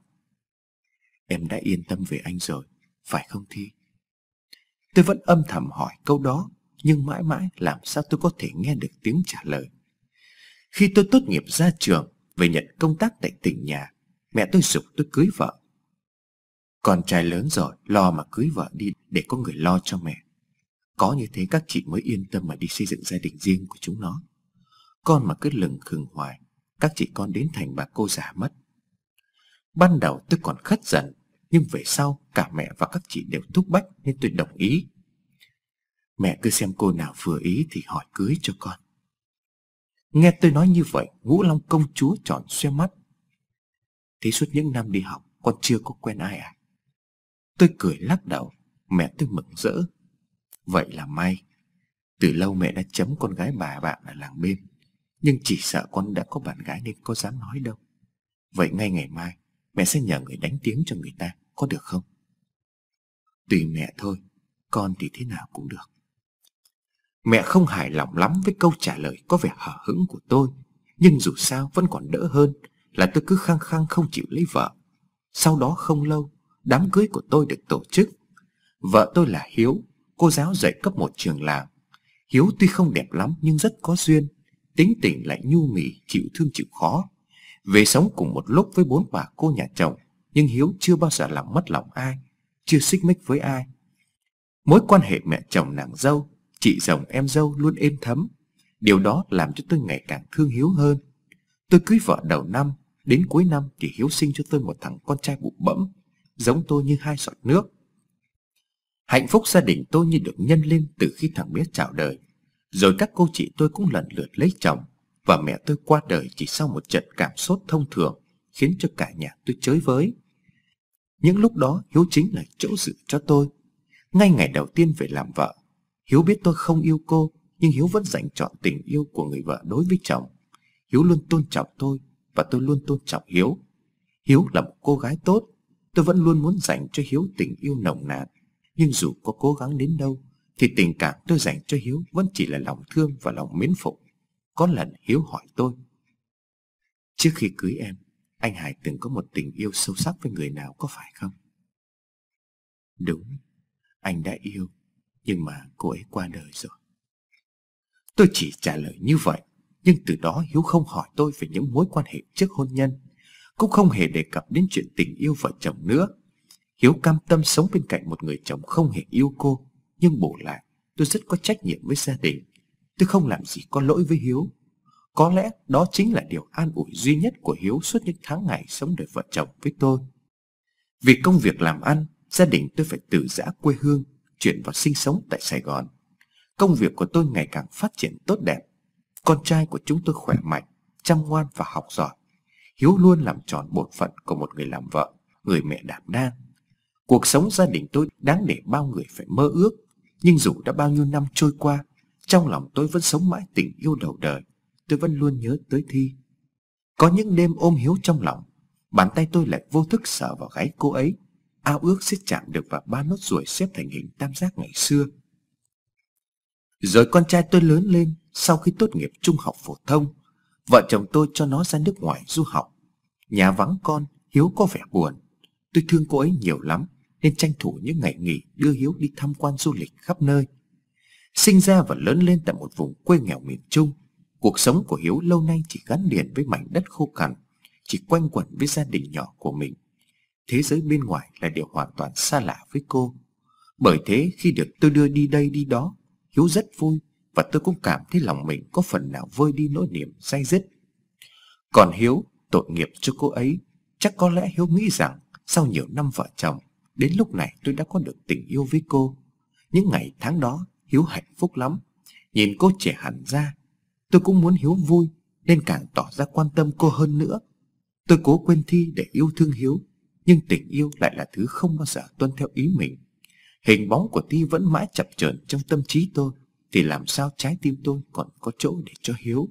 Em đã yên tâm về anh rồi, phải không Thi? Tôi vẫn âm thầm hỏi câu đó, nhưng mãi mãi làm sao tôi có thể nghe được tiếng trả lời. Khi tôi tốt nghiệp ra trường, về nhận công tác tại tỉnh nhà, mẹ tôi giục tôi cưới vợ. Con trai lớn rồi, lo mà cưới vợ đi để có người lo cho mẹ. Có như thế các chị mới yên tâm mà đi xây dựng gia đình riêng của chúng nó. Con mà cứ lừng khừng hoài, các chị con đến thành bà cô già mất. Ban đầu tôi còn khất dần, nhưng về sau cả mẹ và các chị đều thúc bách nên tôi đồng ý. Mẹ cứ xem cô nào vừa ý thì hỏi cưới cho con. Nghe tôi nói như vậy, Ngũ Long công chúa tròn xoe mắt. Thế suốt những năm đi học, con chưa có quen ai à? Tôi cười lắc đầu, mẹ tôi mừng rỡ. Vậy là may. Từ lâu mẹ đã chấm con gái bà bạn ở làng bên, nhưng chỉ sợ con đã có bạn gái nên có dám nói đâu. Vậy ngay ngày mai, mẹ sẽ nhờ người đánh tiếng cho người ta, có được không? Tùy mẹ thôi, con thì thế nào cũng được. Mẹ không hài lòng lắm với câu trả lời có vẻ hở hững của tôi, nhưng dù sao vẫn còn đỡ hơn là tôi cứ khăng khăng không chịu lấy vợ. Sau đó không lâu, Đám cưới của tôi được tổ chức. Vợ tôi là Hiếu, cô giáo dạy cấp 1 trường làng. Hiếu tuy không đẹp lắm nhưng rất có duyên, tính tình lại nhu mì, chịu thương chịu khó. Về sống cùng một lúc với 4 bà cô nhà chồng, nhưng Hiếu chưa bao giờ làm mất lòng ai, chưa xích mích với ai. Mối quan hệ mẹ chồng nàng dâu, chị dòng em dâu luôn êm thấm. Điều đó làm cho tôi ngày càng thương Hiếu hơn. Tôi cưới vợ đầu năm, đến cuối năm thì Hiếu sinh cho tôi một thằng con trai bụ bẫm, giống tôi như 2 giọt nước. Hạnh phúc gia đình tôi như được nhân lên từ khi thằng bé chào đời. Rồi các cô chị tôi cũng lần lượt lấy chồng, và mẹ tôi qua đời chỉ sau một trận cảm sốt thông thường, khiến cho cả nhà tôi chới với. Những lúc đó Hiếu chính là chỗ dựa cho tôi. Ngay ngày đầu tiên về làm vợ, Hiếu biết tôi không yêu cô, nhưng Hiếu vẫn dành trọn tình yêu của người vợ đối với chồng. Hiếu luôn tôn trọng tôi, và tôi luôn tôn trọng Hiếu. Hiếu là một cô gái tốt, tôi vẫn luôn muốn dành cho Hiếu tình yêu nồng nàn. Nhưng dù có cố gắng đến đâu, thì tình cảm tôi dành cho Hiếu vẫn chỉ là lòng thương và lòng mến phục. Có lần Hiếu hỏi tôi: trước khi cưới em, anh Hải từng có một tình yêu sâu sắc với người nào, có phải không? Đúng, anh đã yêu, nhưng mà cô ấy qua đời rồi. Tôi chỉ trả lời như vậy, nhưng từ đó Hiếu không hỏi tôi về những mối quan hệ trước hôn nhân, cũng không hề đề cập đến chuyện tình yêu vợ chồng nữa. Hiếu cam tâm sống bên cạnh một người chồng không hề yêu cô, nhưng bù lại tôi rất có trách nhiệm với gia đình. Tôi không làm gì có lỗi với Hiếu. Có lẽ đó chính là điều an ủi duy nhất của Hiếu suốt những tháng ngày sống đời vợ chồng với tôi. Vì công việc làm ăn, gia đình tôi phải từ giã quê hương, chuyển vào sinh sống tại Sài Gòn. Công việc của tôi ngày càng phát triển tốt đẹp. Con trai của chúng tôi khỏe mạnh, chăm ngoan và học giỏi. Hiếu luôn làm tròn bổn phận của một người làm vợ, người mẹ đảm đang. Cuộc sống gia đình tôi đáng để bao người phải mơ ước. Nhưng dù đã bao nhiêu năm trôi qua, trong lòng tôi vẫn sống mãi tình yêu đầu đời. Tôi vẫn luôn nhớ tới Thi. Có những đêm ôm Hiếu trong lòng, bàn tay tôi lại vô thức sờ vào gáy cô ấy, ao ước sẽ chạm được vào 3 nốt ruồi xếp thành hình tam giác ngày xưa. Rồi con trai tôi lớn lên. Sau khi tốt nghiệp trung học phổ thông, vợ chồng tôi cho nó ra nước ngoài du học. Nhà vắng con, Hiếu có vẻ buồn. Tôi thương cô ấy nhiều lắm, nên tranh thủ những ngày nghỉ đưa Hiếu đi tham quan du lịch khắp nơi. Sinh ra và lớn lên tại một vùng quê nghèo miền Trung, cuộc sống của Hiếu lâu nay chỉ gắn liền với mảnh đất khô cằn, chỉ quanh quẩn với gia đình nhỏ của mình. Thế giới bên ngoài là điều hoàn toàn xa lạ với cô. Bởi thế khi được tôi đưa đi đây đi đó, Hiếu rất vui, và tôi cũng cảm thấy lòng mình có phần nào vơi đi nỗi niềm day dứt. Còn Hiếu, tội nghiệp cho cô ấy. Chắc có lẽ Hiếu nghĩ rằng sau nhiều năm vợ chồng, đến lúc này tôi đã có được tình yêu với cô. Những ngày tháng đó Hiếu hạnh phúc lắm. Nhìn cô trẻ hẳn ra, tôi cũng muốn Hiếu vui, nên càng tỏ ra quan tâm cô hơn nữa. Tôi cố quên Thi để yêu thương Hiếu, nhưng tình yêu lại là thứ không bao giờ tuân theo ý mình. Hình bóng của Thi vẫn mãi chập chờn trong tâm trí tôi, thì làm sao trái tim tôi còn có chỗ để cho Hiếu.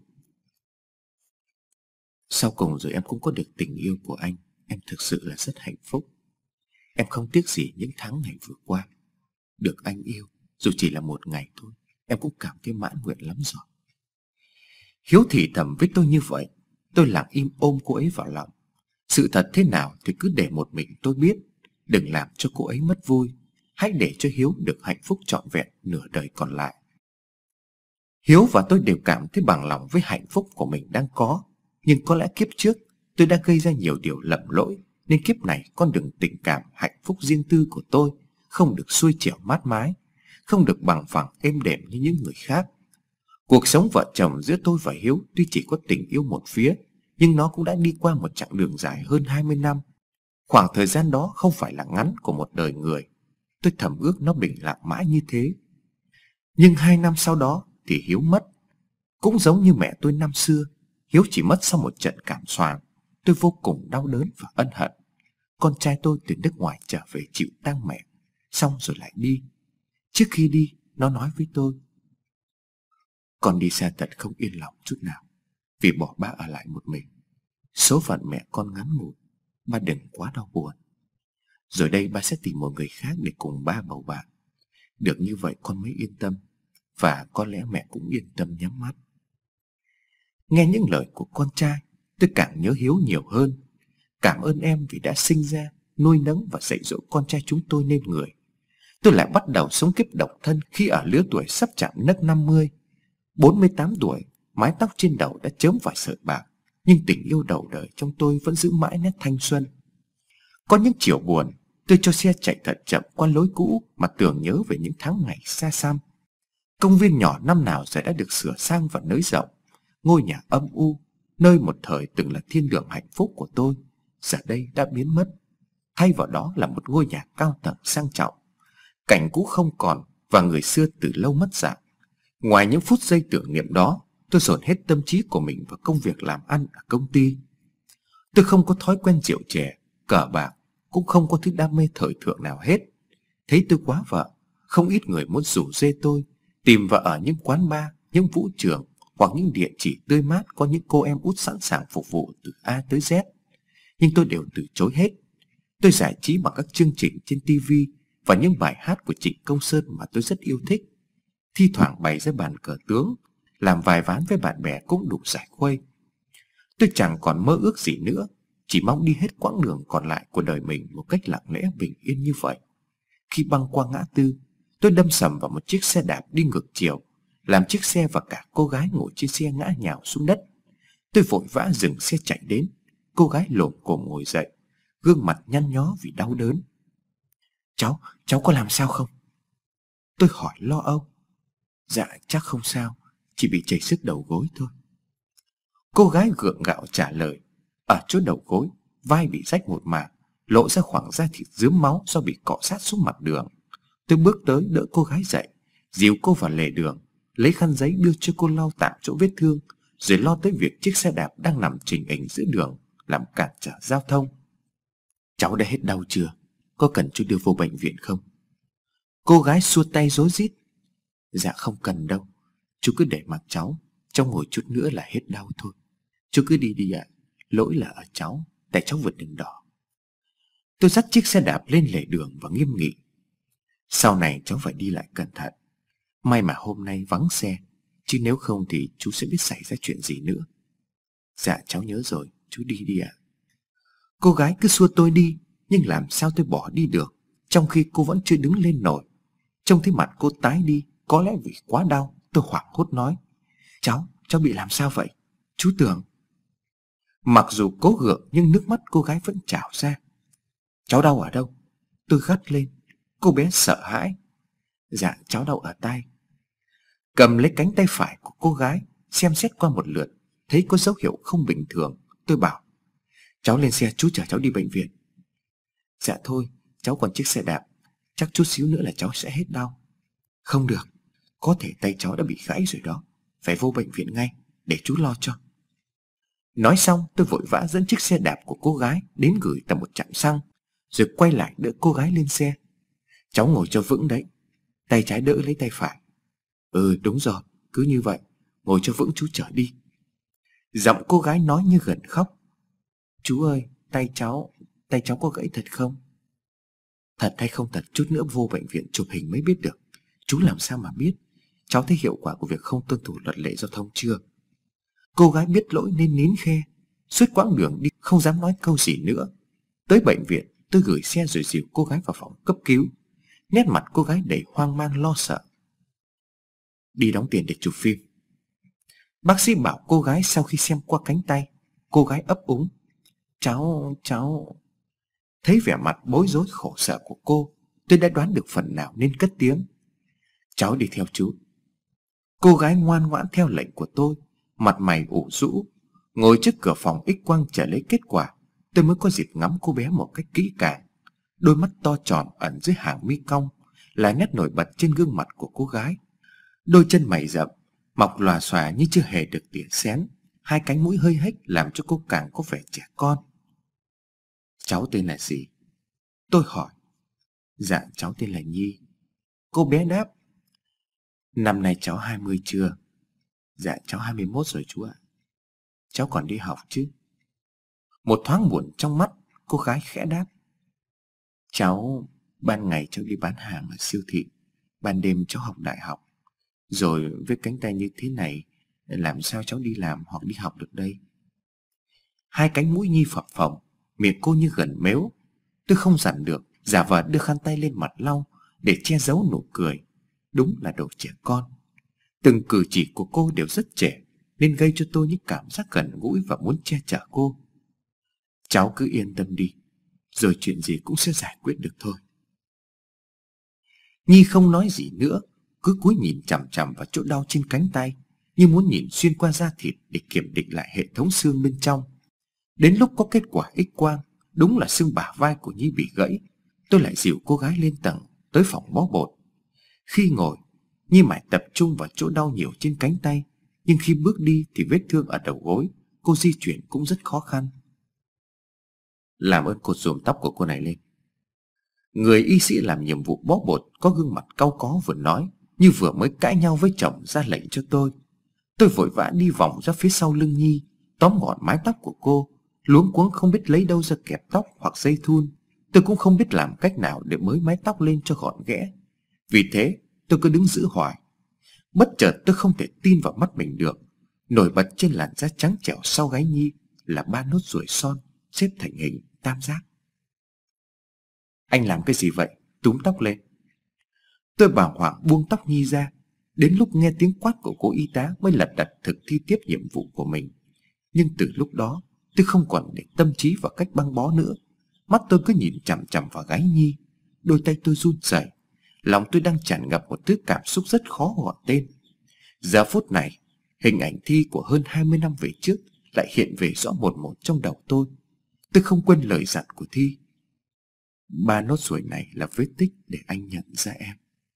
Sau cùng rồi em cũng có được tình yêu của anh. Em thực sự là rất hạnh phúc. Em không tiếc gì những tháng ngày vừa qua. Được anh yêu, dù chỉ là một ngày thôi, em cũng cảm thấy mãn nguyện lắm rồi. Hiếu thì thầm với tôi như vậy. Tôi lặng im ôm cô ấy vào lòng. Sự thật thế nào thì cứ để một mình tôi biết. Đừng làm cho cô ấy mất vui. Hãy để cho Hiếu được hạnh phúc trọn vẹn nửa đời còn lại. Hiếu và tôi đều cảm thấy bằng lòng với hạnh phúc của mình đang có. Nhưng có lẽ kiếp trước tôi đã gây ra nhiều điều lầm lỗi, nên kiếp này con đường tình cảm hạnh phúc riêng tư của tôi không được xuôi chẻo mát mái, không được bằng phẳng êm đềm như những người khác. Cuộc sống vợ chồng giữa tôi và Hiếu tuy chỉ có tình yêu một phía, nhưng nó cũng đã đi qua một chặng đường dài hơn 20 năm. Khoảng thời gian đó không phải là ngắn của một đời người. Tôi thầm ước nó bình lặng mãi như thế. Nhưng 2 năm sau đó thì Hiếu mất. Cũng giống như mẹ tôi năm xưa, Hiếu chỉ mất sau một trận cảm xoàng. Tôi vô cùng đau đớn và ân hận. Con trai tôi từ nước ngoài trở về chịu tang mẹ, xong rồi lại đi. Trước khi đi, nó nói với tôi: con đi xa thật không yên lòng chút nào, vì bỏ ba ở lại một mình. Số phận mẹ con ngắn ngủi, ba đừng quá đau buồn. Rồi đây ba sẽ tìm một người khác để cùng ba bầu bạn. Được như vậy con mới yên tâm, và có lẽ mẹ cũng yên tâm nhắm mắt. Nghe những lời của con trai, tôi càng nhớ Hiếu nhiều hơn. Cảm ơn em vì đã sinh ra, nuôi nấng và dạy dỗ con trai chúng tôi nên người. Tôi lại bắt đầu sống kiếp độc thân khi ở lứa tuổi sắp chạm nấc 50. 48 tuổi, mái tóc trên đầu đã chớm vài sợi bạc, nhưng tình yêu đầu đời trong tôi vẫn giữ mãi nét thanh xuân. Có những chiều buồn, tôi cho xe chạy thật chậm qua lối cũ mà tưởng nhớ về những tháng ngày xa xăm. Công viên nhỏ năm nào giờ đã được sửa sang và nới rộng. Ngôi nhà âm u, nơi một thời từng là thiên đường hạnh phúc của tôi, giờ đây đã biến mất. Thay vào đó là một ngôi nhà cao tầng sang trọng. Cảnh cũ không còn và người xưa từ lâu mất dạng. Ngoài những phút giây tưởng niệm đó, tôi dồn hết tâm trí của mình vào công việc làm ăn ở công ty. Tôi không có thói quen rượu chè, cờ bạc, cũng không có thứ đam mê thời thượng nào hết. Thấy tôi quá vợ, không ít người muốn rủ rê tôi tìm vợ ở những quán bar, những vũ trường hoặc những địa chỉ tươi mát có những cô em út sẵn sàng phục vụ từ A tới Z. Nhưng tôi đều từ chối hết. Tôi giải trí bằng các chương trình trên TV và những bài hát của Trịnh Công Sơn mà tôi rất yêu thích. Thi thoảng bày ra bàn cờ tướng, làm vài ván với bạn bè cũng đủ giải khuây. Tôi chẳng còn mơ ước gì nữa, chỉ mong đi hết quãng đường còn lại của đời mình một cách lặng lẽ bình yên như vậy. Khi băng qua ngã tư, tôi đâm sầm vào một chiếc xe đạp đi ngược chiều, làm chiếc xe và cả cô gái ngồi trên xe ngã nhào xuống đất. Tôi vội vã dừng xe chạy đến. Cô gái lồm cồm ngồi dậy, gương mặt nhăn nhó vì đau đớn. Cháu có làm sao không? Tôi hỏi lo âu. Dạ chắc không sao, chỉ bị chảy xước đầu gối thôi. Cô gái gượng gạo trả lời. Ở chỗ đầu gối, vai bị rách một mảng, lộ ra khoảng da thịt rướm máu do bị cọ sát xuống mặt đường. Tôi bước tới đỡ cô gái dậy, dìu cô vào lề đường, lấy khăn giấy đưa cho cô lau tạm chỗ vết thương, rồi lo tới việc chiếc xe đạp đang nằm chình ình giữa đường làm cản trở giao thông. Cháu đã hết đau chưa? Có cần chú đưa vô bệnh viện không? Cô gái xua tay rối rít. Dạ không cần đâu, chú cứ để mặc cháu ngồi chút nữa là hết đau thôi. Chú cứ đi đi ạ. Lỗi là ở cháu, tại cháu vượt đường đỏ. Tôi dắt chiếc xe đạp lên lề đường và nghiêm nghị. Sau này cháu phải đi lại cẩn thận. May mà hôm nay vắng xe, chứ nếu không thì chú sẽ biết xảy ra chuyện gì nữa. Dạ cháu nhớ rồi, chú đi đi ạ. Cô gái cứ xua tôi đi, nhưng làm sao tôi bỏ đi được, trong khi cô vẫn chưa đứng lên nổi. Trông thấy mặt cô tái đi, có lẽ vì quá đau, tôi hoảng hốt nói. Cháu bị làm sao vậy? Chú Tường. Mặc dù cố gượng nhưng nước mắt cô gái vẫn trào ra. Cháu đau ở đâu? Tôi gắt lên. Cô bé sợ hãi. Dạ cháu đau ở tay. Cầm lấy cánh tay phải của cô gái, xem xét qua một lượt, thấy có dấu hiệu không bình thường. Tôi bảo, cháu lên xe, chú chở cháu đi bệnh viện. Dạ thôi, cháu còn chiếc xe đạp, chắc chút xíu nữa là cháu sẽ hết đau. Không được, có thể tay cháu đã bị gãy rồi đó, phải vô bệnh viện ngay, để chú lo cho. Nói xong tôi vội vã dẫn chiếc xe đạp của cô gái đến gửi tại một trạm xăng, rồi quay lại đỡ cô gái lên xe. Cháu ngồi cho vững đấy, tay trái đỡ lấy tay phải. Ừ đúng rồi, cứ như vậy, ngồi cho vững chú chở đi. Giọng cô gái nói như gần khóc. Chú ơi, tay cháu có gãy thật không? Thật hay không thật chút nữa vô bệnh viện chụp hình mới biết được. Chú làm sao mà biết? Cháu thấy hiệu quả của việc không tuân thủ luật lệ giao thông chưa? Cô gái biết lỗi nên nín khe. Suốt quãng đường đi không dám nói câu gì nữa. Tới bệnh viện tôi gửi xe rồi dìu cô gái vào phòng cấp cứu. Nét mặt cô gái đầy hoang mang lo sợ. Đi đóng tiền để chụp phim. Bác sĩ bảo cô gái sau khi xem qua cánh tay. Cô gái ấp úng. Cháu... Thấy vẻ mặt bối rối khổ sở của cô, tôi đã đoán được phần nào nên cất tiếng. Cháu đi theo chú. Cô gái ngoan ngoãn theo lệnh của tôi, mặt mày ủ rũ, ngồi trước cửa phòng X quang chờ lấy kết quả. Tôi mới có dịp ngắm cô bé một cách kỹ càng. Đôi mắt to tròn ẩn dưới hàng mi cong là nét nổi bật trên gương mặt của cô gái. Đôi chân mày rậm, mọc lòa xòa như chưa hề được tỉa xén. Hai cánh mũi hơi hếch làm cho cô càng có vẻ trẻ con. Cháu tên là gì? Tôi hỏi. Dạ cháu tên là Nhi. Cô bé đáp. Năm nay cháu 20 chưa? Dạ cháu 21 rồi chú ạ. Cháu còn đi học chứ? Một thoáng buồn trong mắt, cô gái khẽ đáp. Cháu, ban ngày cháu đi bán hàng ở siêu thị, ban đêm cháu học đại học. Rồi với cánh tay như thế này, làm sao cháu đi làm hoặc đi học được đây? Hai cánh mũi Nhi phập phồng, miệng cô như gần mếu. Tôi không dằn được, giả vờ đưa khăn tay lên mặt lau để che giấu nụ cười. Đúng là đồ trẻ con. Từng cử chỉ của cô đều rất trẻ, nên gây cho tôi những cảm giác gần gũi và muốn che chở cô. Cháu cứ yên tâm đi, rồi chuyện gì cũng sẽ giải quyết được thôi. Nhi không nói gì nữa, cứ cúi nhìn chằm chằm vào chỗ đau trên cánh tay, như muốn nhìn xuyên qua da thịt để kiểm định lại hệ thống xương bên trong. Đến lúc có kết quả X-quang, đúng là xương bả vai của Nhi bị gãy, tôi lại dìu cô gái lên tầng, tới phòng bó bột. Khi ngồi, Nhi mải tập trung vào chỗ đau nhiều trên cánh tay, nhưng khi bước đi thì vết thương ở đầu gối, cô di chuyển cũng rất khó khăn. Làm ơn cột rùm tóc của cô này lên. Người y sĩ làm nhiệm vụ bó bột có gương mặt cau có vừa nói, như vừa mới cãi nhau với chồng, ra lệnh cho tôi. Tôi vội vã đi vòng ra phía sau lưng Nhi, tóm gọn mái tóc của cô, luống cuống không biết lấy đâu ra kẹp tóc hoặc dây thun. Tôi cũng không biết làm cách nào để mới mái tóc lên cho gọn ghẽ. Vì thế tôi cứ đứng giữ hoài. Bất chợt tôi không thể tin vào mắt mình được. Nổi bật trên làn da trắng trẻo sau gáy Nhi là 3 nốt ruồi son xếp thành hình tam giác. Anh làm cái gì vậy? Túm tóc lên. Tôi bàng hoàng buông tóc Nhi ra. Đến lúc nghe tiếng quát của cô y tá mới lật đật thực thi tiếp nhiệm vụ của mình. Nhưng từ lúc đó tôi không còn để tâm trí vào cách băng bó nữa. Mắt tôi cứ nhìn chằm chằm vào gáy Nhi. Đôi tay tôi run rẩy. Lòng tôi đang tràn ngập một thứ cảm xúc rất khó gọi tên. Giờ phút này, hình ảnh Thi của hơn 20 năm về trước lại hiện về rõ một một trong đầu tôi. Tôi không quên lời dặn của Thi. 3 nốt ruồi này là vết tích để anh nhận ra em.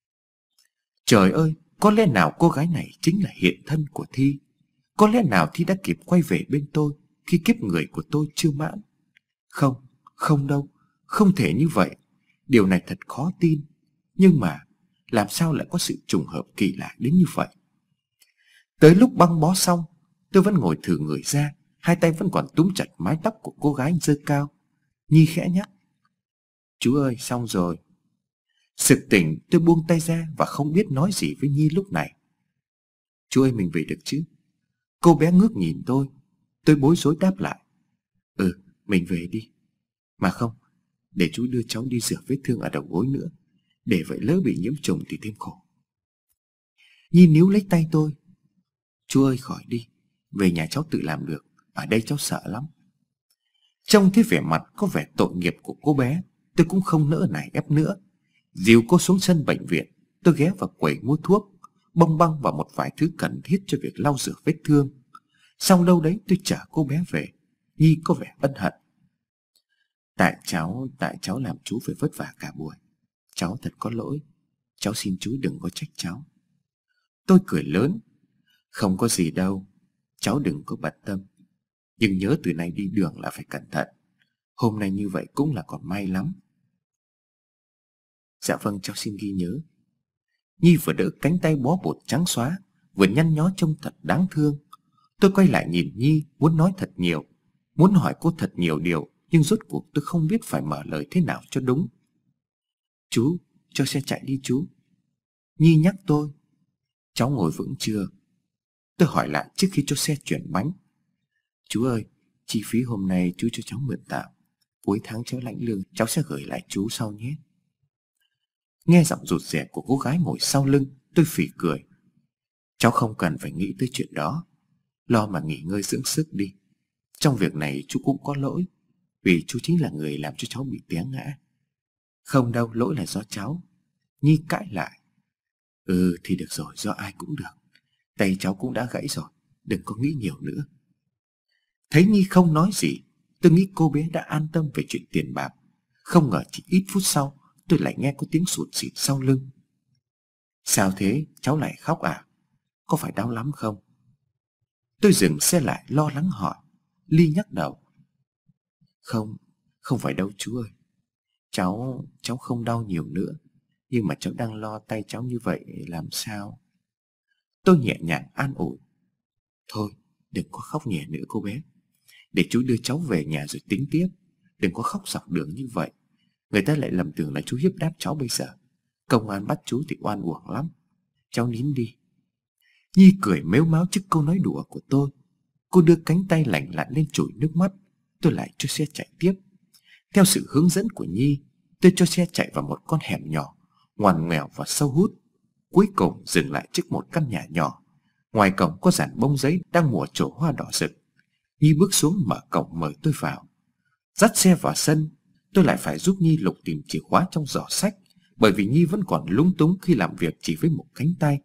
Trời ơi, có lẽ nào cô gái này chính là hiện thân của Thi? Có lẽ nào Thi đã kịp quay về bên tôi khi kiếp người của tôi chưa mãn? Không, không đâu, không thể như vậy. Điều này thật khó tin. Nhưng mà làm sao lại có sự trùng hợp kỳ lạ đến như vậy? Tới lúc băng bó xong, tôi vẫn ngồi thử người ra, hai tay vẫn còn túm chặt mái tóc của cô gái giơ cao. Nhi khẽ nhắc. Chú ơi, xong rồi. Sực tỉnh, tôi buông tay ra và không biết nói gì với Nhi lúc này. Chú ơi, mình về được chứ? Cô bé ngước nhìn tôi bối rối đáp lại. Mình về đi. Mà không, để chú đưa cháu đi rửa vết thương ở đầu gối nữa. Để vậy lỡ bị nhiễm trùng thì thêm khổ. Nhi níu lấy tay tôi. Chú ơi, khỏi đi. Về nhà cháu tự làm được. Ở đây cháu sợ lắm. Trông thấy vẻ mặt có vẻ tội nghiệp của cô bé, tôi cũng không nỡ nài ép nữa. Dìu cô xuống sân bệnh viện. Tôi ghé vào quầy mua thuốc, bông băng và một vài thứ cần thiết cho việc lau rửa vết thương. Sau đâu đấy tôi chở cô bé về. Nhi có vẻ ân hận. Tại cháu làm chú phải vất vả cả buổi. Cháu thật có lỗi. Cháu xin chú đừng có trách cháu. Tôi cười lớn. Không có gì đâu. Cháu đừng có bận tâm. Nhưng nhớ từ nay đi đường là phải cẩn thận. Hôm nay như vậy cũng là còn may lắm. Dạ vâng, cháu xin ghi nhớ. Nhi vừa đỡ cánh tay bó bột trắng xóa, vừa nhăn nhó trông thật đáng thương. Tôi quay lại nhìn Nhi, muốn nói thật nhiều, muốn hỏi cô thật nhiều điều, nhưng rốt cuộc tôi không biết phải mở lời thế nào cho đúng. Chú, cho xe chạy đi chú. Nhi nhắc tôi. Cháu ngồi vững chưa? Tôi hỏi lại trước khi cho xe chuyển bánh. Chú ơi, chi phí hôm nay chú cho cháu mượn tạm. Cuối tháng cháu lãnh lương, cháu sẽ gửi lại chú sau nhé. Nghe giọng rụt rè của cô gái ngồi sau lưng, tôi phì cười. Cháu không cần phải nghĩ tới chuyện đó. Lo mà nghỉ ngơi dưỡng sức đi. Trong việc này chú cũng có lỗi, vì chú chính là người làm cho cháu bị té ngã. Không đâu, lỗi là do cháu. Nhi cãi lại. Thì được rồi, do ai cũng được. Tay cháu cũng đã gãy rồi, đừng có nghĩ nhiều nữa. Thấy Nhi không nói gì, tôi nghĩ cô bé đã an tâm về chuyện tiền bạc. Không ngờ chỉ ít phút sau, tôi lại nghe có tiếng sụt xịt sau lưng. Sao thế, cháu lại khóc à? Có phải đau lắm không? Tôi dừng xe lại lo lắng hỏi. Ly nhắc đầu. Không phải đâu chú ơi. Cháu không đau nhiều nữa. Nhưng mà cháu đang lo tay cháu như vậy làm sao? Tôi nhẹ nhàng an ủi. Thôi, đừng có khóc nhẹ nữa cô bé. Để chú đưa cháu về nhà rồi tính tiếp. Đừng có khóc dọc đường như vậy. Người ta lại lầm tưởng là chú hiếp đáp cháu bây giờ. Công an bắt chú thì oan uổng lắm. Cháu nín đi. Nhi cười mếu máo trước câu nói đùa của tôi. Cô đưa cánh tay lành lặn lên chùi nước mắt. Tôi lại cho xe chạy tiếp. Theo sự hướng dẫn của Nhi, tôi cho xe chạy vào một con hẻm nhỏ, ngoằn ngoèo và sâu hút. Cuối cùng dừng lại trước một căn nhà nhỏ. Ngoài cổng có dàn bông giấy đang mùa trổ hoa đỏ rực. Nhi bước xuống mở cổng mời tôi vào. Dắt xe vào sân, tôi lại phải giúp Nhi lục tìm chìa khóa trong giỏ sách, bởi vì Nhi vẫn còn lúng túng khi làm việc chỉ với một cánh tay.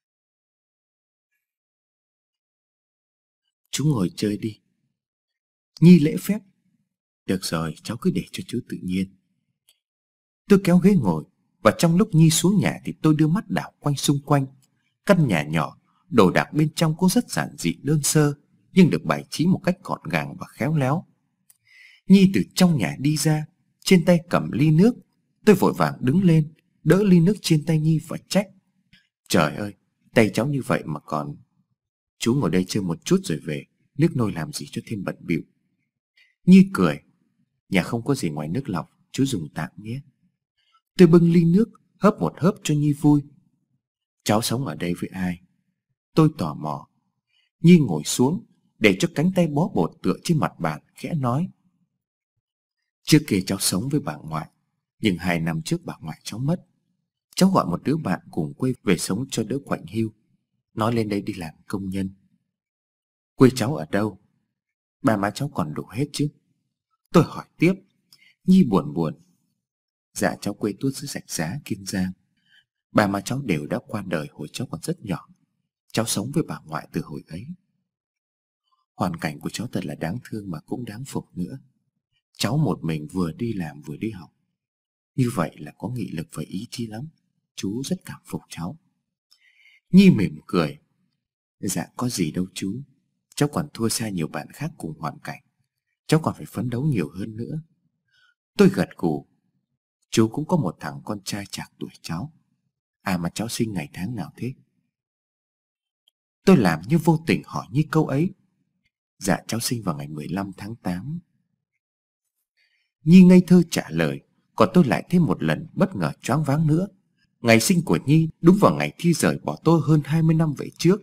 Chú ngồi chơi đi. Nhi lễ phép. Được rồi, cháu cứ để cho chú tự nhiên. Tôi kéo ghế ngồi, và trong lúc Nhi xuống nhà thì tôi đưa mắt đảo quanh xung quanh. Căn nhà nhỏ, đồ đạc bên trong cũng rất giản dị đơn sơ, nhưng được bày trí một cách gọn gàng và khéo léo. Nhi từ trong nhà đi ra, trên tay cầm ly nước. Tôi vội vàng đứng lên, đỡ ly nước trên tay Nhi và trách: Trời ơi, tay cháu như vậy mà còn... Chú ngồi đây chơi một chút rồi về, nước nôi làm gì cho thêm bận bịu. Nhi cười: Nhà không có gì ngoài nước lọc, chú dùng tạm nhé. Tôi bưng ly nước, hớp một hớp cho Nhi vui. Cháu sống ở đây với ai? Tôi tò mò. Nhi ngồi xuống, để cho cánh tay bó bột tựa trên mặt bàn, khẽ nói: Trước kia cháu sống với bà ngoại, nhưng 2 năm trước bà ngoại cháu mất. Cháu gọi một đứa bạn cùng quê về sống cho đỡ quạnh hiu, nói lên đây đi làm công nhân. Quê cháu ở đâu? Ba má cháu còn đủ hết chứ? Tôi hỏi tiếp. Nhi buồn buồn: Dạ cháu quê tuốt dưới Rạch Giá, Kiên Giang. Ba má cháu đều đã qua đời hồi cháu còn rất nhỏ. Cháu sống với bà ngoại từ hồi ấy. Hoàn cảnh của cháu thật là đáng thương mà cũng đáng phục nữa. Cháu một mình vừa đi làm vừa đi học. Như vậy là có nghị lực và ý chí lắm. Chú rất cảm phục cháu. Nhi mỉm cười: Dạ có gì đâu chú. Cháu còn thua xa nhiều bạn khác cùng hoàn cảnh. Cháu còn phải phấn đấu nhiều hơn nữa. Tôi gật gù. Chú cũng có một thằng con trai trạc tuổi cháu. À mà cháu sinh ngày tháng nào thế? Tôi làm như vô tình hỏi Nhi câu ấy. Dạ cháu sinh vào ngày 15 tháng 8. Nhi ngây thơ trả lời. Còn tôi lại thêm một lần bất ngờ choáng váng nữa. Ngày sinh của Nhi đúng vào ngày Thi rời bỏ tôi hơn 20 năm về trước.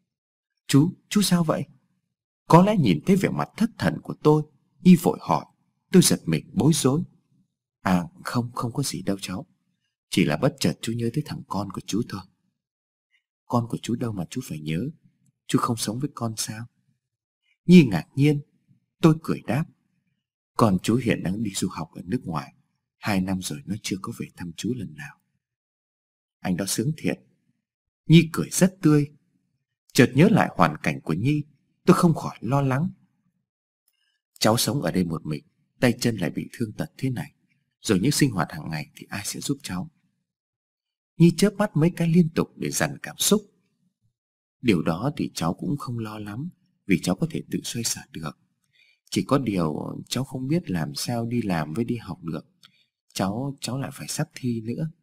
Chú sao vậy? Có lẽ nhìn thấy vẻ mặt thất thần của tôi, Nhi vội hỏi. Tôi giật mình bối rối. À không có gì đâu cháu. Chỉ là bất chợt chú nhớ tới thằng con của chú thôi. Con của chú đâu mà chú phải nhớ? Chú không sống với con sao? Nhi ngạc nhiên. Tôi cười đáp. Con chú hiện đang đi du học ở nước ngoài. 2 năm rồi nó chưa có về thăm chú lần nào. Anh đó sướng thiệt. Nhi cười rất tươi. Chợt nhớ lại hoàn cảnh của Nhi, tôi không khỏi lo lắng. Cháu sống ở đây một mình, tay chân lại bị thương tật thế này, rồi những sinh hoạt hàng ngày thì ai sẽ giúp cháu? Nhi chớp mắt mấy cái liên tục để dằn cảm xúc. Điều đó thì cháu cũng không lo lắm, vì cháu có thể tự xoay sở được. Chỉ có điều cháu không biết làm sao đi làm với đi học được. Cháu lại phải sắp thi nữa.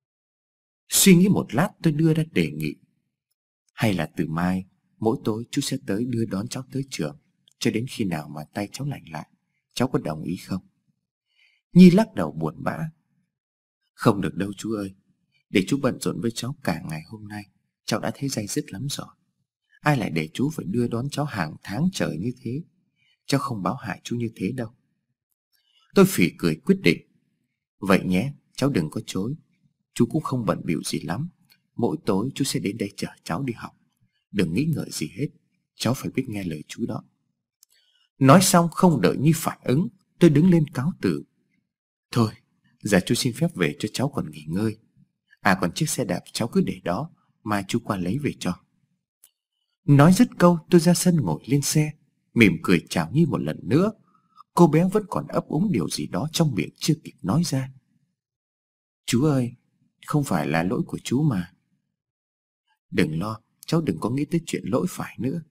Suy nghĩ một lát tôi đưa ra đề nghị. Hay là từ mai mỗi tối chú sẽ tới đưa đón cháu tới trường, cho đến khi nào mà tay cháu lành lại. Cháu có đồng ý không? Nhi lắc đầu buồn bã. Không được đâu chú ơi. Để chú bận rộn với cháu cả ngày hôm nay, cháu đã thấy day dứt lắm rồi. Ai lại để chú phải đưa đón cháu hàng tháng trời như thế? Cháu không báo hại chú như thế đâu. Tôi phì cười quyết định. Vậy nhé, cháu đừng có chối. Chú cũng không bận bịu gì lắm. Mỗi tối chú sẽ đến đây chở cháu đi học. Đừng nghĩ ngợi gì hết. Cháu phải biết nghe lời chú đó. Nói xong không đợi Nhi phản ứng, tôi đứng lên cáo từ. Thôi, giờ chú xin phép về cho cháu còn nghỉ ngơi. À còn chiếc xe đạp cháu cứ để đó, mai chú qua lấy về cho. Nói dứt câu tôi ra sân ngồi lên xe, mỉm cười chào Nhi một lần nữa. Cô bé vẫn còn ấp úng điều gì đó trong miệng chưa kịp nói ra. Chú ơi, không phải là lỗi của chú mà. Đừng lo, cháu đừng có nghĩ tới chuyện lỗi phải nữa.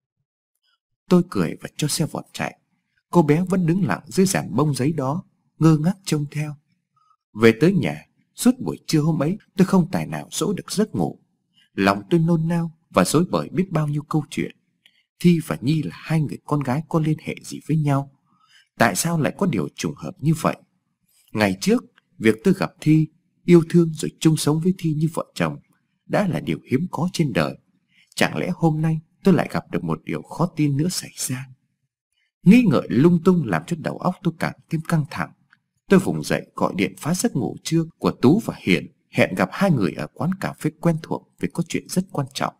Tôi cười và cho xe vọt chạy. Cô bé vẫn đứng lặng dưới dàn bông giấy đó, ngơ ngác trông theo. Về tới nhà, suốt buổi trưa hôm ấy tôi không tài nào dỗ được giấc ngủ. Lòng tôi nôn nao và rối bời biết bao nhiêu câu chuyện. Thi và Nhi là 2 người con gái có liên hệ gì với nhau? Tại sao lại có điều trùng hợp như vậy? Ngày trước, việc tôi gặp Thi, yêu thương rồi chung sống với Thi như vợ chồng đã là điều hiếm có trên đời. Chẳng lẽ hôm nay tôi lại gặp được một điều khó tin nữa xảy ra? Nghĩ ngợi lung tung làm cho đầu óc tôi càng thêm căng thẳng. Tôi vùng dậy gọi điện phá giấc ngủ trưa của Tú và Hiền, hẹn gặp hai người ở quán cà phê quen thuộc vì có chuyện rất quan trọng.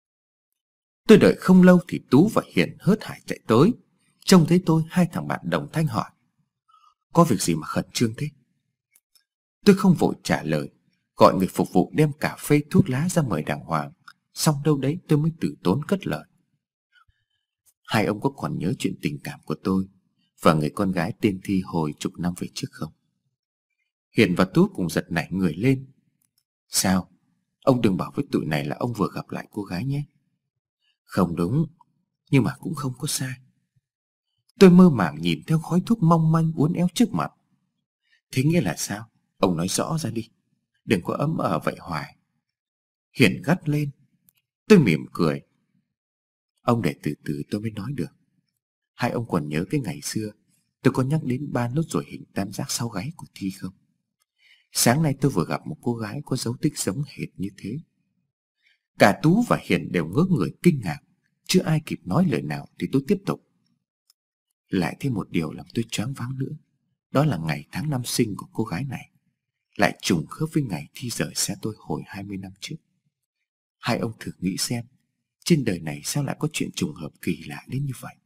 Tôi đợi không lâu thì Tú và Hiền hớt hải chạy tới. Trông thấy tôi, hai thằng bạn đồng thanh hỏi: "Có việc gì mà khẩn trương thế?" Tôi không vội trả lời, gọi người phục vụ đem cà phê thuốc lá ra mời đàng hoàng. Xong đâu đấy tôi mới từ tốn cất lời: "Hai ông có còn nhớ chuyện tình cảm của tôi và người con gái tên Thi hồi chục năm về trước không?" Hiền và Tú cùng giật nảy người lên. "Sao? Ông đừng bảo với tụi này là ông vừa gặp lại cô gái nhé." "Không đúng, nhưng mà cũng không có sai." Tôi mơ màng nhìn theo khói thuốc mong manh uốn éo trước mặt. "Thế nghĩa là sao? Ông nói rõ ra đi, đừng có ấm ờ vậy hoài." Hiền gắt lên. Tôi mỉm cười: "Ông để từ từ tôi mới nói được. Hai ông còn nhớ cái ngày xưa tôi có nhắc đến 3 nốt ruồi hình tam giác sau gáy của Thi không? Sáng nay tôi vừa gặp một cô gái có dấu tích giống hệt như thế." Cả Tú và Hiền đều ngớ người kinh ngạc. Chưa ai kịp nói lời nào thì tôi tiếp tục: "Lại thêm một điều làm tôi choáng váng nữa. Đó là ngày tháng năm sinh của cô gái này lại trùng khớp với ngày Thi rời xa tôi hồi 20 năm trước. Hai ông thử nghĩ xem, trên đời này sao lại có chuyện trùng hợp kỳ lạ đến như vậy?"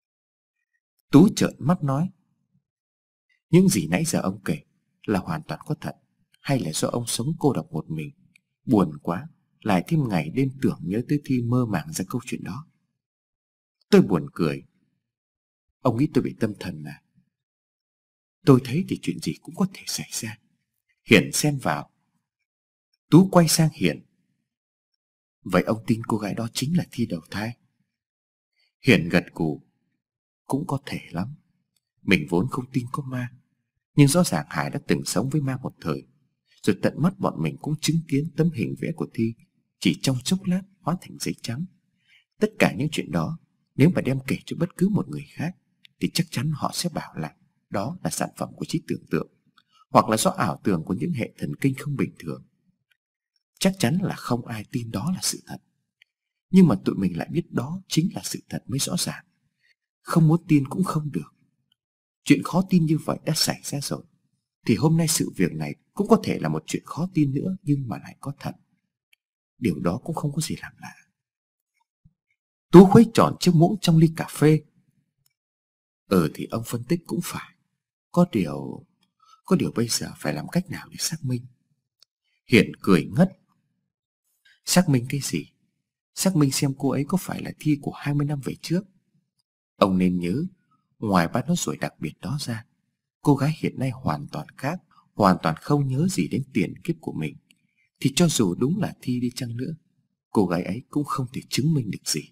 Tú trợn mắt nói: "Những gì nãy giờ ông kể là hoàn toàn có thật, hay là do ông sống cô độc một mình, buồn quá, lại thêm ngày đêm tưởng nhớ tới Thi mơ màng ra câu chuyện đó?" Tôi buồn cười: "Ông nghĩ tôi bị tâm thần à?" "Tôi thấy thì chuyện gì cũng có thể xảy ra." Hiền xen vào. Tú quay sang Hiền: "Vậy ông tin cô gái đó chính là Thi đầu thai?" Hiền gật gù: "Cũng có thể lắm. Mình vốn không tin có ma, nhưng rõ ràng Hải đã từng sống với ma một thời, rồi tận mắt bọn mình cũng chứng kiến tấm hình vẽ của Thi chỉ trong chốc lát hóa thành giấy trắng. Tất cả những chuyện đó, nếu mà đem kể cho bất cứ một người khác thì chắc chắn họ sẽ bảo là đó là sản phẩm của trí tưởng tượng, hoặc là do ảo tưởng của những hệ thần kinh không bình thường. Chắc chắn là không ai tin đó là sự thật. Nhưng mà tụi mình lại biết đó chính là sự thật mới rõ ràng. Không muốn tin cũng không được. Chuyện khó tin như vậy đã xảy ra rồi, thì hôm nay sự việc này cũng có thể là một chuyện khó tin nữa, nhưng mà lại có thật. Điều đó cũng không có gì làm lạ." Tú khuấy tròn chiếc muỗng trong ly cà phê. Thì ông phân tích cũng phải. Có điều bây giờ phải làm cách nào để xác minh?" Hiền cười ngất: "Xác minh cái gì? Xác minh xem cô ấy có phải là Thi của 20 năm về trước. Ông nên nhớ, ngoài 3 nốt ruồi đặc biệt đó ra, cô gái hiện nay hoàn toàn khác, hoàn toàn không nhớ gì đến tiền kiếp của mình. Thì cho dù đúng là Thi đi chăng nữa, cô gái ấy cũng không thể chứng minh được gì."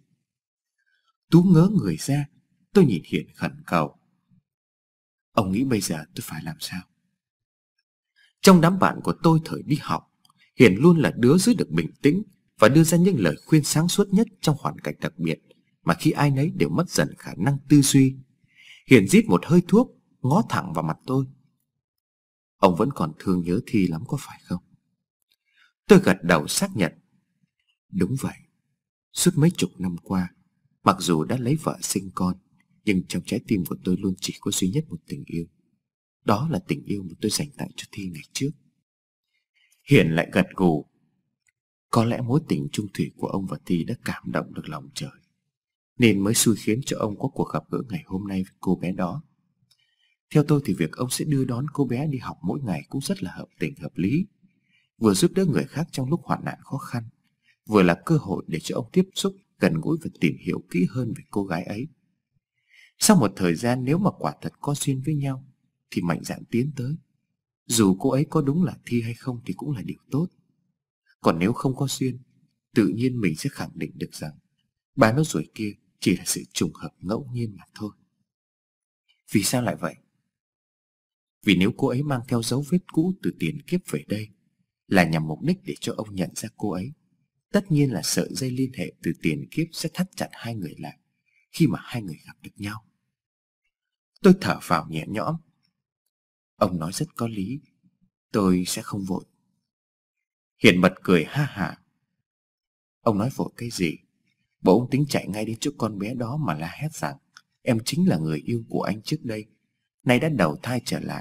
Tú ngớ người ra. Tôi nhìn Hiền khẩn cầu: "Ông nghĩ bây giờ tôi phải làm sao?" Trong đám bạn của tôi thời đi học, Hiền luôn là đứa giữ được bình tĩnh và đưa ra những lời khuyên sáng suốt nhất trong hoàn cảnh đặc biệt mà khi ai nấy đều mất dần khả năng tư duy. Hiền rít một hơi thuốc, ngó thẳng vào mặt tôi: "Ông vẫn còn thương nhớ Thi lắm có phải không?" Tôi gật đầu xác nhận: "Đúng vậy. Suốt mấy chục năm qua, mặc dù đã lấy vợ sinh con, nhưng trong trái tim của tôi luôn chỉ có duy nhất một tình yêu. Đó là tình yêu mà tôi dành tặng cho Thi ngày trước." Hiền lại gật gù: "Có lẽ mối tình chung thủy của ông và Thi đã cảm động được lòng trời, nên mới xui khiến cho ông có cuộc gặp gỡ ngày hôm nay với cô bé đó. Theo tôi thì việc ông sẽ đưa đón cô bé đi học mỗi ngày cũng rất là hợp tình hợp lý, vừa giúp đỡ người khác trong lúc hoạn nạn khó khăn, vừa là cơ hội để cho ông tiếp xúc gần gũi và tìm hiểu kỹ hơn về cô gái ấy. Sau một thời gian, nếu mà quả thật có duyên với nhau thì mạnh dạn tiến tới. Dù cô ấy có đúng là Thi hay không thì cũng là điều tốt. Còn nếu không có duyên, tự nhiên mình sẽ khẳng định được rằng 3 nốt ruồi kia chỉ là sự trùng hợp ngẫu nhiên mà thôi." "Vì sao lại vậy?" "Vì nếu cô ấy mang theo dấu vết cũ từ tiền kiếp về đây là nhằm mục đích để cho ông nhận ra cô ấy, tất nhiên là sợi dây liên hệ từ tiền kiếp sẽ thắt chặt hai người lại khi mà hai người gặp được nhau." Tôi thở phào nhẹ nhõm: "Ông nói rất có lý, tôi sẽ không vội." Hiền bật cười ha hả: "Ông nói vội cái gì? Bộ ông tính chạy ngay đến chỗ con bé đó mà la hét rằng em chính là người yêu của anh trước đây, nay đã đầu thai trở lại,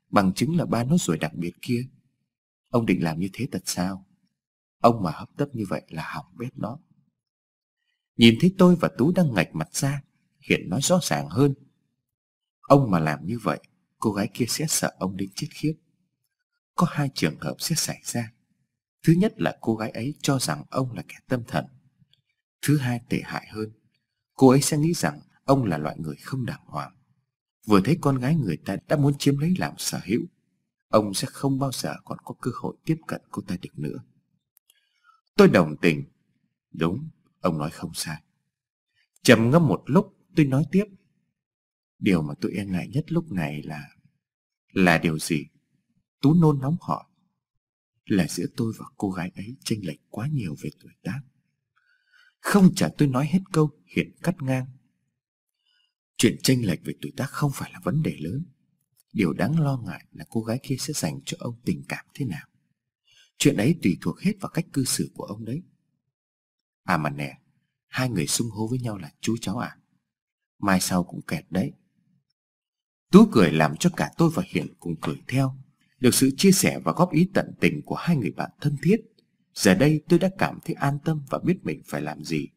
Bằng chứng là 3 nốt ruồi đặc biệt kia. Ông định làm như thế thật sao? Ông mà hấp tấp như vậy là hỏng bếp đó. Nhìn thấy tôi và Tú đang nghệch mặt ra, Hiển nói rõ ràng hơn. Ông mà làm như vậy, cô gái kia sẽ sợ ông đến chết khiếp. Có 2 trường hợp sẽ xảy ra. Thứ nhất là cô gái ấy cho rằng ông là kẻ tâm thần. Thứ hai tệ hại hơn, cô ấy sẽ nghĩ rằng ông là loại người không đàng hoàng. Vừa thấy con gái người ta đã muốn chiếm lấy làm sở hữu, ông sẽ không bao giờ còn có cơ hội tiếp cận cô ta được nữa. Tôi đồng tình. Đúng, ông nói không sai. Trầm ngâm một lúc, tôi nói tiếp. Điều mà tôi e ngại nhất lúc này Là điều gì? Tú nôn nóng hỏi. Là giữa tôi và cô gái ấy chênh lệch quá nhiều về tuổi tác. Không chờ tôi nói hết câu, Hiển cắt ngang. Chuyện chênh lệch về tuổi tác không phải là vấn đề lớn. Điều đáng lo ngại là cô gái kia sẽ dành cho ông tình cảm thế nào. Chuyện ấy tùy thuộc hết vào cách cư xử của ông đấy. À mà nè, 2 người xưng hô với nhau là chú cháu à? Mai sau cũng kẹt đấy. Tú cười làm cho cả tôi và Hiển cùng cười theo. Được sự chia sẻ và góp ý tận tình của 2 người bạn thân thiết, giờ đây tôi đã cảm thấy an tâm và biết mình phải làm gì.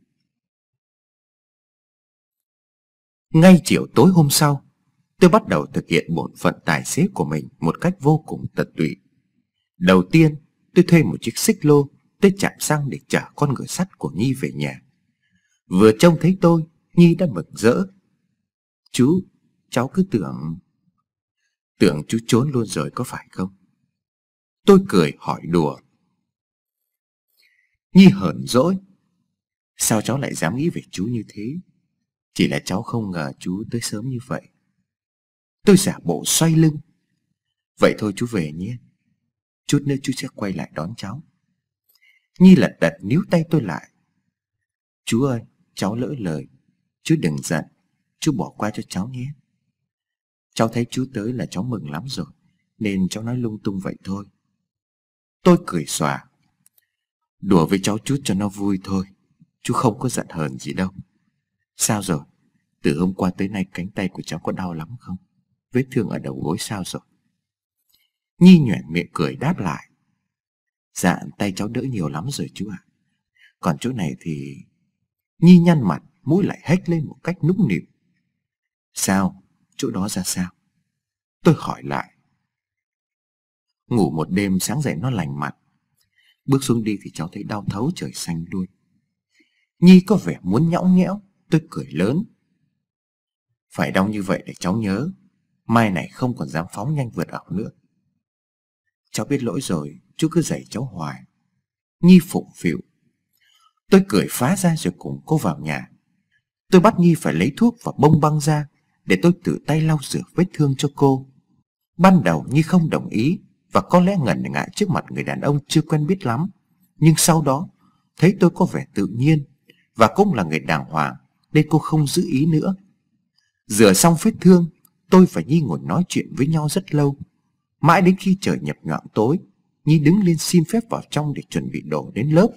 Ngay chiều tối hôm sau, tôi bắt đầu thực hiện bổn phận tài xế của mình một cách vô cùng tận tụy. Đầu tiên, tôi thuê một chiếc xích lô tới trạm xăng để chở con ngựa sắt của Nhi về nhà. Vừa trông thấy tôi, Nhi đã mừng rỡ. Chú, cháu cứ tưởng chú trốn luôn rồi có phải không? Tôi cười hỏi đùa. Nhi hờn dỗi. Sao cháu lại dám nghĩ về chú như thế? Chỉ là cháu không ngờ chú tới sớm như vậy. Tôi giả bộ xoay lưng. Vậy thôi chú về nhé. Chút nữa chú sẽ quay lại đón cháu. Nhi lật đật níu tay tôi lại. Chú ơi, cháu lỡ lời. Chú đừng giận. Chú bỏ qua cho cháu nhé. Cháu thấy chú tới là cháu mừng lắm rồi, nên cháu nói lung tung vậy thôi. Tôi cười xòa. Đùa với cháu chút cho nó vui thôi. Chú không có giận hờn gì đâu. Sao rồi? Từ hôm qua tới nay cánh tay của cháu có đau lắm không? Vết thương ở đầu gối sao rồi? Nhi nhoẻn miệng cười đáp lại. Dạ tay cháu đỡ nhiều lắm rồi chú ạ. Còn chỗ này thì... Nhi nhăn mặt, mũi lại hếch lên một cách nũng nịu. Sao? Chỗ đó ra sao? Tôi hỏi lại. Ngủ một đêm sáng dậy nó lành mặt. Bước xuống đi thì cháu thấy đau thấu trời xanh luôn. Nhi có vẻ muốn nhõng nhẽo. Tôi cười lớn. Phải đau như vậy để cháu nhớ. Mai này không còn dám phóng nhanh vượt ẩu nữa. Cháu biết lỗi rồi, chú cứ dạy cháu hoài. Nhi phụng phịu. Tôi cười phá ra rồi cùng cô vào nhà. Tôi bắt Nhi phải lấy thuốc và bông băng ra để tôi tự tay lau rửa vết thương cho cô. Ban đầu Nhi không đồng ý và có lẽ ngần ngại trước mặt người đàn ông chưa quen biết lắm. Nhưng sau đó thấy tôi có vẻ tự nhiên và cũng là người đàng hoàng nên cô không giữ ý nữa. Rửa xong vết thương, tôi và Nhi ngồi nói chuyện với nhau rất lâu. Mãi đến khi trời nhập nhoạng tối, Nhi đứng lên xin phép vào trong để chuẩn bị đồ đến lớp.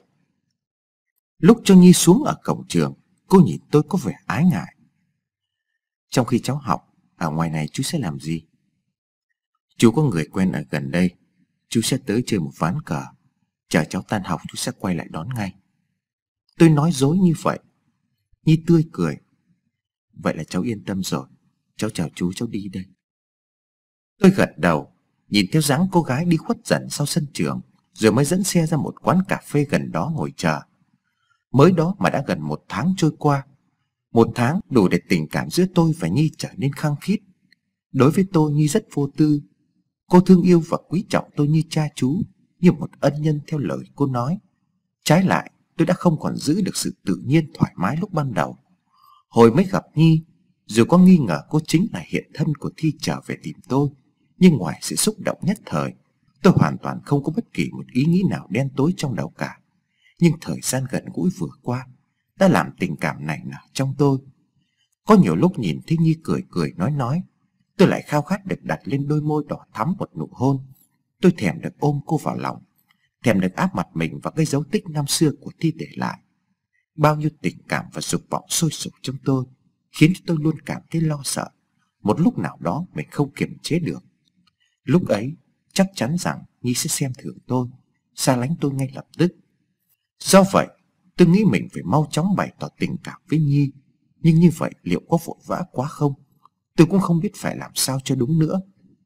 Lúc cho Nhi xuống ở cổng trường, cô nhìn tôi có vẻ ái ngại. Trong khi cháu học, ở ngoài này chú sẽ làm gì? Chú có người quen ở gần đây. Chú sẽ tới chơi một ván cờ. Chờ cháu tan học chú sẽ quay lại đón ngay. Tôi nói dối như vậy. Nhi tươi cười. Vậy là cháu yên tâm rồi. Cháu chào chú, cháu đi đây. Tôi gật đầu, nhìn theo dáng cô gái đi khuất dần sau sân trường, rồi mới dẫn xe ra một quán cà phê gần đó ngồi chờ. Mới đó mà đã gần 1 tháng trôi qua. 1 tháng đủ để tình cảm giữa tôi và Nhi trở nên khăng khít. Đối với tôi, Nhi rất vô tư. Cô thương yêu và quý trọng tôi như cha chú, như một ân nhân theo lời cô nói. Trái lại, tôi đã không còn giữ được sự tự nhiên thoải mái lúc ban đầu. Hồi mới gặp Nhi, dù có nghi ngờ cô chính là hiện thân của Thi trở về tìm tôi, nhưng ngoài sự xúc động nhất thời, tôi hoàn toàn không có bất kỳ một ý nghĩ nào đen tối trong đầu cả. Nhưng thời gian gần gũi vừa qua đã làm tình cảm này nở trong tôi. Có nhiều lúc nhìn thấy Nhi cười cười nói, tôi lại khao khát được đặt lên đôi môi đỏ thắm một nụ hôn. Tôi thèm được ôm cô vào lòng, thèm được áp mặt mình vào cái dấu tích năm xưa của Thi để lại. Bao nhiêu tình cảm và dục vọng sôi sục trong tôi khiến tôi luôn cảm thấy lo sợ một lúc nào đó mình không kiềm chế được. Lúc ấy chắc chắn rằng Nhi sẽ xem thường tôi, xa lánh tôi ngay lập tức. Do vậy tôi nghĩ mình phải mau chóng bày tỏ tình cảm với Nhi. Nhưng như vậy liệu có vội vã quá không? Tôi cũng không biết phải làm sao cho đúng nữa.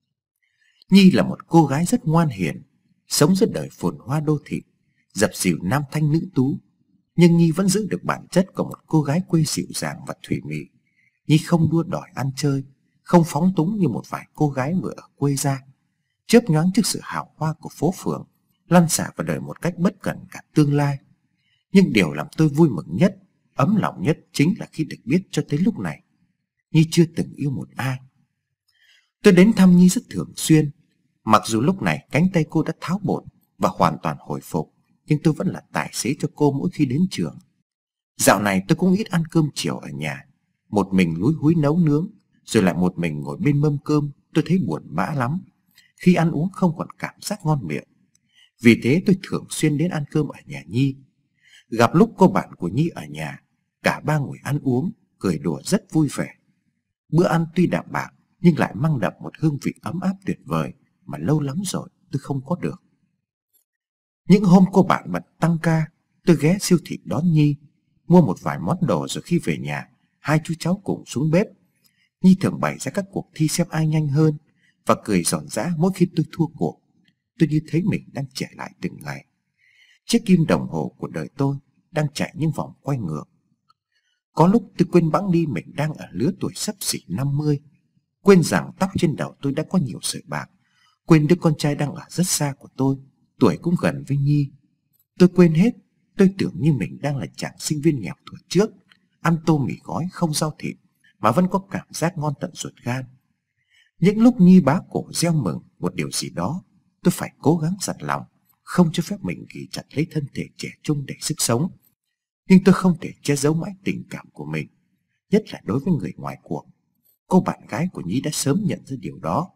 Nhi là một cô gái rất ngoan hiền, sống giữa đời phồn hoa đô thị, dập dìu nam thanh nữ tú. Nhưng Nhi vẫn giữ được bản chất của một cô gái quê dịu dàng và thủy mị. Nhi không đua đòi ăn chơi, không phóng túng như một vài cô gái vừa ở quê ra, chớp nhoáng trước sự hào hoa của phố phường, lăn xả vào đời một cách bất cẩn cả tương lai. Nhưng điều làm tôi vui mừng nhất, ấm lòng nhất chính là khi được biết cho tới lúc này Nhi chưa từng yêu một ai. Tôi đến thăm Nhi rất thường xuyên. Mặc dù lúc này cánh tay cô đã tháo bột và hoàn toàn hồi phục, nhưng tôi vẫn là tài xế cho cô mỗi khi đến trường. Dạo này tôi cũng ít ăn cơm chiều ở nhà, một mình lúi húi nấu nướng, rồi lại một mình ngồi bên mâm cơm. Tôi thấy buồn bã lắm, khi ăn uống không còn cảm giác ngon miệng. Vì thế tôi thường xuyên đến ăn cơm ở nhà Nhi. Gặp lúc cô bạn của Nhi ở nhà, cả ba ngồi ăn uống, cười đùa rất vui vẻ. Bữa ăn tuy đạm bạc nhưng lại mang đậm một hương vị ấm áp tuyệt vời mà lâu lắm rồi tôi không có được. Những hôm cô bạn bận tăng ca, tôi ghé siêu thị đón Nhi, mua một vài món đồ, rồi khi về nhà, hai chú cháu cùng xuống bếp. Nhi thường bày ra các cuộc thi xem ai nhanh hơn và cười giòn giã mỗi khi tôi thua cuộc. Tôi như thấy mình đang trẻ lại từng ngày. Chiếc kim đồng hồ của đời tôi đang chạy những vòng quay ngược. Có lúc tôi quên bẵng đi mình đang ở lứa tuổi xấp xỉ 50, quên rằng tóc trên đầu tôi đã có nhiều sợi bạc, quên đứa con trai đang ở rất xa của tôi, tuổi cũng gần với Nhi. Tôi quên hết. Tôi tưởng như mình đang là chàng sinh viên nghèo thuở trước, ăn tô mì gói không rau thịt mà vẫn có cảm giác ngon tận ruột gan. Những lúc Nhi bá cổ reo mừng một điều gì đó, tôi phải cố gắng dặn lòng, không cho phép mình ghì chặt lấy thân thể trẻ trung đầy sức sống. Nhưng tôi không thể che giấu mãi tình cảm của mình, nhất là đối với người ngoài cuộc. Cô bạn gái của Nhi đã sớm nhận ra điều đó.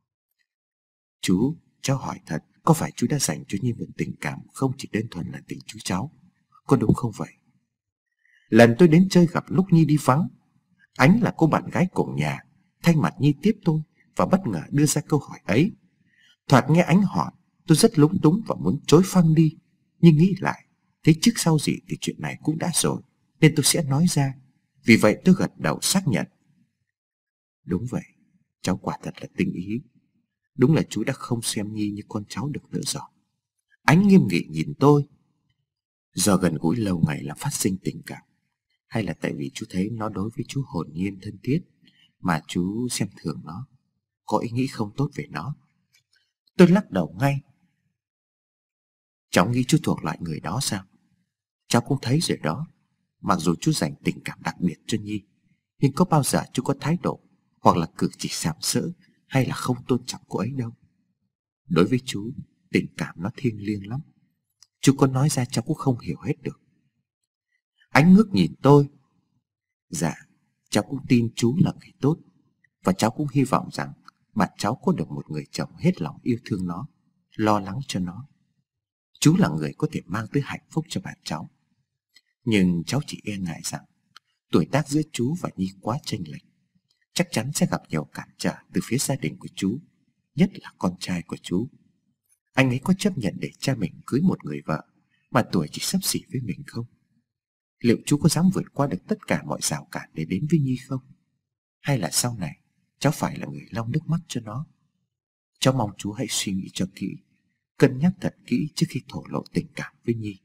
Cháu hỏi thật, có phải chú đã dành cho Nhi một tình cảm không chỉ đơn thuần là tình chú cháu, có đúng không vậy? Lần tôi đến chơi gặp lúc Nhi đi vắng, Ánh là cô bạn gái cùng nhà, thay mặt Nhi tiếp tôi và bất ngờ đưa ra câu hỏi ấy. Thoạt nghe Ánh hỏi, tôi rất lúng túng và muốn chối phăng đi, nhưng nghĩ lại, thấy trước sau gì thì chuyện này cũng đã rồi, nên tôi sẽ nói ra. Vì vậy tôi gật đầu xác nhận. Đúng vậy, cháu quả thật là tinh ý. Đúng là chú đã không xem Nhi như con cháu được nữa rồi. Ánh nghiêm nghị nhìn tôi. Do gần gũi lâu ngày làm phát sinh tình cảm, hay là tại vì chú thấy nó đối với chú hồn nhiên thân thiết mà chú xem thường nó, có ý nghĩ không tốt về nó? Tôi lắc đầu ngay. Cháu nghĩ chú thuộc loại người đó sao? Cháu cũng thấy rồi đó. Mặc dù chú dành tình cảm đặc biệt cho Nhi, nhưng có bao giờ chú có thái độ hoặc là cử chỉ sàm sỡ hay là không tôn trọng cô ấy đâu. Đối với chú, tình cảm nó thiêng liêng lắm. Chú có nói ra cháu cũng không hiểu hết được. Ánh ngước nhìn tôi. Dạ, cháu cũng tin chú là người tốt, và cháu cũng hy vọng rằng bạn cháu có được một người chồng hết lòng yêu thương nó, lo lắng cho nó. Chú là người có thể mang tới hạnh phúc cho bạn cháu. Nhưng cháu chỉ e ngại rằng tuổi tác giữa chú và Nhi quá chênh lệch, chắc chắn sẽ gặp nhiều cản trở từ phía gia đình của chú, nhất là con trai của chú. Anh ấy có chấp nhận để cha mình cưới một người vợ mà tuổi chỉ xấp xỉ với mình không? Liệu chú có dám vượt qua được tất cả mọi rào cản để đến với Nhi không? Hay là sau này cháu phải là người lau nước mắt cho nó? Cháu mong chú hãy suy nghĩ cho kỹ, cân nhắc thật kỹ trước khi thổ lộ tình cảm với Nhi.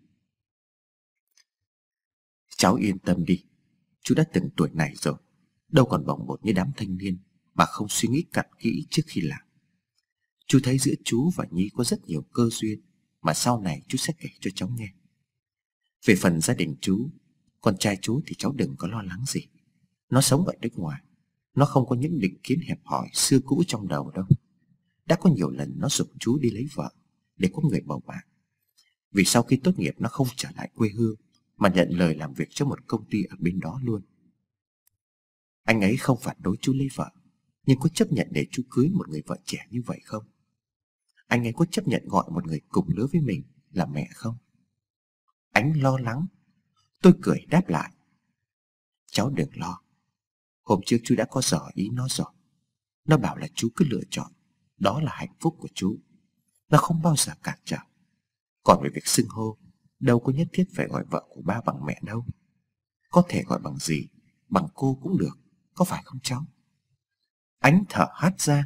Cháu yên tâm đi, chú đã từng tuổi này rồi, đâu còn bồng bột như đám thanh niên mà không suy nghĩ cặn kỹ trước khi làm. Chú thấy giữa chú và Nhi có rất nhiều cơ duyên mà sau này chú sẽ kể cho cháu nghe. Về phần gia đình chú, con trai chú thì cháu đừng có lo lắng gì. Nó sống ở nước ngoài, nó không có những định kiến hẹp hòi xưa cũ trong đầu đâu. Đã có nhiều lần nó giục chú đi lấy vợ để có người bầu bạn. Vì sau khi tốt nghiệp nó không trở lại quê hương mà nhận lời làm việc cho một công ty ở bên đó luôn. Anh ấy không phản đối chú lấy vợ, nhưng có chấp nhận để chú cưới một người vợ trẻ như vậy không? Anh ấy có chấp nhận gọi một người cùng lứa với mình là mẹ không? Ánh lo lắng. Tôi cười đáp lại. Cháu đừng lo. Hôm trước chú đã có dò ý nó rồi. Nó bảo là chú cứ lựa chọn, Đó là hạnh phúc của chú. Nó không bao giờ cản trở. Còn về việc xưng hô, đâu có nhất thiết phải gọi vợ của ba bằng mẹ đâu. Có thể gọi bằng gì, bằng cô cũng được, có phải không cháu? Ánh thở hắt ra.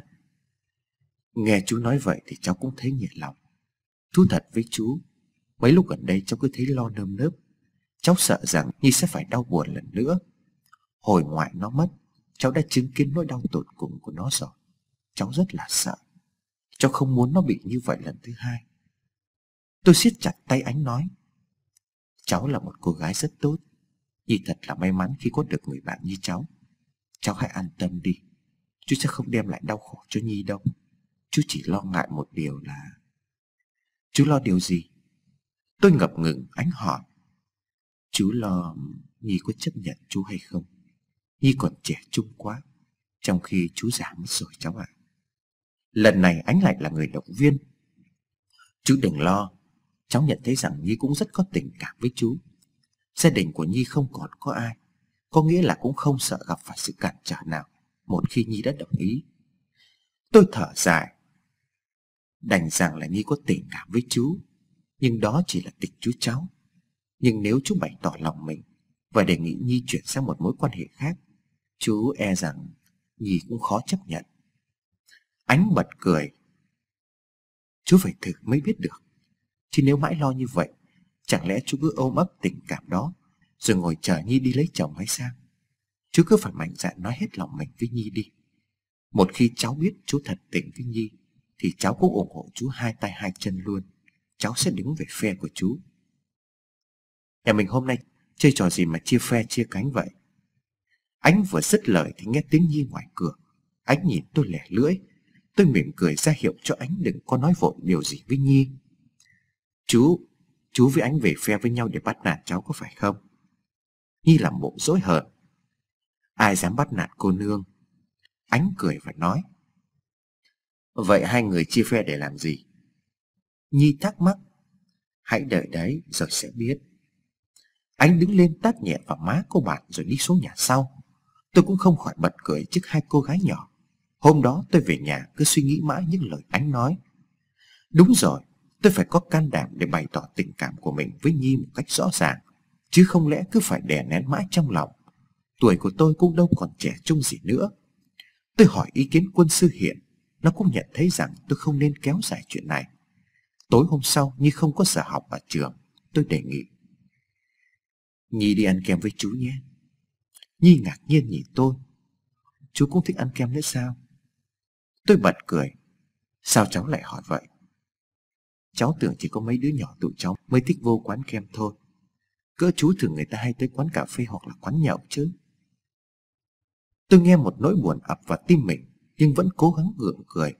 Nghe chú nói vậy thì cháu cũng thấy nhẹ lòng. Thú thật với chú, mấy lúc gần đây cháu cứ thấy lo nơm nớp. Cháu sợ rằng Nhi sẽ phải đau buồn lần nữa. Hồi ngoại nó mất, cháu đã chứng kiến nỗi đau tột cùng của nó rồi. Cháu rất là sợ. Cháu không muốn nó bị như vậy lần thứ hai. Tôi siết chặt tay Ánh nói, cháu là một cô gái rất tốt. Nhi thật là may mắn khi có được người bạn như cháu. Cháu hãy an tâm đi. Chú sẽ không đem lại đau khổ cho Nhi đâu. Chú chỉ lo ngại một điều là... Chú lo điều gì? Tôi ngập ngừng. Ánh hỏi. Chú lo Nhi có chấp nhận chú hay không. Nhi còn trẻ trung quá, trong khi chú già mất rồi cháu ạ. Lần này Ánh lại là người động viên. Chú đừng lo. Cháu nhận thấy rằng Nhi cũng rất có tình cảm với chú. Gia đình của Nhi không còn có ai, có nghĩa là cũng không sợ gặp phải sự cản trở nào một khi Nhi đã đồng ý. Tôi thở dài. Đành rằng là Nhi có tình cảm với chú, nhưng đó chỉ là tình chú cháu. Nhưng nếu chú bày tỏ lòng mình và đề nghị Nhi chuyển sang một mối quan hệ khác, chú e rằng Nhi cũng khó chấp nhận. Ánh bật cười. Chú phải thử mới biết được. Chứ nếu mãi lo như vậy, chẳng lẽ chú cứ ôm ấp tình cảm đó rồi ngồi chờ Nhi đi lấy chồng hay sao? Chú cứ phải mạnh dạn nói hết lòng mình với Nhi đi. Một khi cháu biết chú thật tình với Nhi thì cháu cũng ủng hộ chú hai tay hai chân luôn. Cháu sẽ đứng về phe của chú. Nhà mình hôm nay chơi trò gì mà chia phe chia cánh vậy? Ánh vừa dứt lời thì nghe tiếng Nhi ngoài cửa. Ánh nhìn tôi lẻ lưỡi. Tôi mỉm cười ra hiệu cho Ánh đừng có nói vội điều gì với Nhi. Chú với Ánh về phe với nhau để bắt nạt cháu có phải không? Nhi làm bộ dỗi hờn. Ai dám bắt nạt cô nương? Ánh cười và nói. Vậy hai người chia phe để làm gì? Nhi thắc mắc. Hãy đợi đấy rồi sẽ biết. Ánh đứng lên tát nhẹ vào má cô bạn rồi đi xuống nhà sau. Tôi cũng không khỏi bật cười trước hai cô gái nhỏ. Hôm đó tôi về nhà cứ suy nghĩ mãi những lời Ánh nói. Đúng rồi, tôi phải có can đảm để bày tỏ tình cảm của mình với Nhi một cách rõ ràng, chứ không lẽ cứ phải đè nén mãi trong lòng. Tuổi của tôi cũng đâu còn trẻ trung gì nữa. Tôi hỏi ý kiến quân sư Hiển. Nó cũng nhận thấy rằng tôi không nên kéo dài chuyện này. Tối hôm sau Nhi không có giờ học ở trường. Tôi đề nghị. Nhi đi ăn kem với chú nhé. Nhi ngạc nhiên nhìn tôi. Chú cũng thích ăn kem nữa sao? Tôi bật cười. Sao cháu lại hỏi vậy? Cháu tưởng chỉ có mấy đứa nhỏ tụi cháu mới thích vô quán kem thôi. Cỡ chú thường người ta hay tới quán cà phê hoặc là quán nhậu chứ. Tôi nghe một nỗi buồn ập vào tim mình, nhưng vẫn cố gắng gượng cười.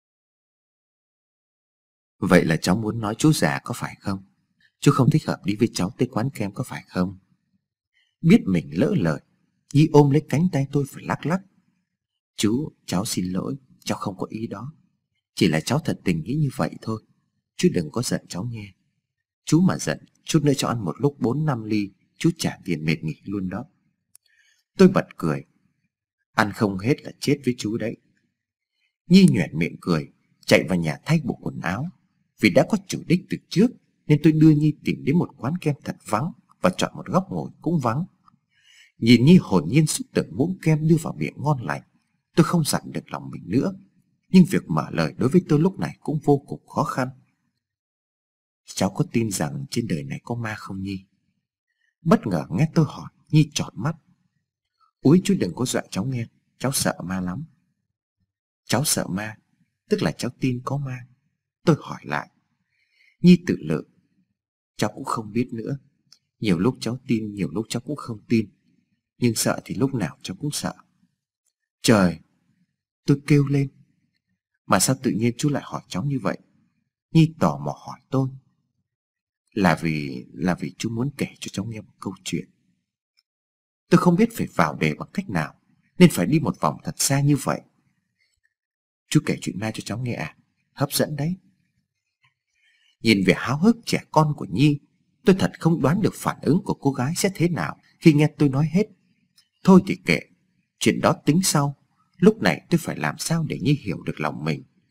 Vậy là cháu muốn nói chú già có phải không? Chú không thích hợp đi với cháu tới quán kem có phải không? Biết mình lỡ lời, Nhi ôm lấy cánh tay tôi phải lắc lắc. Cháu xin lỗi, cháu không có ý đó. Chỉ là cháu thật tình nghĩ như vậy thôi. Chú đừng có giận cháu nghe. Chú mà giận, chút nữa cho ăn một lúc 4-5 ly, chú trả tiền mệt nghỉ luôn đó. Tôi bật cười. Ăn không hết là chết với chú đấy. Nhi nhoẻn miệng cười, chạy vào nhà thay bộ quần áo. Vì đã có chủ đích từ trước nên tôi đưa Nhi tìm đến một quán kem thật vắng và chọn một góc ngồi cũng vắng. Nhìn Nhi hồn nhiên xúc từng muỗng kem đưa vào miệng ngon lành, tôi không dặn được lòng mình nữa. Nhưng việc mở lời đối với tôi lúc này cũng vô cùng khó khăn. Cháu có tin rằng trên đời này có ma không Nhi? Bất ngờ nghe tôi hỏi, Nhi tròn mắt. Úi chú đừng có dọa cháu nghe, cháu sợ ma lắm. Cháu sợ ma, tức là cháu tin có ma? Tôi hỏi lại. Nhi tự lự. Cháu cũng không biết nữa. Nhiều lúc cháu tin, nhiều lúc cháu cũng không tin. Nhưng sợ thì lúc nào cháu cũng sợ. Trời! Tôi kêu lên. Mà sao tự nhiên chú lại hỏi cháu như vậy? Nhi tò mò hỏi tôi. Là vì chú muốn kể cho cháu nghe một câu chuyện. Tôi không biết phải vào đề bằng cách nào, nên phải đi một vòng thật xa như vậy. Chú kể chuyện ma cho cháu nghe à? Hấp dẫn đấy. Nhìn vẻ háo hức trẻ con của Nhi, tôi thật không đoán được phản ứng của cô gái sẽ thế nào khi nghe tôi nói hết. Thôi thì kệ, chuyện đó tính sau. Lúc này tôi phải làm sao để Nhi hiểu được lòng mình.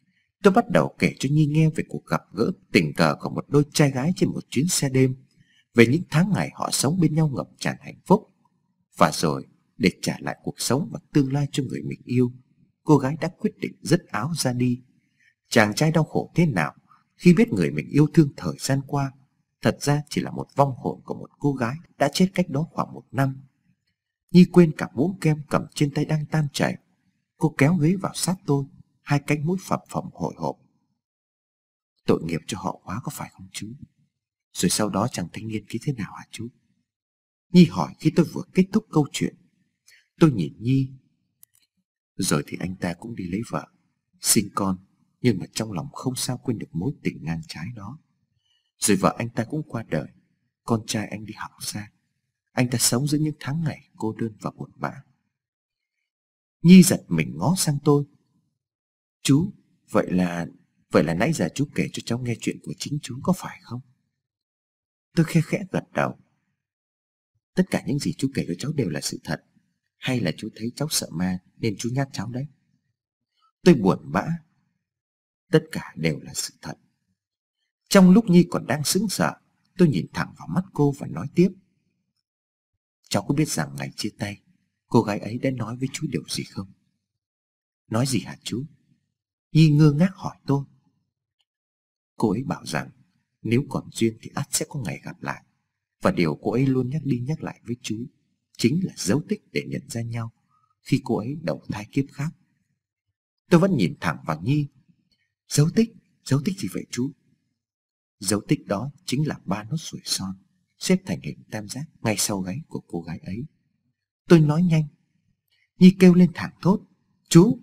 Tôi bắt đầu kể cho Nhi nghe về cuộc gặp gỡ tình cờ của một đôi trai gái trên một chuyến xe đêm, về những tháng ngày họ sống bên nhau ngập tràn hạnh phúc. Và rồi, để trả lại cuộc sống và tương lai cho người mình yêu, cô gái đã quyết định dứt áo ra đi. Chàng trai đau khổ thế nào khi biết người mình yêu thương thời gian qua thật ra chỉ là một vong hồn của một cô gái đã chết cách đó khoảng 1 năm. Nhi quên cả muỗng kem cầm trên tay đang tan chảy. Cô kéo ghế vào sát tôi, hai cánh mũi phập phồng hồi hộp. Tội nghiệp cho họ quá, có phải không chú? Rồi sau đó chàng thanh niên kia thế nào hả chú? Nhi hỏi khi tôi vừa kết thúc câu chuyện. Tôi nhìn Nhi. Rồi thì anh ta cũng đi lấy vợ, sinh con, nhưng mà trong lòng không sao quên được mối tình ngang trái đó. Rồi vợ anh ta cũng qua đời, con trai anh đi học xa. Anh ta sống giữa những tháng ngày cô đơn và buồn bã. Nhi giật mình ngó sang tôi. Chú, vậy là nãy giờ chú kể cho cháu nghe chuyện của chính chú có phải không? Tôi khe khẽ gật đầu. Tất cả những gì chú kể cho cháu đều là sự thật, hay là chú thấy cháu sợ ma nên chú nhát cháu đấy? Tôi buồn bã. Tất cả đều là sự thật. Trong lúc Nhi còn đang sững sờ, tôi nhìn thẳng vào mắt cô và nói tiếp. Cháu có biết rằng ngày chia tay, cô gái ấy đã nói với chú điều gì không? Nói gì hả chú? Nhi ngơ ngác hỏi tôi. Cô ấy bảo rằng nếu còn duyên thì ắt sẽ có ngày gặp lại. Và điều cô ấy luôn nhắc đi nhắc lại với chú chính là dấu tích để nhận ra nhau khi cô ấy đầu thai kiếp khác. Tôi vẫn nhìn thẳng vào Nhi. Dấu tích gì vậy chú? Dấu tích đó chính là 3 nốt ruồi son xếp thành hình tam giác ngay sau gáy của cô gái ấy. Tôi nói nhanh. Nhi kêu lên thảng thốt. Chú!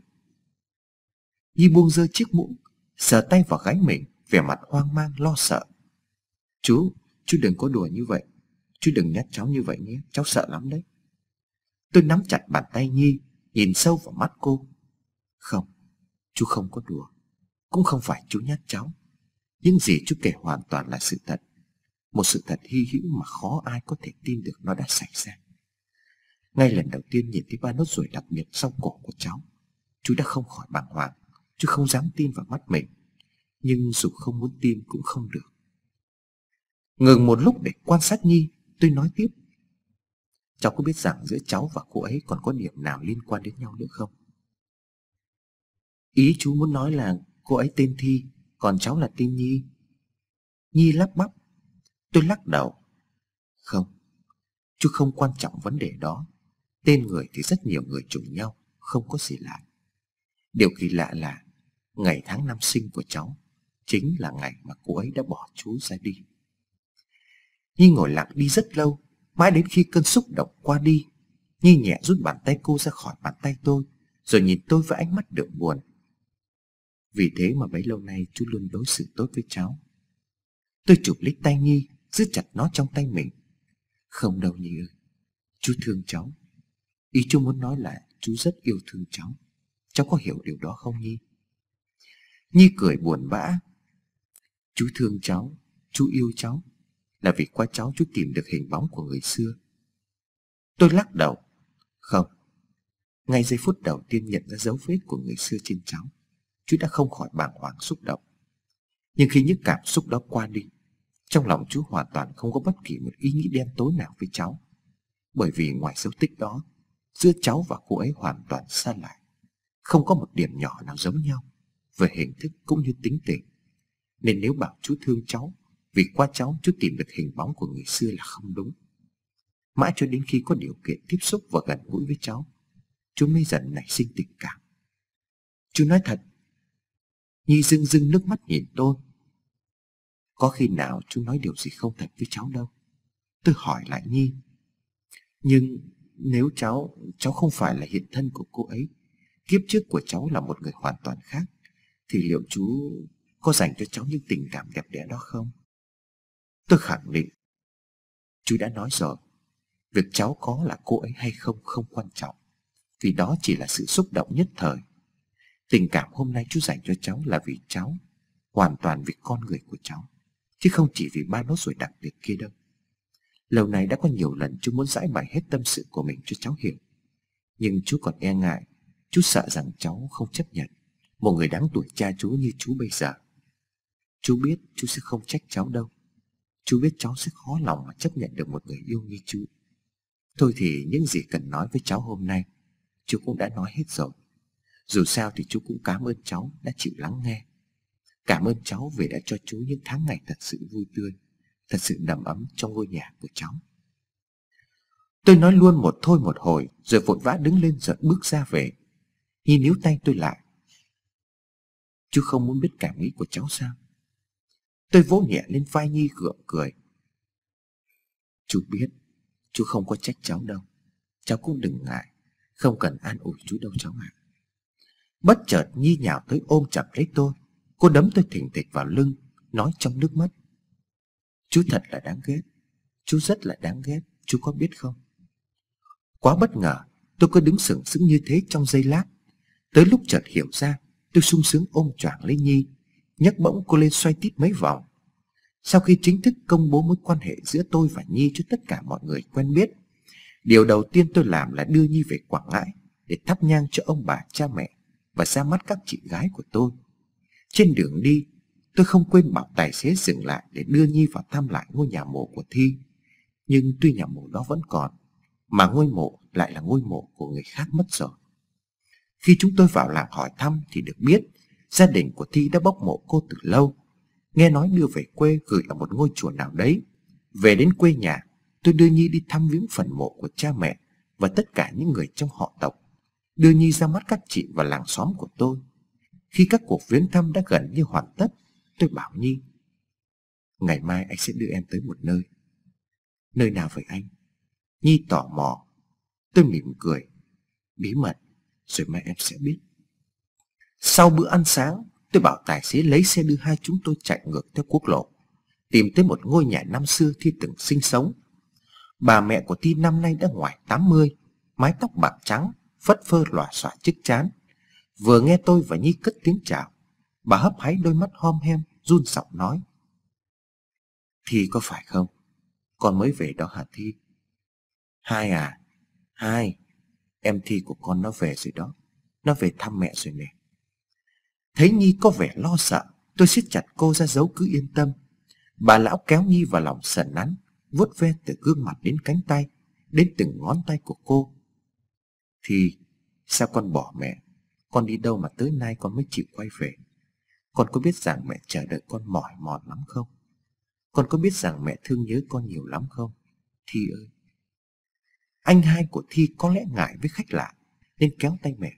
Nhi buông rơi chiếc mũ, sờ tay vào gáy mình, vẻ mặt hoang mang lo sợ. Chú đừng có đùa như vậy. Chú đừng nhát cháu như vậy nhé, cháu sợ lắm đấy. Tôi nắm chặt bàn tay Nhi, nhìn sâu vào mắt cô. Không, chú không có đùa. Cũng không phải chú nhát cháu. Những gì chú kể hoàn toàn là sự thật. Một sự thật hy hữu mà khó ai có thể tin được nó đã xảy ra. Ngay lần đầu tiên nhìn thấy 3 nốt ruồi đặc biệt sau cổ của cháu, chú đã không khỏi bàng hoàng. Chú không dám tin vào mắt mình. Nhưng dù không muốn tin cũng không được. Ngừng một lúc để quan sát Nhi, tôi nói tiếp. Cháu có biết rằng giữa cháu và cô ấy còn có điểm nào liên quan đến nhau nữa không? Ý chú muốn nói là cô ấy tên Thi, còn cháu là tên Nhi. Nhi lắp bắp. Tôi lắc đầu. Không, chú không quan trọng vấn đề đó. Tên người thì rất nhiều người trùng nhau, không có gì lạ. Điều kỳ lạ là ngày tháng năm sinh của cháu chính là ngày mà cô ấy đã bỏ chú ra đi. Nhi ngồi lặng đi rất lâu, mãi đến khi cơn xúc động qua đi. Nhi nhẹ rút bàn tay cô ra khỏi bàn tay tôi, rồi nhìn tôi với ánh mắt đượm buồn. Vì thế mà bấy lâu nay chú luôn đối xử tốt với cháu. Tôi chụp lấy tay Nhi, giữ chặt nó trong tay mình. Không đâu Nhi ơi, chú thương cháu. Ý chú muốn nói là chú rất yêu thương cháu. Cháu có hiểu điều đó không Nhi? Nhi cười buồn bã. Chú thương cháu, chú yêu cháu là vì qua cháu chú tìm được hình bóng của người xưa. Tôi lắc đầu. Không, ngay giây phút đầu tiên nhận ra dấu vết của người xưa trên cháu, chú đã không khỏi bàng hoàng xúc động. Nhưng khi những cảm xúc đó qua đi, trong lòng chú hoàn toàn không có bất kỳ một ý nghĩ đen tối nào với cháu. Bởi vì ngoài dấu tích đó, giữa cháu và cô ấy hoàn toàn xa lạ. Không có một điểm nhỏ nào giống nhau về hình thức cũng như tính tình. Nên nếu bảo chú thương cháu vì qua cháu chú tìm được hình bóng của người xưa là không đúng. Mãi cho đến khi có điều kiện tiếp xúc và gần gũi với cháu, chú mới dần nảy sinh tình cảm. Chú nói thật. Nhi rưng rưng nước mắt nhìn tôi. Có khi nào chú nói điều gì không thật với cháu đâu. Tôi hỏi lại Nhi. Nhưng nếu cháu không phải là hiện thân của cô ấy, kiếp trước của cháu là một người hoàn toàn khác, thì liệu chú có dành cho cháu những tình cảm đẹp đẽ đó không? Tôi khẳng định. Chú đã nói rồi, việc cháu có là cô ấy hay không không quan trọng, vì đó chỉ là sự xúc động nhất thời. Tình cảm hôm nay chú dành cho cháu là vì cháu, hoàn toàn vì con người của cháu, chứ không chỉ vì 3 nốt ruồi đặc biệt kia đâu. Lâu nay đã có nhiều lần chú muốn giải bày hết tâm sự của mình cho cháu hiểu, nhưng chú còn e ngại. Chú sợ rằng cháu không chấp nhận, một người đáng tuổi cha chú như chú bây giờ. Chú biết chú sẽ không trách cháu đâu. Chú biết cháu sẽ khó lòng mà chấp nhận được một người yêu như chú. Thôi thì những gì cần nói với cháu hôm nay chú cũng đã nói hết rồi. Dù sao thì chú cũng cảm ơn cháu đã chịu lắng nghe. Cảm ơn cháu vì đã cho chú những tháng ngày thật sự vui tươi, thật sự đầm ấm trong ngôi nhà của cháu. Tôi nói luôn một thôi một hồi rồi vội vã đứng lên rồi bước ra về. Nhi níu tay tôi lại. Chú không muốn biết cảm nghĩ của cháu sao? Tôi vỗ nhẹ lên vai Nhi gượng cười. Chú biết, chú không có trách cháu đâu. Cháu cũng đừng ngại, không cần an ủi chú đâu cháu ạ. Bất chợt Nhi nhào tới ôm chặt lấy tôi. Cô đấm tôi thình thịch vào lưng, nói trong nước mắt. Chú thật là đáng ghét. Chú rất là đáng ghét, chú có biết không? Quá bất ngờ, tôi cứ đứng sững sững như thế trong giây lát. Tới lúc chợt hiểu ra, tôi sung sướng ôm choàng lấy Nhi, nhấc bổng cô lên xoay tít mấy vòng. Sau khi chính thức công bố mối quan hệ giữa tôi và Nhi cho tất cả mọi người quen biết, điều đầu tiên tôi làm là đưa Nhi về Quảng Ngãi để thắp nhang cho ông bà cha mẹ và ra mắt các chị gái của tôi. Trên đường đi, tôi không quên bảo tài xế dừng lại để đưa Nhi vào thăm lại ngôi nhà mộ của Thi. Nhưng tuy nhà mộ đó vẫn còn, mà ngôi mộ lại là ngôi mộ của người khác mất rồi. Khi chúng tôi vào làng hỏi thăm thì được biết gia đình của Thi đã bốc mộ cô từ lâu. Nghe nói đưa về quê gửi ở một ngôi chùa nào đấy. Về đến quê nhà, tôi đưa Nhi đi thăm viếng phần mộ của cha mẹ và tất cả những người trong họ tộc, đưa Nhi ra mắt các chị và làng xóm của tôi. Khi các cuộc viếng thăm đã gần như hoàn tất, tôi bảo Nhi, ngày mai anh sẽ đưa em tới một nơi. Nơi nào vậy anh? Nhi tò mò. Tôi mỉm cười. Bí mật, rồi mai em sẽ biết. Sau bữa ăn sáng, tôi bảo tài xế lấy xe đưa hai chúng tôi chạy ngược theo quốc lộ, tìm tới một ngôi nhà năm xưa Thi từng sinh sống. Bà mẹ của Thi năm nay đã ngoài 80, mái tóc bạc trắng, phất phơ lòa xòa trước trán. Vừa nghe tôi và Nhi cất tiếng chào, bà hấp háy đôi mắt hom hem, run giọng nói. Thi có phải không? Con mới về đó hả Thi? Hai à? Hai, em Thi của con nó về rồi đó. Nó về thăm mẹ rồi nè. Thấy Nhi có vẻ lo sợ, tôi siết chặt cô ra dấu cứ yên tâm. Bà lão kéo Nhi vào lòng sờn nắn, vuốt ve từ gương mặt đến cánh tay, đến từng ngón tay của cô. Thì sao con bỏ mẹ? Con đi đâu mà tới nay con mới chịu quay về? Con có biết rằng mẹ chờ đợi con mỏi mòn lắm không? Con có biết rằng mẹ thương nhớ con nhiều lắm không? Thi ơi! Anh hai của Thi có lẽ ngại với khách lạ nên kéo tay mẹ.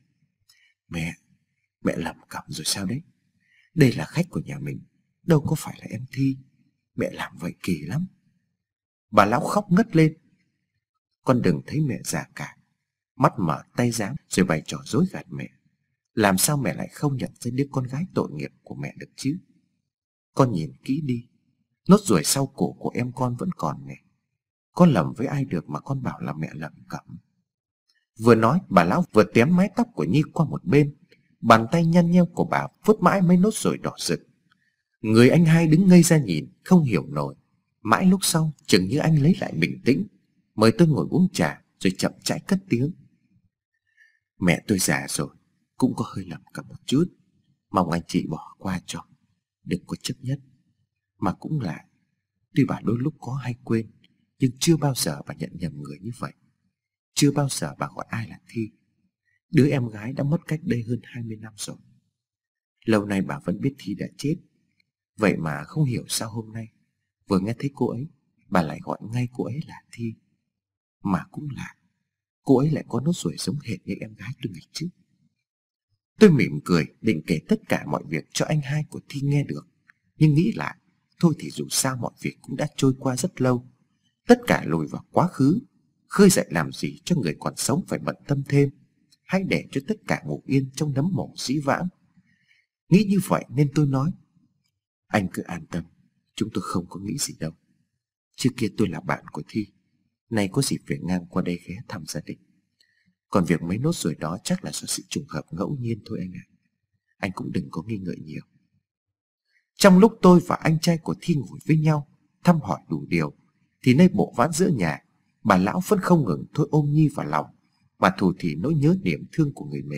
Mẹ lầm cầm rồi sao đấy? Đây là khách của nhà mình, đâu có phải là em Thi. Mẹ làm vậy kỳ lắm. Bà lão khóc ngất lên. Con đừng thấy mẹ già cả. Mắt mở tay giáng rồi bày trò dối gạt mẹ. Làm sao mẹ lại không nhận ra đứa con gái tội nghiệp của mẹ được chứ? Con nhìn kỹ đi, nốt ruồi sau cổ của em con vẫn còn nè. Con lầm với ai được mà con bảo là mẹ lầm cẩm? Vừa nói, bà lão vừa tém mái tóc của Nhi qua một bên. Bàn tay nhăn nheo của bà vuốt mãi mấy nốt ruồi đỏ rực. Người anh hai đứng ngây ra nhìn, không hiểu nổi. Mãi lúc sau, chừng như anh lấy lại bình tĩnh, mời tôi ngồi uống trà, rồi chậm rãi cất tiếng. Mẹ tôi già rồi, cũng có hơi lầm cẩm một chút. Mong anh chị bỏ qua cho, đừng có chấp nhất. Mà cũng là, tuy bà đôi lúc có hay quên, nhưng chưa bao giờ bà nhận nhầm người như vậy. Chưa bao giờ bà gọi ai là Thi. Đứa em gái đã mất cách đây hơn 20 năm rồi. Lâu nay bà vẫn biết Thi đã chết. Vậy mà không hiểu sao hôm nay vừa nghe thấy cô ấy, bà lại gọi ngay cô ấy là Thi. Mà cũng là, cô ấy lại có nốt ruồi giống hệt như em gái tôi ngày trước. Tôi mỉm cười định kể tất cả mọi việc cho anh hai của Thi nghe được. Nhưng nghĩ lại, thôi thì dù sao mọi việc cũng đã trôi qua rất lâu. Tất cả lùi vào quá khứ. Khơi dậy làm gì cho người còn sống phải bận tâm thêm. Hãy để cho tất cả ngủ yên trong nấm mồ dĩ vãng. Nghĩ như vậy nên tôi nói, anh cứ an tâm, chúng tôi không có nghĩ gì đâu. Trước kia tôi là bạn của Thi, nay có dịp về ngang qua đây ghé thăm gia đình. Còn việc mấy nốt ruồi đó chắc là do sự trùng hợp ngẫu nhiên thôi anh ạ. Anh cũng đừng có nghi ngợi nhiều. Trong lúc tôi và anh trai của Thi ngồi với nhau thăm hỏi đủ điều, thì nơi bộ ván giữa nhà, bà lão vẫn không ngừng thôi ôm Nhi vào lòng mà thù thì nỗi nhớ niềm thương của người mẹ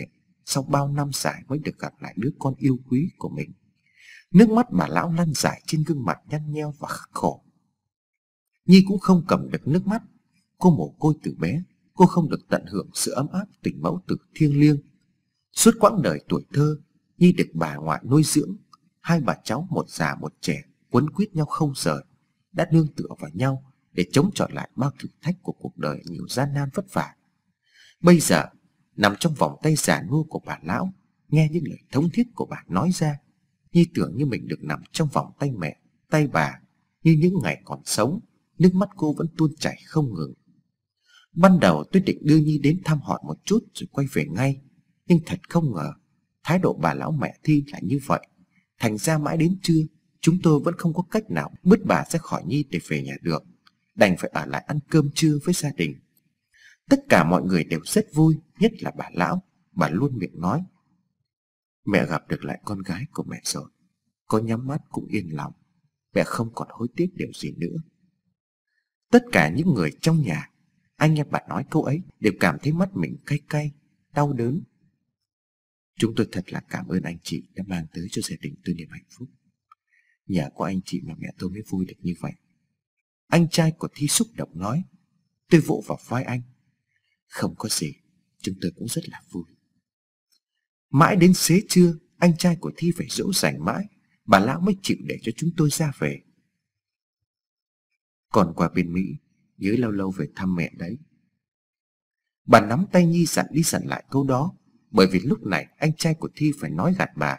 sau bao năm dài mới được gặp lại đứa con yêu quý của mình. Nước mắt bà lão lăn dài trên gương mặt nhăn nheo và khắc khổ. Nhi cũng không cầm được nước mắt. Cô mồ côi từ bé, cô không được tận hưởng sự ấm áp tình mẫu tử thiêng liêng. Suốt quãng đời tuổi thơ, Nhi được bà ngoại nuôi dưỡng. Hai bà cháu một già một trẻ quấn quýt nhau không rời, đã nương tựa vào nhau để chống chọi lại bao thử thách của cuộc đời nhiều gian nan vất vả. Bây giờ nằm trong vòng tay già nua của bà lão, nghe những lời thống thiết của bà nói ra, Nhi tưởng như mình được nằm trong vòng tay mẹ, tay bà. Như những ngày còn sống, nước mắt cô vẫn tuôn chảy không ngừng. Ban đầu tôi định đưa Nhi đến thăm hỏi một chút rồi quay về ngay, nhưng thật không ngờ thái độ bà lão mẹ Thi là như vậy. Thành ra mãi đến trưa, chúng tôi vẫn không có cách nào bứt bà ra khỏi Nhi để về nhà được, đành phải ở lại ăn cơm trưa với gia đình. Tất cả mọi người đều rất vui, nhất là bà lão. Bà luôn miệng nói: mẹ gặp được lại con gái của mẹ rồi, có nhắm mắt cũng yên lòng, mẹ không còn hối tiếc điều gì nữa. Tất cả những người trong nhà, anh nghe bà nói câu ấy đều cảm thấy mắt mình cay cay, đau đớn. Chúng tôi thật là cảm ơn anh chị đã mang tới cho gia đình tôi niềm hạnh phúc. Nhờ có anh chị mà mẹ tôi mới vui được như vậy, anh trai của Thi xúc động nói. Tôi vỗ vào vai anh: không có gì, chúng tôi cũng rất là vui. Mãi đến xế trưa, anh trai của Thi phải dỗ dành mãi, bà lão mới chịu để cho chúng tôi ra về. Còn qua bên Mỹ, nhớ lâu lâu về thăm mẹ đấy. Bà nắm tay Nhi dặn đi dặn lại câu đó, bởi vì lúc này anh trai của Thi phải nói gạt bà: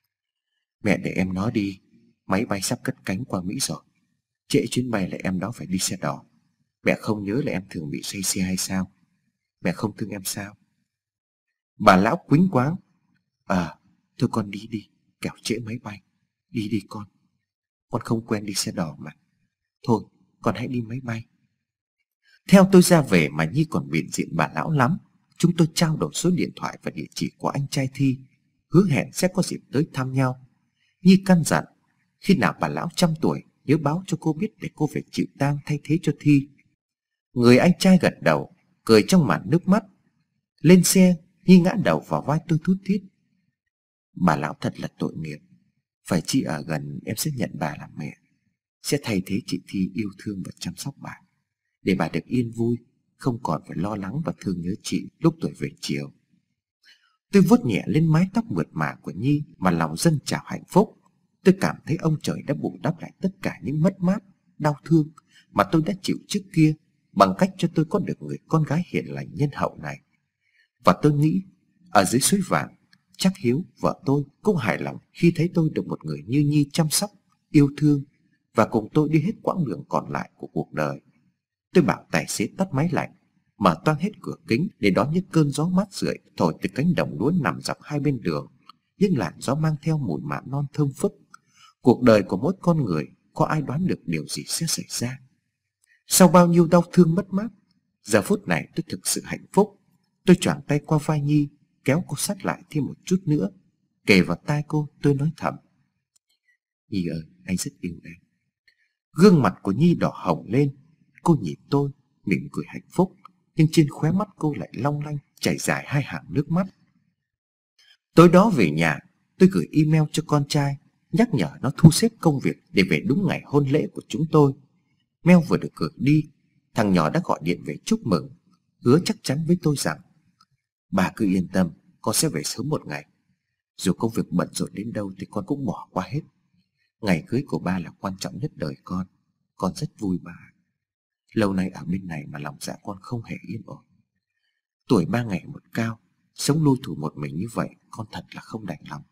mẹ để em nói đi, máy bay sắp cất cánh qua Mỹ rồi, trễ chuyến bay là em đó phải đi xe đò. Mẹ không nhớ là em thường bị say xe hay sao? Mẹ không thương em sao? Bà lão quýnh quáng: thôi con đi đi, kẻo trễ máy bay. Đi đi con không quen đi xe đò mà. Thôi con hãy đi máy bay. Theo tôi ra về mà Nhi còn biện diện bà lão lắm. Chúng tôi trao đổi số điện thoại và địa chỉ của anh trai Thi, hứa hẹn sẽ có dịp tới thăm nhau. Nhi căn dặn khi nào bà lão 100 tuổi nhớ báo cho cô biết để cô phải chịu tang thay thế cho Thi. Người anh trai gật đầu, cười trong màn nước mắt. Lên xe, Nhi ngã đầu vào vai tôi thút thít: bà lão thật là tội nghiệp, phải chị ở gần em sẽ nhận bà làm mẹ, sẽ thay thế chị Thi yêu thương và chăm sóc bà, để bà được yên vui, không còn phải lo lắng và thương nhớ chị lúc tuổi về chiều. Tôi vuốt nhẹ lên mái tóc mượt mà của Nhi mà lòng dâng trào hạnh phúc. Tôi cảm thấy ông trời đã bù đắp lại tất cả những mất mát, đau thương mà tôi đã chịu trước kia, bằng cách cho tôi có được người con gái hiền lành nhân hậu này. Và tôi nghĩ ở dưới suối vàng, chắc Hiếu, vợ tôi, cũng hài lòng khi thấy tôi được một người như Nhi chăm sóc, yêu thương và cùng tôi đi hết quãng đường còn lại của cuộc đời. Tôi bảo tài xế tắt máy lạnh, mở toang hết cửa kính để đón những cơn gió mát rượi thổi từ cánh đồng lúa nằm dọc hai bên đường. Những làn gió mang theo mùi mạ non thơm phức. Cuộc đời của mỗi con người, có ai đoán được điều gì sẽ xảy ra? Sau bao nhiêu đau thương mất mát, giờ phút này tôi thực sự hạnh phúc. Tôi choàng tay qua vai Nhi, kéo cô sát lại thêm một chút nữa. Kề vào tai cô, tôi nói thầm: Nhi ơi, anh rất yêu em. Gương mặt của Nhi đỏ hồng lên. Cô nhìn tôi, mỉm cười hạnh phúc, nhưng trên khóe mắt cô lại long lanh chảy dài hai hàng nước mắt. Tối đó về nhà, tôi gửi email cho con trai, nhắc nhở nó thu xếp công việc để về đúng ngày hôn lễ của chúng tôi. Mail vừa được gửi đi, thằng nhỏ đã gọi điện về chúc mừng, hứa chắc chắn với tôi rằng: bà cứ yên tâm, con sẽ về sớm một ngày. Dù công việc bận rộn đến đâu thì con cũng bỏ qua hết. Ngày cưới của ba là quan trọng nhất đời con rất vui bà. Lâu nay ở bên này mà lòng dạ con không hề yên ổn. Tuổi 3 ngày một cao, sống lui thủ một mình như vậy, con thật là không đành lòng.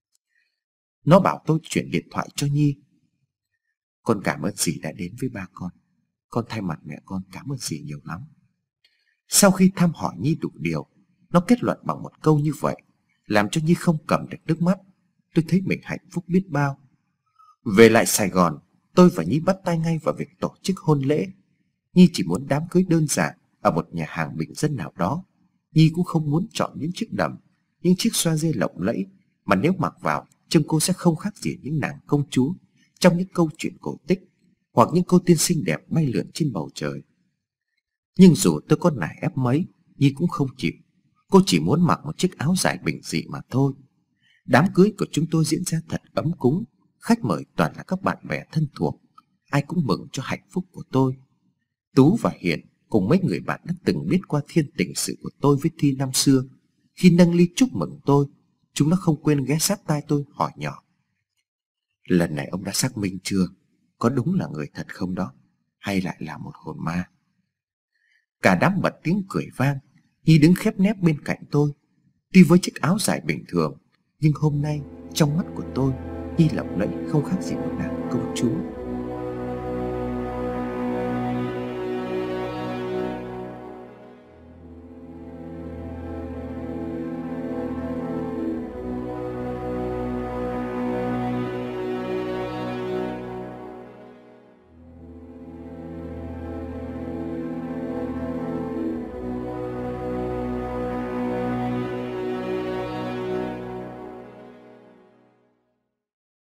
Nó bảo tôi chuyển điện thoại cho Nhi. Con cảm ơn dì đã đến với ba con thay mặt mẹ con cảm ơn dì nhiều lắm. Sau khi thăm hỏi Nhi đủ điều, nó kết luận bằng một câu như vậy, làm cho Nhi không cầm được nước mắt. Tôi thấy mình hạnh phúc biết bao. Về lại Sài Gòn, tôi và Nhi bắt tay ngay vào việc tổ chức hôn lễ. Nhi chỉ muốn đám cưới đơn giản ở một nhà hàng bình dân nào đó. Nhi cũng không muốn chọn những chiếc đầm, những chiếc xoa dê lộng lẫy mà nếu mặc vào trông cô sẽ không khác gì những nàng công chúa trong những câu chuyện cổ tích, hoặc những cô tiên xinh đẹp bay lượn trên bầu trời. Nhưng dù tôi có nài ép mấy, Nhi cũng không chịu. Cô chỉ muốn mặc một chiếc áo dài bình dị mà thôi. Đám cưới của chúng tôi diễn ra thật ấm cúng. Khách mời toàn là các bạn bè thân thuộc. Ai cũng mừng cho hạnh phúc của tôi. Tú và Hiền cùng mấy người bạn đã từng biết qua thiên tình sự của tôi với Thi năm xưa. Khi nâng ly chúc mừng tôi, chúng nó không quên ghé sát tai tôi hỏi nhỏ: lần này ông đã xác minh chưa? Có đúng là người thật không đó? Hay lại là một hồn ma? Cả đám bật tiếng cười vang. Y đứng khép nép bên cạnh tôi. Tuy với chiếc áo dài bình thường, nhưng hôm nay trong mắt của tôi, Y lộng lẫy không khác gì một nàng công chúa.